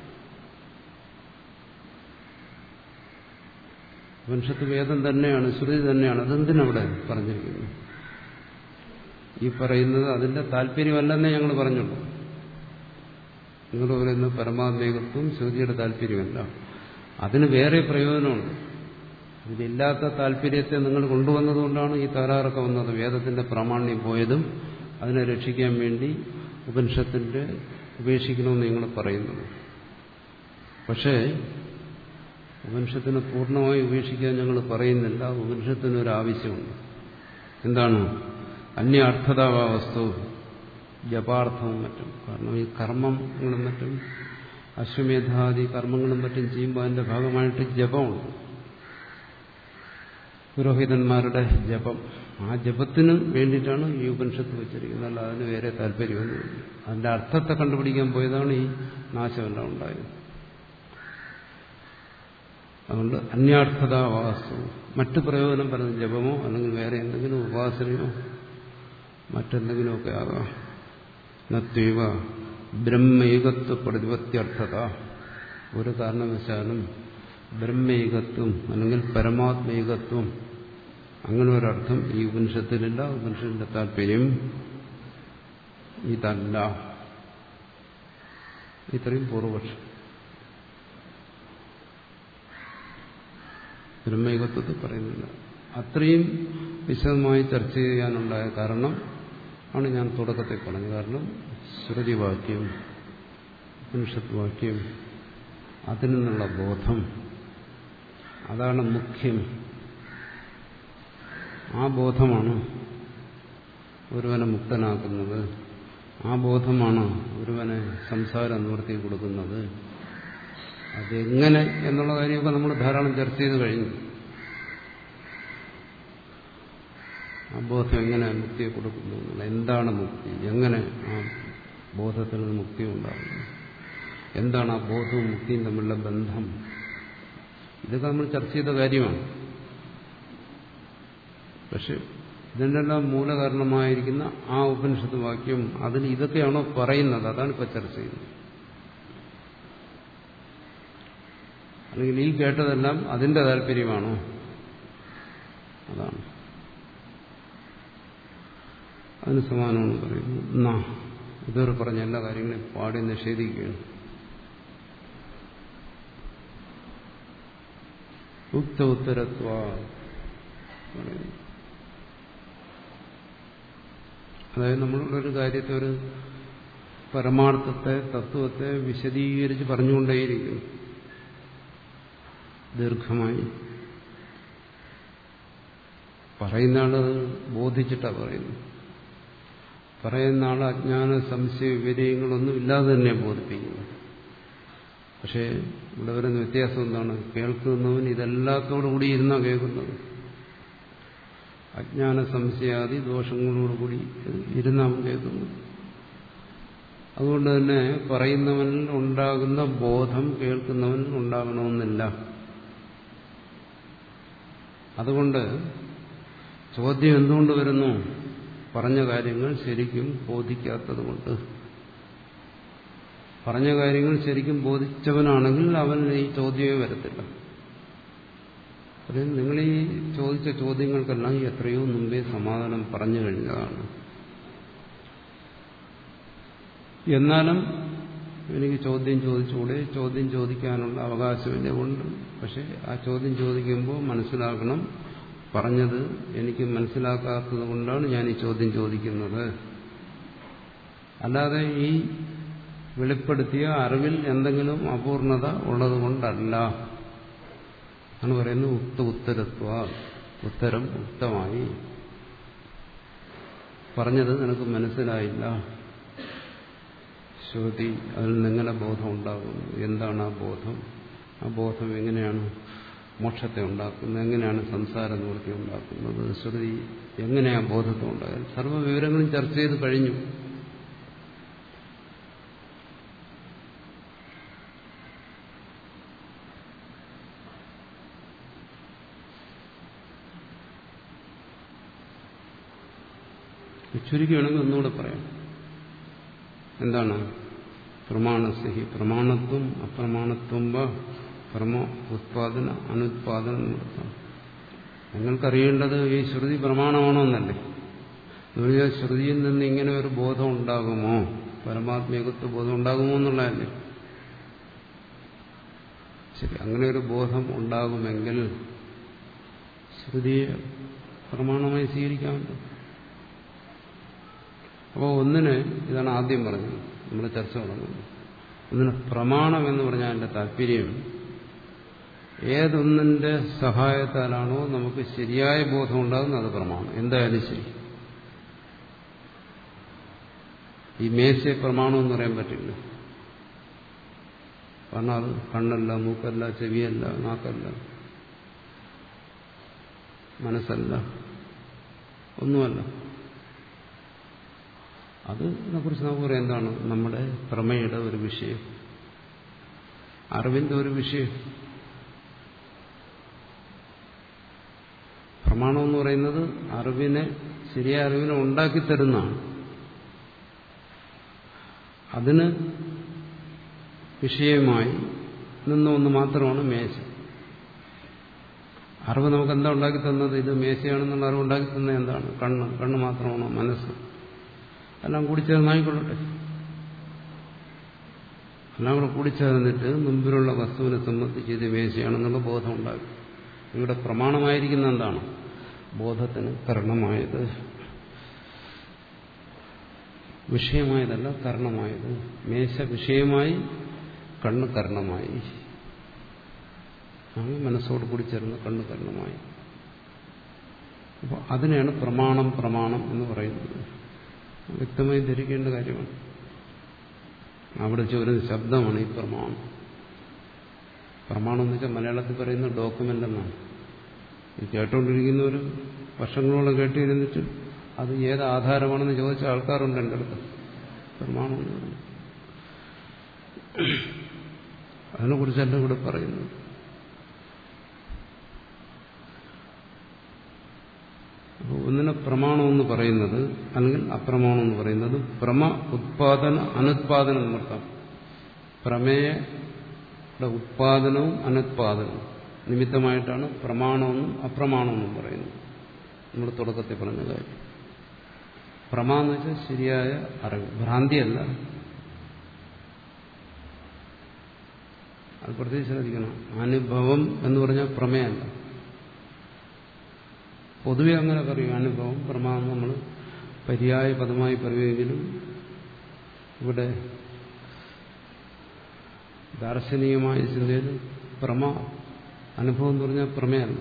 ഉപനിഷത്ത് വേദം തന്നെയാണ്, ശ്രുതി തന്നെയാണ്. അതെന്തിനവിടെ പറഞ്ഞിരിക്കുന്നു? ഈ പറയുന്നത് അതിന്റെ താല്പര്യമല്ലെന്നേ ഞങ്ങൾ പറഞ്ഞുള്ളൂ. നിങ്ങൾ പറയുന്ന പരമാത്മേകത്വം ശ്രുതിയുടെ താല്പര്യമല്ല, അതിന് വേറെ പ്രയോജനമുണ്ട്. ഇതിലില്ലാത്ത താല്പര്യത്തെ നിങ്ങൾ കൊണ്ടുവന്നതുകൊണ്ടാണ് ഈ തകരാറൊക്കെ വന്നത്. വേദത്തിന്റെ പ്രാമാണ്യം പോയതും അതിനെ രക്ഷിക്കാൻ വേണ്ടി ഉപനിഷത്തിന്റെ ഉപേക്ഷിക്കണമെന്ന് നിങ്ങൾ പറയുന്നത്. പക്ഷേ ഉപനിഷത്തിനെ പൂർണ്ണമായി ഉപേക്ഷിക്കാൻ ഞങ്ങൾ പറയുന്നില്ല. ഉപനിഷത്തിനൊരാവശ്യമുണ്ട്. എന്താണ്? അന്യ അർത്ഥതാവസ്തു, ജപാർത്ഥവും മറ്റും. കാരണം ഈ കർമ്മങ്ങളും മറ്റും അശ്വമേധാദി കർമ്മങ്ങളും മറ്റും ചെയ്യുമ്പോൾ അതിന്റെ ഭാഗമായിട്ട് ജപമുണ്ട്, പുരോഹിതന്മാരുടെ ജപം. ആ ജപത്തിന് വേണ്ടിയിട്ടാണ് ഈ ഉപനിഷത്ത് വെച്ചിരിക്കുന്നത്. അല്ല അതിന് വേറെ താല്പര്യമൊന്നുമില്ല. അതിന്റെ അർത്ഥത്തെ കണ്ടുപിടിക്കാൻ പോയതാണ് ഈ നാശമെല്ലാം ഉണ്ടായത്. അതുകൊണ്ട് അന്യാർത്ഥതാവാസു, മറ്റു പ്രയോജനം പറയുന്നത് ജപമോ അല്ലെങ്കിൽ വേറെ എന്തെങ്കിലും ഉപാസനയോ മറ്റെന്തെങ്കിലുമൊക്കെ ആകാം. നത്വൈവ ബ്രഹ്മൈകത്വ പ്രതിപത്യർത്ഥത, ഒരു കാരണവശാലും ബ്രഹ്മൈകത്വം അല്ലെങ്കിൽ പരമാത്മൈകത്വം അങ്ങനെ ഒരർത്ഥം ഈ ഉപനിഷത്തിലില്ല. ഉപനിഷത്തിന്റെ താല്പര്യം ഇതല്ല. ഇത്രയും പൂർവപക്ഷം. ബ്രഹ്മൈകത്വത്തെ പറയുന്നില്ല. അത്രയും വിശദമായി ചർച്ച ചെയ്യാനുണ്ടായ കാരണം ആണ് ഞാൻ തുടക്കത്തിൽ പറഞ്ഞത്. കാരണം ശ്രുതിവാക്യം, ഉപനിഷത്ത് വാക്യം, അതിൽ നിന്നുള്ള ബോധം, അതാണ് മുഖ്യം. ആ ബോധമാണ് ഒരുവനെ മുക്തനാക്കുന്നത്. ആ ബോധമാണ് ഒരുവനെ സംസാര നിവൃത്തി കൊടുക്കുന്നത്. അതെങ്ങനെ എന്നുള്ള കാര്യമൊക്കെ നമ്മൾ ധാരാളം ചർച്ച ചെയ്ത് കഴിഞ്ഞു. ആ ബോധം എങ്ങനെ മുക്തിയെ കൊടുക്കുന്നു, എന്താണ് മുക്തി, എങ്ങനെ ആ ബോധത്തിൽ നിന്ന് മുക്തി ഉണ്ടാകുന്നു, എന്താണ് ആ ബോധവും മുക്തിയും തമ്മിലുള്ള ബന്ധം, ഇതൊക്കെ നമ്മൾ ചർച്ച ചെയ്ത കാര്യമാണ്. പക്ഷെ ഇതിനെല്ലാം മൂലകാരണമായിരിക്കുന്ന ആ ഉപനിഷത്ത് വാക്യം അതിൽ ഇതൊക്കെയാണോ പറയുന്നത്? അതാണ് ഇപ്പൊ ചർച്ച ചെയ്യുന്നത്. അല്ലെങ്കിൽ ഈ കേട്ടതെല്ലാം അതിന്റെ താല്പര്യമാണോ? അതാണ്. അതിന് സമാനമാണ് പറയുന്നു. എന്നാ ഇതുവരെ പറഞ്ഞ എല്ലാ കാര്യങ്ങളെയും പാടി നിഷേധിക്കുകയാണ്. ഉക്ത ഉത്തരത്വ അതായത് നമ്മളുള്ളൊരു കാര്യത്തെ, ഒരു പരമാർത്ഥത്തെ, തത്വത്തെ വിശദീകരിച്ച് പറഞ്ഞുകൊണ്ടേയിരിക്കും ദീർഘമായി. പറയുന്ന ആളത് ബോധിച്ചിട്ടാണ് പറയുന്നത്. പറയുന്ന ആൾ അജ്ഞാന സംശയ വിപര്യങ്ങളൊന്നും ഇല്ലാതെ തന്നെ ബോധിപ്പിക്കുന്നു. പക്ഷേ ഇവിടെ വരുന്ന വ്യത്യാസം എന്താണ്? കേൾക്കുന്നവൻ ഇതെല്ലാത്തോടു കൂടി ഇരുന്നാ കേൾക്കുന്നത്. അജ്ഞാന സംശയാദി ദോഷങ്ങളോടുകൂടി ഇരുന്നാവും കേൾക്കുന്നത്. അതുകൊണ്ട് തന്നെ പറയുന്നവനിൽ ഉണ്ടാകുന്ന ബോധം കേൾക്കുന്നവനിൽ ഉണ്ടാകണമെന്നില്ല. അതുകൊണ്ട് ചോദ്യം എന്തുകൊണ്ട് വരുന്നു? പറഞ്ഞ കാര്യങ്ങൾ ശരിക്കും ബോധിക്കാത്തതുകൊണ്ട്. പറഞ്ഞ കാര്യങ്ങൾ ശരിക്കും ബോധിച്ചവനാണെങ്കിൽ അവൻ ഈ ചോദ്യമേ വരത്തില്ല. നിങ്ങൾ ഈ ചോദിച്ച ചോദ്യങ്ങൾക്കെല്ലാം എത്രയോ മുമ്പേ സമാധാനം പറഞ്ഞു കഴിഞ്ഞതാണ്. എന്നാലും എനിക്ക് ചോദ്യം ചോദിച്ചുകൂടെ? ചോദ്യം ചോദിക്കാനുള്ള അവകാശമില്ല ഉണ്ട്. പക്ഷെ ആ ചോദ്യം ചോദിക്കുമ്പോൾ മനസ്സിലാക്കണം, പറഞ്ഞത് എനിക്ക് മനസ്സിലാക്കാത്തത് കൊണ്ടാണ് ഞാൻ ഈ ചോദ്യം ചോദിക്കുന്നത്. അല്ലാതെ ഈ വെളിപ്പെടുത്തിയ അറിവിൽ എന്തെങ്കിലും അപൂർണത ഉള്ളത് കൊണ്ടല്ല ആണ് പറയുന്നത്. ഉക്ത ഉത്തരത്വ, ഉത്തരം ഉക്തമായി. പറഞ്ഞത് നിനക്ക് മനസ്സിലായില്ല. ശ്രുതി അതിൽ നിന്നെങ്ങനെ ബോധം ഉണ്ടാകുന്നു? എന്താണ് ആ ബോധം? ആ ബോധം എങ്ങനെയാണ് മോക്ഷത്തെ ഉണ്ടാക്കുന്നത്? എങ്ങനെയാണ് സംസാര നിവൃത്തി ഉണ്ടാക്കുന്നത്? ശ്രുതി എങ്ങനെയാണ് ബോധത്തെ ഉണ്ടാകുന്നത്? സർവ്വ വിവരങ്ങളും ചർച്ച ചെയ്ത് കഴിഞ്ഞു. ചുരുക്കുകയാണെങ്കിൽ ഒന്നുകൂടെ പറയാം. എന്താണ് പ്രമാണസ്യ? പ്രമാണത്വം അപ്രമാണത്വം വ പ്രമ ഉത്പാദന അനുത്പാദനം നടത്താം. നിങ്ങൾക്കറിയേണ്ടത് ഈ ശ്രുതി പ്രമാണമാണോ എന്നല്ലേ? എന്നുവെച്ചാൽ ശ്രുതിയിൽ നിന്ന് ഇങ്ങനെ ഒരു ബോധം ഉണ്ടാകുമോ, പരമാത്മേകത്വ ബോധം ഉണ്ടാകുമോ എന്നുള്ളതല്ലേ? ശരി, അങ്ങനെ ഒരു ബോധം ഉണ്ടാകുമെങ്കിൽ ശ്രുതിയെ പ്രമാണമായി സ്വീകരിക്കാമല്ലോ. അപ്പോൾ ഒന്നിന്, ഇതാണ് ആദ്യം പറഞ്ഞത്, നമ്മുടെ ചർച്ച തുടങ്ങുന്നത്. ഒന്നിന് പ്രമാണം എന്ന് പറഞ്ഞാൽ അതിന്റെ താല്പര്യം ഏതൊന്നിന്റെ സഹായത്താലാണോ നമുക്ക് ശരിയായ ബോധം ഉണ്ടാകുന്നത് അത് പ്രമാണം. എന്തായാലും ശരി. ഈ മേശയെ പ്രമാണം എന്ന് പറയാൻ പറ്റില്ല. കാരണം അത് കണ്ണല്ല, മൂക്കല്ല, ചെവിയല്ല, നാക്കല്ല, മനസ്സല്ല, ഒന്നുമല്ല. അതിനെ കുറിച്ച് നമുക്ക് പറയാം എന്താണ്? നമ്മുടെ പ്രമേയുടെ ഒരു വിഷയം, അറിവിന്റെ ഒരു വിഷയം. പ്രമാണം എന്ന് പറയുന്നത് അറിവിനെ, ശരിയായ അറിവിനെ ഉണ്ടാക്കിത്തരുന്നതാണ്. അതിന് വിഷയമായി നിന്ന ഒന്ന് മാത്രമാണ് മേശ. അറിവ് നമുക്ക് എന്താ ഉണ്ടാക്കി തന്നത്? ഇത് മേശയാണെന്നുള്ള അറിവ് ഉണ്ടാക്കി തന്നത് എന്താണ്? കണ്ണ്. കണ്ണ് മാത്രമാണോ? മനസ്സ്. എല്ലാം കൂടിച്ചേർന്നായിക്കൊള്ളട്ടെ. എല്ലാം കൂടെ കൂടിച്ചേർന്നിട്ട് മുമ്പിലുള്ള വസ്തുവിനെ സംബന്ധിച്ച് ഇത് മേശയാണെന്നുള്ള ബോധം ഉണ്ടാക്കി. ഇവിടെ പ്രമാണമായിരിക്കുന്ന എന്താണ്? ബോധത്തിന് കാരണമായത്. വിഷയമായതല്ല, കാരണമായത്. മേശ വിഷയമായി, കണ്ണ് കാരണമായി. മനസ്സോട് കൂടി ചേർന്ന് കണ്ണ് കാരണമായി. അപ്പോൾ അതിനെയാണ് പ്രമാണം പ്രമാണം എന്ന് പറയുന്നത്. വ്യക്തമായി ധരിക്കേണ്ട കാര്യമാണ്. അവിടെ ഒരു ശബ്ദമാണ് ഈ പ്രമാണം. പ്രമാണം എന്ന് വെച്ചാൽ മലയാളത്തിൽ പറയുന്ന ഡോക്യുമെന്റ് എന്നാണ്. ഈ കേട്ടുകൊണ്ടിരിക്കുന്ന ഒരു വർഷങ്ങളോളം കേട്ടിരുന്നിട്ട് അത് ഏത് ആധാരമാണെന്ന് ചോദിച്ച ആൾക്കാരുണ്ട് എൻ്റെ അടുത്ത്. പ്രമാണം എന്ന് പറഞ്ഞു അതിനെക്കുറിച്ചല്ല ഇവിടെ പറയുന്നത്. അപ്പോൾ ഒന്നിനെ പ്രമാണം എന്ന് പറയുന്നത് അല്ലെങ്കിൽ അപ്രമാണം എന്ന് പറയുന്നത് പ്രമ ഉത്പാദന അനുത്പാദന നിമിത്തം പ്രമേയുടെ ഉത്പാദനവും അനുത്പാദനവും നിമിത്തമായിട്ടാണ് പ്രമാണമെന്നും അപ്രമാണമെന്നും പറയുന്നത്. നമ്മൾ തുടക്കത്തിൽ പറഞ്ഞ കാര്യം പ്രമ എന്ന് വെച്ചാൽ ശരിയായ അറിവ്, ഭ്രാന്തിയല്ല. അത് പ്രത്യേകിച്ച് ശ്രദ്ധിക്കണം. അനുഭവം എന്ന് പറഞ്ഞാൽ പ്രമേയല്ല. പൊതുവെ അങ്ങനെ പറയും അനുഭവം പ്രമ എന്ന് നമ്മൾ പര്യായ പദമായി പറയുമെങ്കിലും ഇവിടെ ദാർശനികമായ ചിന്തയിൽ പ്രമ അനുഭവം എന്ന് പറഞ്ഞാൽ പ്രമേയല്ല.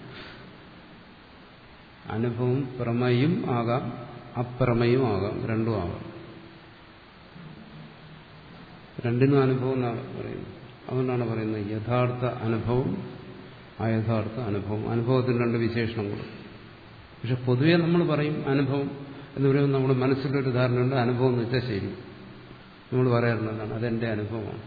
അനുഭവം പ്രമയും ആകാം അപ്രമയും ആകാം, രണ്ടും ആകാം. രണ്ടിനും അനുഭവം എന്നാണ് പറയുന്നത്. അതുകൊണ്ടാണ് പറയുന്നത് യഥാർത്ഥ അനുഭവം അയഥാർത്ഥ അനുഭവം. അനുഭവത്തിന് രണ്ട് വിശേഷണങ്ങൾ. പക്ഷെ പൊതുവെ നമ്മൾ പറയും അനുഭവം എന്ന് പറയുമ്പോൾ നമ്മുടെ മനസ്സിലൊരു ധാരണയുണ്ട് അനുഭവം എന്ന് വെച്ചാൽ ശരി. നമ്മൾ പറയാറുള്ളതാണ് അതെന്റെ അനുഭവമാണ്.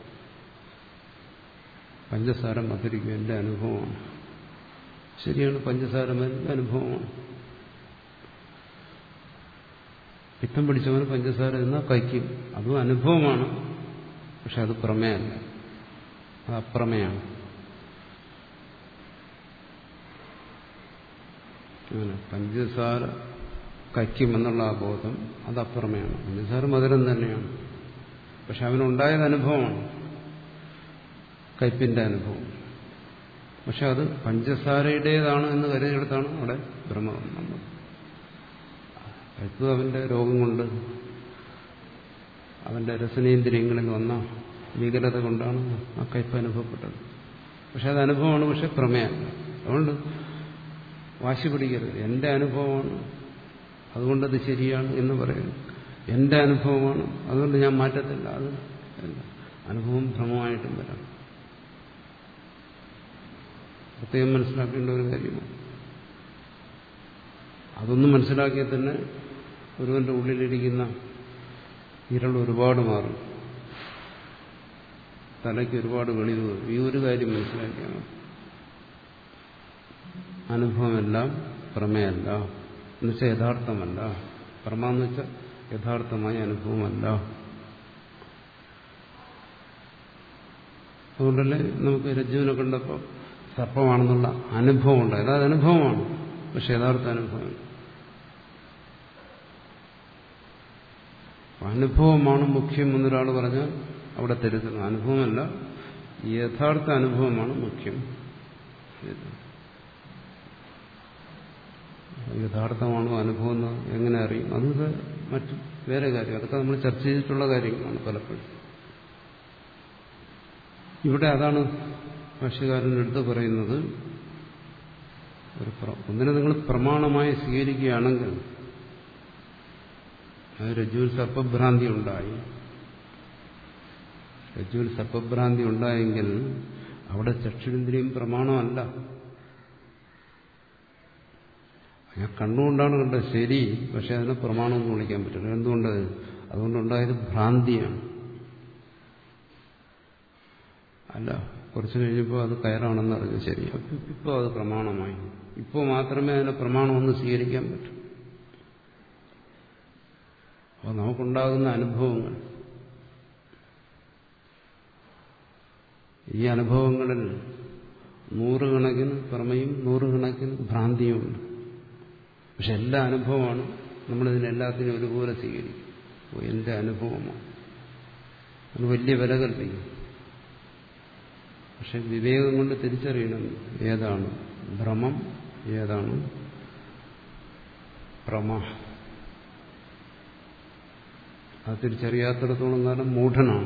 പഞ്ചസാര മധുരിക്കും എൻ്റെ അനുഭവമാണ്. ശരിയാണ്, പഞ്ചസാര അനുഭവമാണ്. പിത്തം പിടിച്ചവന് പഞ്ചസാര എന്നാൽ കഴിക്കും, അതും അനുഭവമാണ്. പക്ഷെ അത് പ്രമേയല്ല, അത് അപ്രമേയാണ്. അങ്ങനെ പഞ്ചസാര കഴിക്കുമെന്നുള്ള ആ ബോധം അത് അപ്രമേയാണ്. പഞ്ചസാര മധുരം തന്നെയാണ്, പക്ഷെ അവനുണ്ടായത് അനുഭവമാണ്, കയ്പിന്റെ അനുഭവം. പക്ഷെ അത് പഞ്ചസാരയുടേതാണ് എന്ന് കരുതിയെടുത്താണ് അവിടെ ഭ്രമം വന്നത്. കയ്പ് അവന്റെ രോഗം കൊണ്ട് അവന്റെ രസനേന്ദ്രിയങ്ങളിൽ വന്ന വികലത കൊണ്ടാണ് ആ കയ്പ് അനുഭവപ്പെട്ടത്. പക്ഷെ അത് അനുഭവമാണ്, പക്ഷെ പ്രമേയമല്ല. അതുകൊണ്ട് വാശി പിടിക്കരുത്. എന്റെ അനുഭവമാണ് അതുകൊണ്ടത് ശരിയാണ് എന്ന് പറയുന്നു. എന്റെ അനുഭവമാണ് അതുകൊണ്ട് ഞാൻ മാറ്റത്തില്ല. അത് അനുഭവം ഭ്രമമായിട്ടും വരാം. പ്രത്യേകം മനസ്സിലാക്കേണ്ട ഒരു കാര്യമാണ്. അതൊന്നും മനസ്സിലാക്കിയാൽ തന്നെ ഒരുവന്റെ ഉള്ളിലിരിക്കുന്ന ഇരൾ ഒരുപാട് മാറും, തലയ്ക്ക് ഒരുപാട് വെളിവ് വരും. ഈ ഒരു കാര്യം മനസ്സിലാക്കിയാണ് അനുഭവമെല്ലാം പ്രമേയമല്ല എന്നുവെച്ചാൽ യഥാർത്ഥമല്ല. പ്രമ എന്ന് വെച്ചാൽ യഥാർത്ഥമായ അനുഭവമല്ല. അതുകൊണ്ടല്ലേ നമുക്ക് രജ്ജുവിനെ കണ്ടപ്പോൾ സർപ്പമാണെന്നുള്ള അനുഭവം ഉണ്ടായത്. അത് അനുഭവമാണ്, പക്ഷെ യഥാർത്ഥ അനുഭവം. അനുഭവമാണ് മുഖ്യം എന്നൊരാൾ പറഞ്ഞാൽ അവിടെ തരുന്നത് അനുഭവമല്ല, യഥാർത്ഥ അനുഭവമാണ് മുഖ്യം. യഥാർത്ഥമാണോ അനുഭവം എന്ന് എങ്ങനെ അറിയും? അത് മറ്റു വേറെ കാര്യം. അതൊക്കെ നമ്മൾ ചർച്ച ചെയ്തിട്ടുള്ള കാര്യങ്ങളാണ് പലപ്പോഴും. ഇവിടെ അതാണ് ഭാഷ്യകാരൻ എടുത്ത് പറയുന്നത്. ഒരു ഒന്നിനെ നിങ്ങൾ പ്രമാണമായി സ്വീകരിക്കുകയാണെങ്കിൽ അത് രജ്ജുവിൽ സർപ്പഭ്രാന്തി ഉണ്ടായി. രജ്ജുവിൽ സർപ്പഭ്രാന്തി ഉണ്ടായെങ്കിൽ അവിടെ ചക്ഷുരേന്ദ്രിയം പ്രമാണമല്ല. ഞാൻ കണ്ണുകൊണ്ടാണ് കണ്ടത് ശരി, പക്ഷെ അതിനെ പ്രമാണമെന്ന് വിളിക്കാൻ പറ്റില്ല. എന്തുകൊണ്ട്? അതുകൊണ്ടുണ്ടായത് ഭ്രാന്തിയാണ്. അല്ല, കുറച്ചു കഴിഞ്ഞപ്പോൾ അത് കയറാണെന്ന് അറിഞ്ഞു, ശരി, ഇപ്പോൾ അത് പ്രമാണമായി. ഇപ്പോൾ മാത്രമേ അതിനെ പ്രമാണമെന്ന് സ്വീകരിക്കാൻ പറ്റൂ. അപ്പോൾ നമുക്കുണ്ടാകുന്ന അനുഭവങ്ങൾ, ഈ അനുഭവങ്ങളിൽ നൂറുകണക്കിന് പ്രമയും നൂറുകണക്കിന് ഭ്രാന്തിയുമുണ്ട്. പക്ഷെ എല്ലാ അനുഭവമാണ്. നമ്മളിതിനെല്ലാത്തിനും ഒരുപോലെ സ്വീകരിക്കും. എന്റെ അനുഭവമാണ്, അത് വലിയ വില കൽപ്പിക്കും. പക്ഷെ വിവേകം കൊണ്ട് തിരിച്ചറിയണം ഏതാണ് ഭ്രമം, ഏതാണ് പ്രമ. അത് തിരിച്ചറിയാത്തിടത്തോളം കാലം മൂഢനാണ്.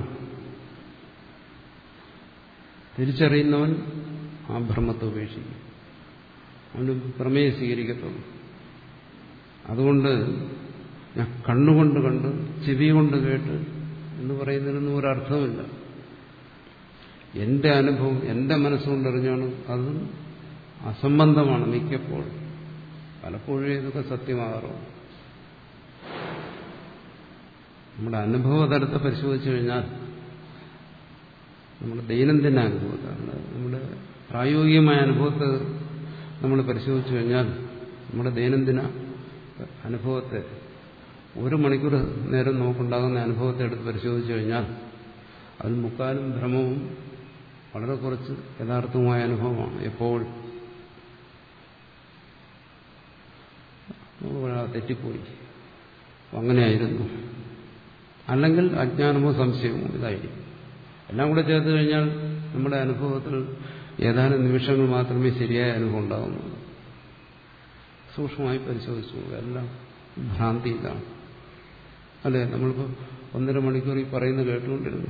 തിരിച്ചറിയുന്നവൻ ആ ഭ്രമത്തെ ഉപേക്ഷിക്കും, അവന് പ്രമേയം സ്വീകരിക്കത്തുള്ളൂ. അതുകൊണ്ട് ഞാൻ കണ്ണുകൊണ്ട് കണ്ട് ചെവി കൊണ്ട് കേട്ട് എന്ന് പറയുന്നതിനൊന്നും ഒരർത്ഥമില്ല. എന്റെ അനുഭവം എന്റെ മനസ്സുകൊണ്ടറിഞ്ഞാണ്, അത് അസംബന്ധമാണ് മിക്കപ്പോഴും. പലപ്പോഴും ഇതൊക്കെ സത്യമാകാറുണ്ട്. നമ്മുടെ അനുഭവതലത്തെ പരിശോധിച്ചു കഴിഞ്ഞാൽ, നമ്മുടെ ദൈനംദിന അനുഭവത്തെ, നമ്മുടെ പ്രായോഗികമായ അനുഭവത്തെ നമ്മൾ പരിശോധിച്ചു കഴിഞ്ഞാൽ, നമ്മുടെ ദൈനംദിന അനുഭവത്തെ ഒരു മണിക്കൂർ നേരം നോക്കുണ്ടാകുന്ന അനുഭവത്തെ എടുത്ത് പരിശോധിച്ചു കഴിഞ്ഞാൽ അതിൽ മുക്കാലും ഭ്രമവും വളരെ കുറച്ച് യഥാർത്ഥമായ അനുഭവമാണ്. എപ്പോൾ തെറ്റിപ്പോയി, അങ്ങനെയായിരുന്നു. അല്ലെങ്കിൽ അജ്ഞാനമോ സംശയമോ ഇതായിരിക്കും. എല്ലാം കൂടെ ചേർത്ത് കഴിഞ്ഞാൽ നമ്മുടെ അനുഭവത്തിൽ ഏതാനും നിമിഷങ്ങൾ മാത്രമേ ശരിയായ അനുഭവം ഉണ്ടാകുന്നുള്ളൂ. സൂക്ഷ്മമായി പരിശോധിച്ചു, എല്ലാം ഭ്രാന്തി ഇതാണ്. അല്ലെ, നമ്മളിപ്പോൾ ഒന്നര മണിക്കൂർ ഈ പറയുന്നത് കേട്ടുകൊണ്ടിരുന്നു.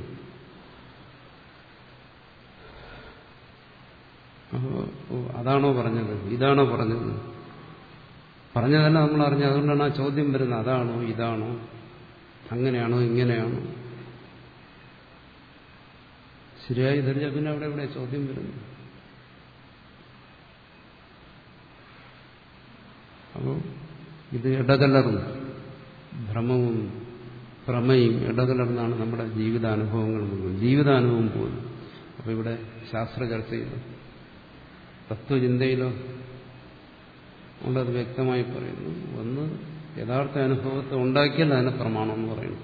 അപ്പോൾ അതാണോ പറഞ്ഞത്, ഇതാണോ പറഞ്ഞത്? പറഞ്ഞതല്ല നമ്മൾ അറിഞ്ഞത്. അതുകൊണ്ടാണ് ആ ചോദ്യം വരുന്നത്. അതാണോ, ഇതാണോ, അങ്ങനെയാണോ, ഇങ്ങനെയാണോ? ശരിയായി ധരിച്ച പിന്നെ അവിടെ എവിടെ ചോദ്യം വരുന്നു? അപ്പോൾ ഇത് ഇടകലർന്ന് ഭ്രമവും പ്രമയും ഇടകലർന്നാണ് നമ്മുടെ ജീവിതാനുഭവങ്ങൾ മുഴുവൻ, ജീവിതാനുഭവം പോലും. അപ്പോൾ ഇവിടെ ശാസ്ത്ര ചർച്ചയിലോ തത്വചിന്തയിലോ ഉള്ളത് വ്യക്തമായി പറയുന്നു. ഒന്ന്, യഥാർത്ഥ അനുഭവത്തെ ഉണ്ടാക്കിയാൽ അതിനെ പ്രമാണം എന്ന് പറയുന്നു.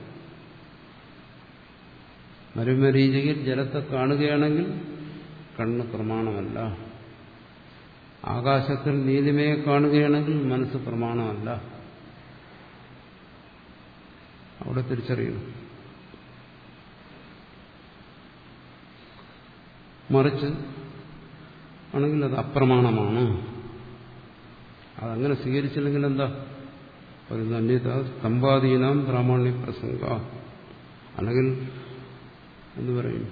മരുമരീചികയിൽ ജലത്തെ കാണുകയാണെങ്കിൽ കണ്ണ് പ്രമാണമല്ല. ആകാശത്തിൽ നീലിമയെ കാണുകയാണെങ്കിൽ മനസ്സ് പ്രമാണമല്ല. അവിടെ തിരിച്ചറിയണം. മറിച്ച് ആണെങ്കിൽ അത് അപ്രമാണമാണ്. അതങ്ങനെ സ്വീകരിച്ചില്ലെങ്കിൽ എന്താ പറയുന്നത്? അന്യത സ്തംഭാദീനാം പ്രാമാണ്യ പ്രസംഗ. അല്ലെങ്കിൽ എന്തു പറയും,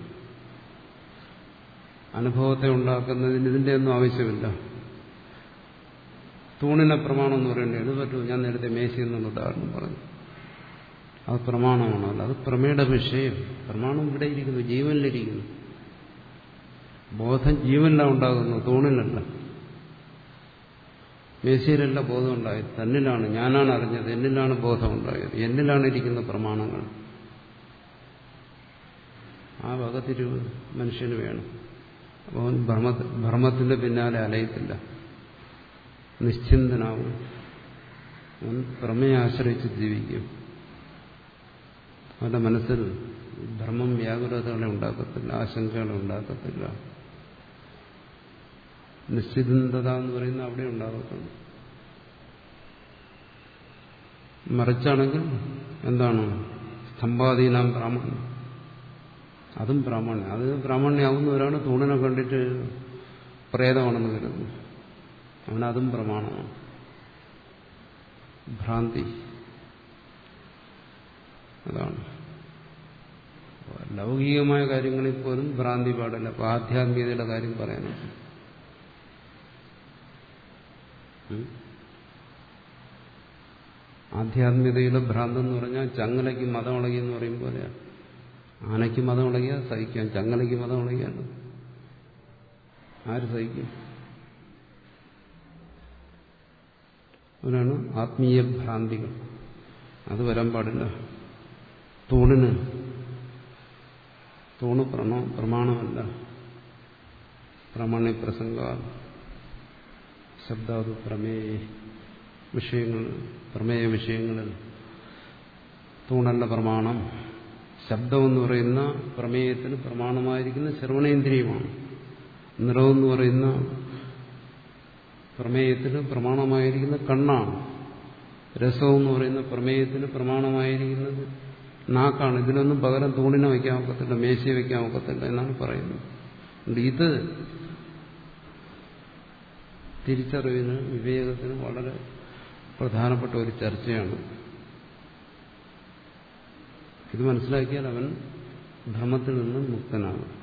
അനുഭവത്തെ ഉണ്ടാക്കുന്നതിന് ഇതിന്റെ ഒന്നും ആവശ്യമില്ല. തൂണിനെ പ്രമാണം എന്ന് പറയേണ്ടത് ഇത് പറ്റുമോ? ഞാൻ നേരത്തെ മേശ എന്നുള്ള ഉദാഹരണം പറഞ്ഞു. അത് പ്രമാണമാണല്ലോ, അത് പ്രമേയുടെ വിഷയം. പ്രമാണം ഇവിടെ ഇരിക്കുന്നു, ജീവനിലിരിക്കുന്നു. ബോധം ജീവനിലാണ് ഉണ്ടാകുന്നു, തൂണിലല്ല. മേശയിലല്ല ബോധം ഉണ്ടായത്, തന്നിലാണ്. ഞാനാണ് അറിഞ്ഞത്, എന്നിലാണ് ബോധം ഉണ്ടായത്, എന്നിലാണ് ഇരിക്കുന്ന പ്രമാണങ്ങൾ. ആ വകതിരിവ് മനുഷ്യന് വേണം. അപ്പോൾ ഭ്രമ ഭ്രമത്തിന്റെ പിന്നാലെ അലയത്തില്ല, നിശ്ചിന്തനാവും. അവൻ ഭ്രമയെ ആശ്രയിച്ച് ജീവിക്കും. അവന്റെ മനസ്സിൽ ഭ്രമം വ്യാകുലതകളെ ഉണ്ടാക്കത്തില്ല, ആശങ്കകളെ ഉണ്ടാക്കത്തില്ല. നിശ്ചിന്തത എന്ന് പറയുന്നത് അവിടെ ഉണ്ടാകത്തുള്ളൂ. മറിച്ചാണെങ്കിൽ എന്താണ്? സ്തംഭാദീനാം പ്രാമാണ്യം. അതും പ്രാമാണ്യം. അത് പ്രാമാണ്യാവുന്നവരാണ് തൂണിനെ കണ്ടിട്ട് പ്രേതമാണെന്ന് കരുതുന്നു. അവനതും പ്രമാണമാണ്. ഭ്രാന്തി അതാണ്. ലൗകികമായ കാര്യങ്ങളിൽ പോലും ഭ്രാന്തി പാടില്ല. അപ്പൊ ആധ്യാത്മികതയുടെ കാര്യം പറയാനാണ്. ആധ്യാത്മികതയിലെ ഭ്രാന്തെന്ന് പറഞ്ഞാൽ ചങ്ങലയ്ക്ക് മതം ഇളകി എന്ന് പറയും പോലെയാണ്. ആനയ്ക്ക് മതം ഇളകിയാൽ സഹിക്കാം, ചങ്ങലയ്ക്ക് മതം ഇളകിയാലോ ആര് സഹിക്കും? അവനാണ് ആത്മീയ ഭ്രാന്തികൾ. അത് വരാൻ പാടില്ല. തൂണിന് തൂണ് പ്രമാണമല്ല. പ്രാമാണ്യ പ്രസംഗ ശബ്ദാതു പ്രമേയ വിഷയങ്ങൾ, പ്രമേയ വിഷയങ്ങളിൽ തൂണല്ല പ്രമാണം. ശബ്ദമെന്ന് പറയുന്ന പ്രമേയത്തിന് പ്രമാണമായിരിക്കുന്ന ശ്രവണേന്ദ്രിയമാണ്. നിറവെന്ന് പറയുന്ന പ്രമേയത്തിന് പ്രമാണമായിരിക്കുന്ന കണ്ണാണ്. രസമെന്ന് പറയുന്ന പ്രമേയത്തിന് പ്രമാണമായിരിക്കുന്നത് നാക്കാണ്. ഇതിനൊന്നും പകരം തൂണിനെ വയ്ക്കാൻ ഒക്കത്തില്ല, മേശയെ വയ്ക്കാൻ ഒക്കത്തില്ല എന്നാണ് പറയുന്നത്. ഇത് തിരിച്ചറിവിന്, വിവേകത്തിന് വളരെ പ്രധാനപ്പെട്ട ഒരു ചർച്ചയാണ്. ഇത് മനസ്സിലാക്കിയാൽ അവൻ ഭ്രമത്തിൽ നിന്ന് മുക്തനാകും.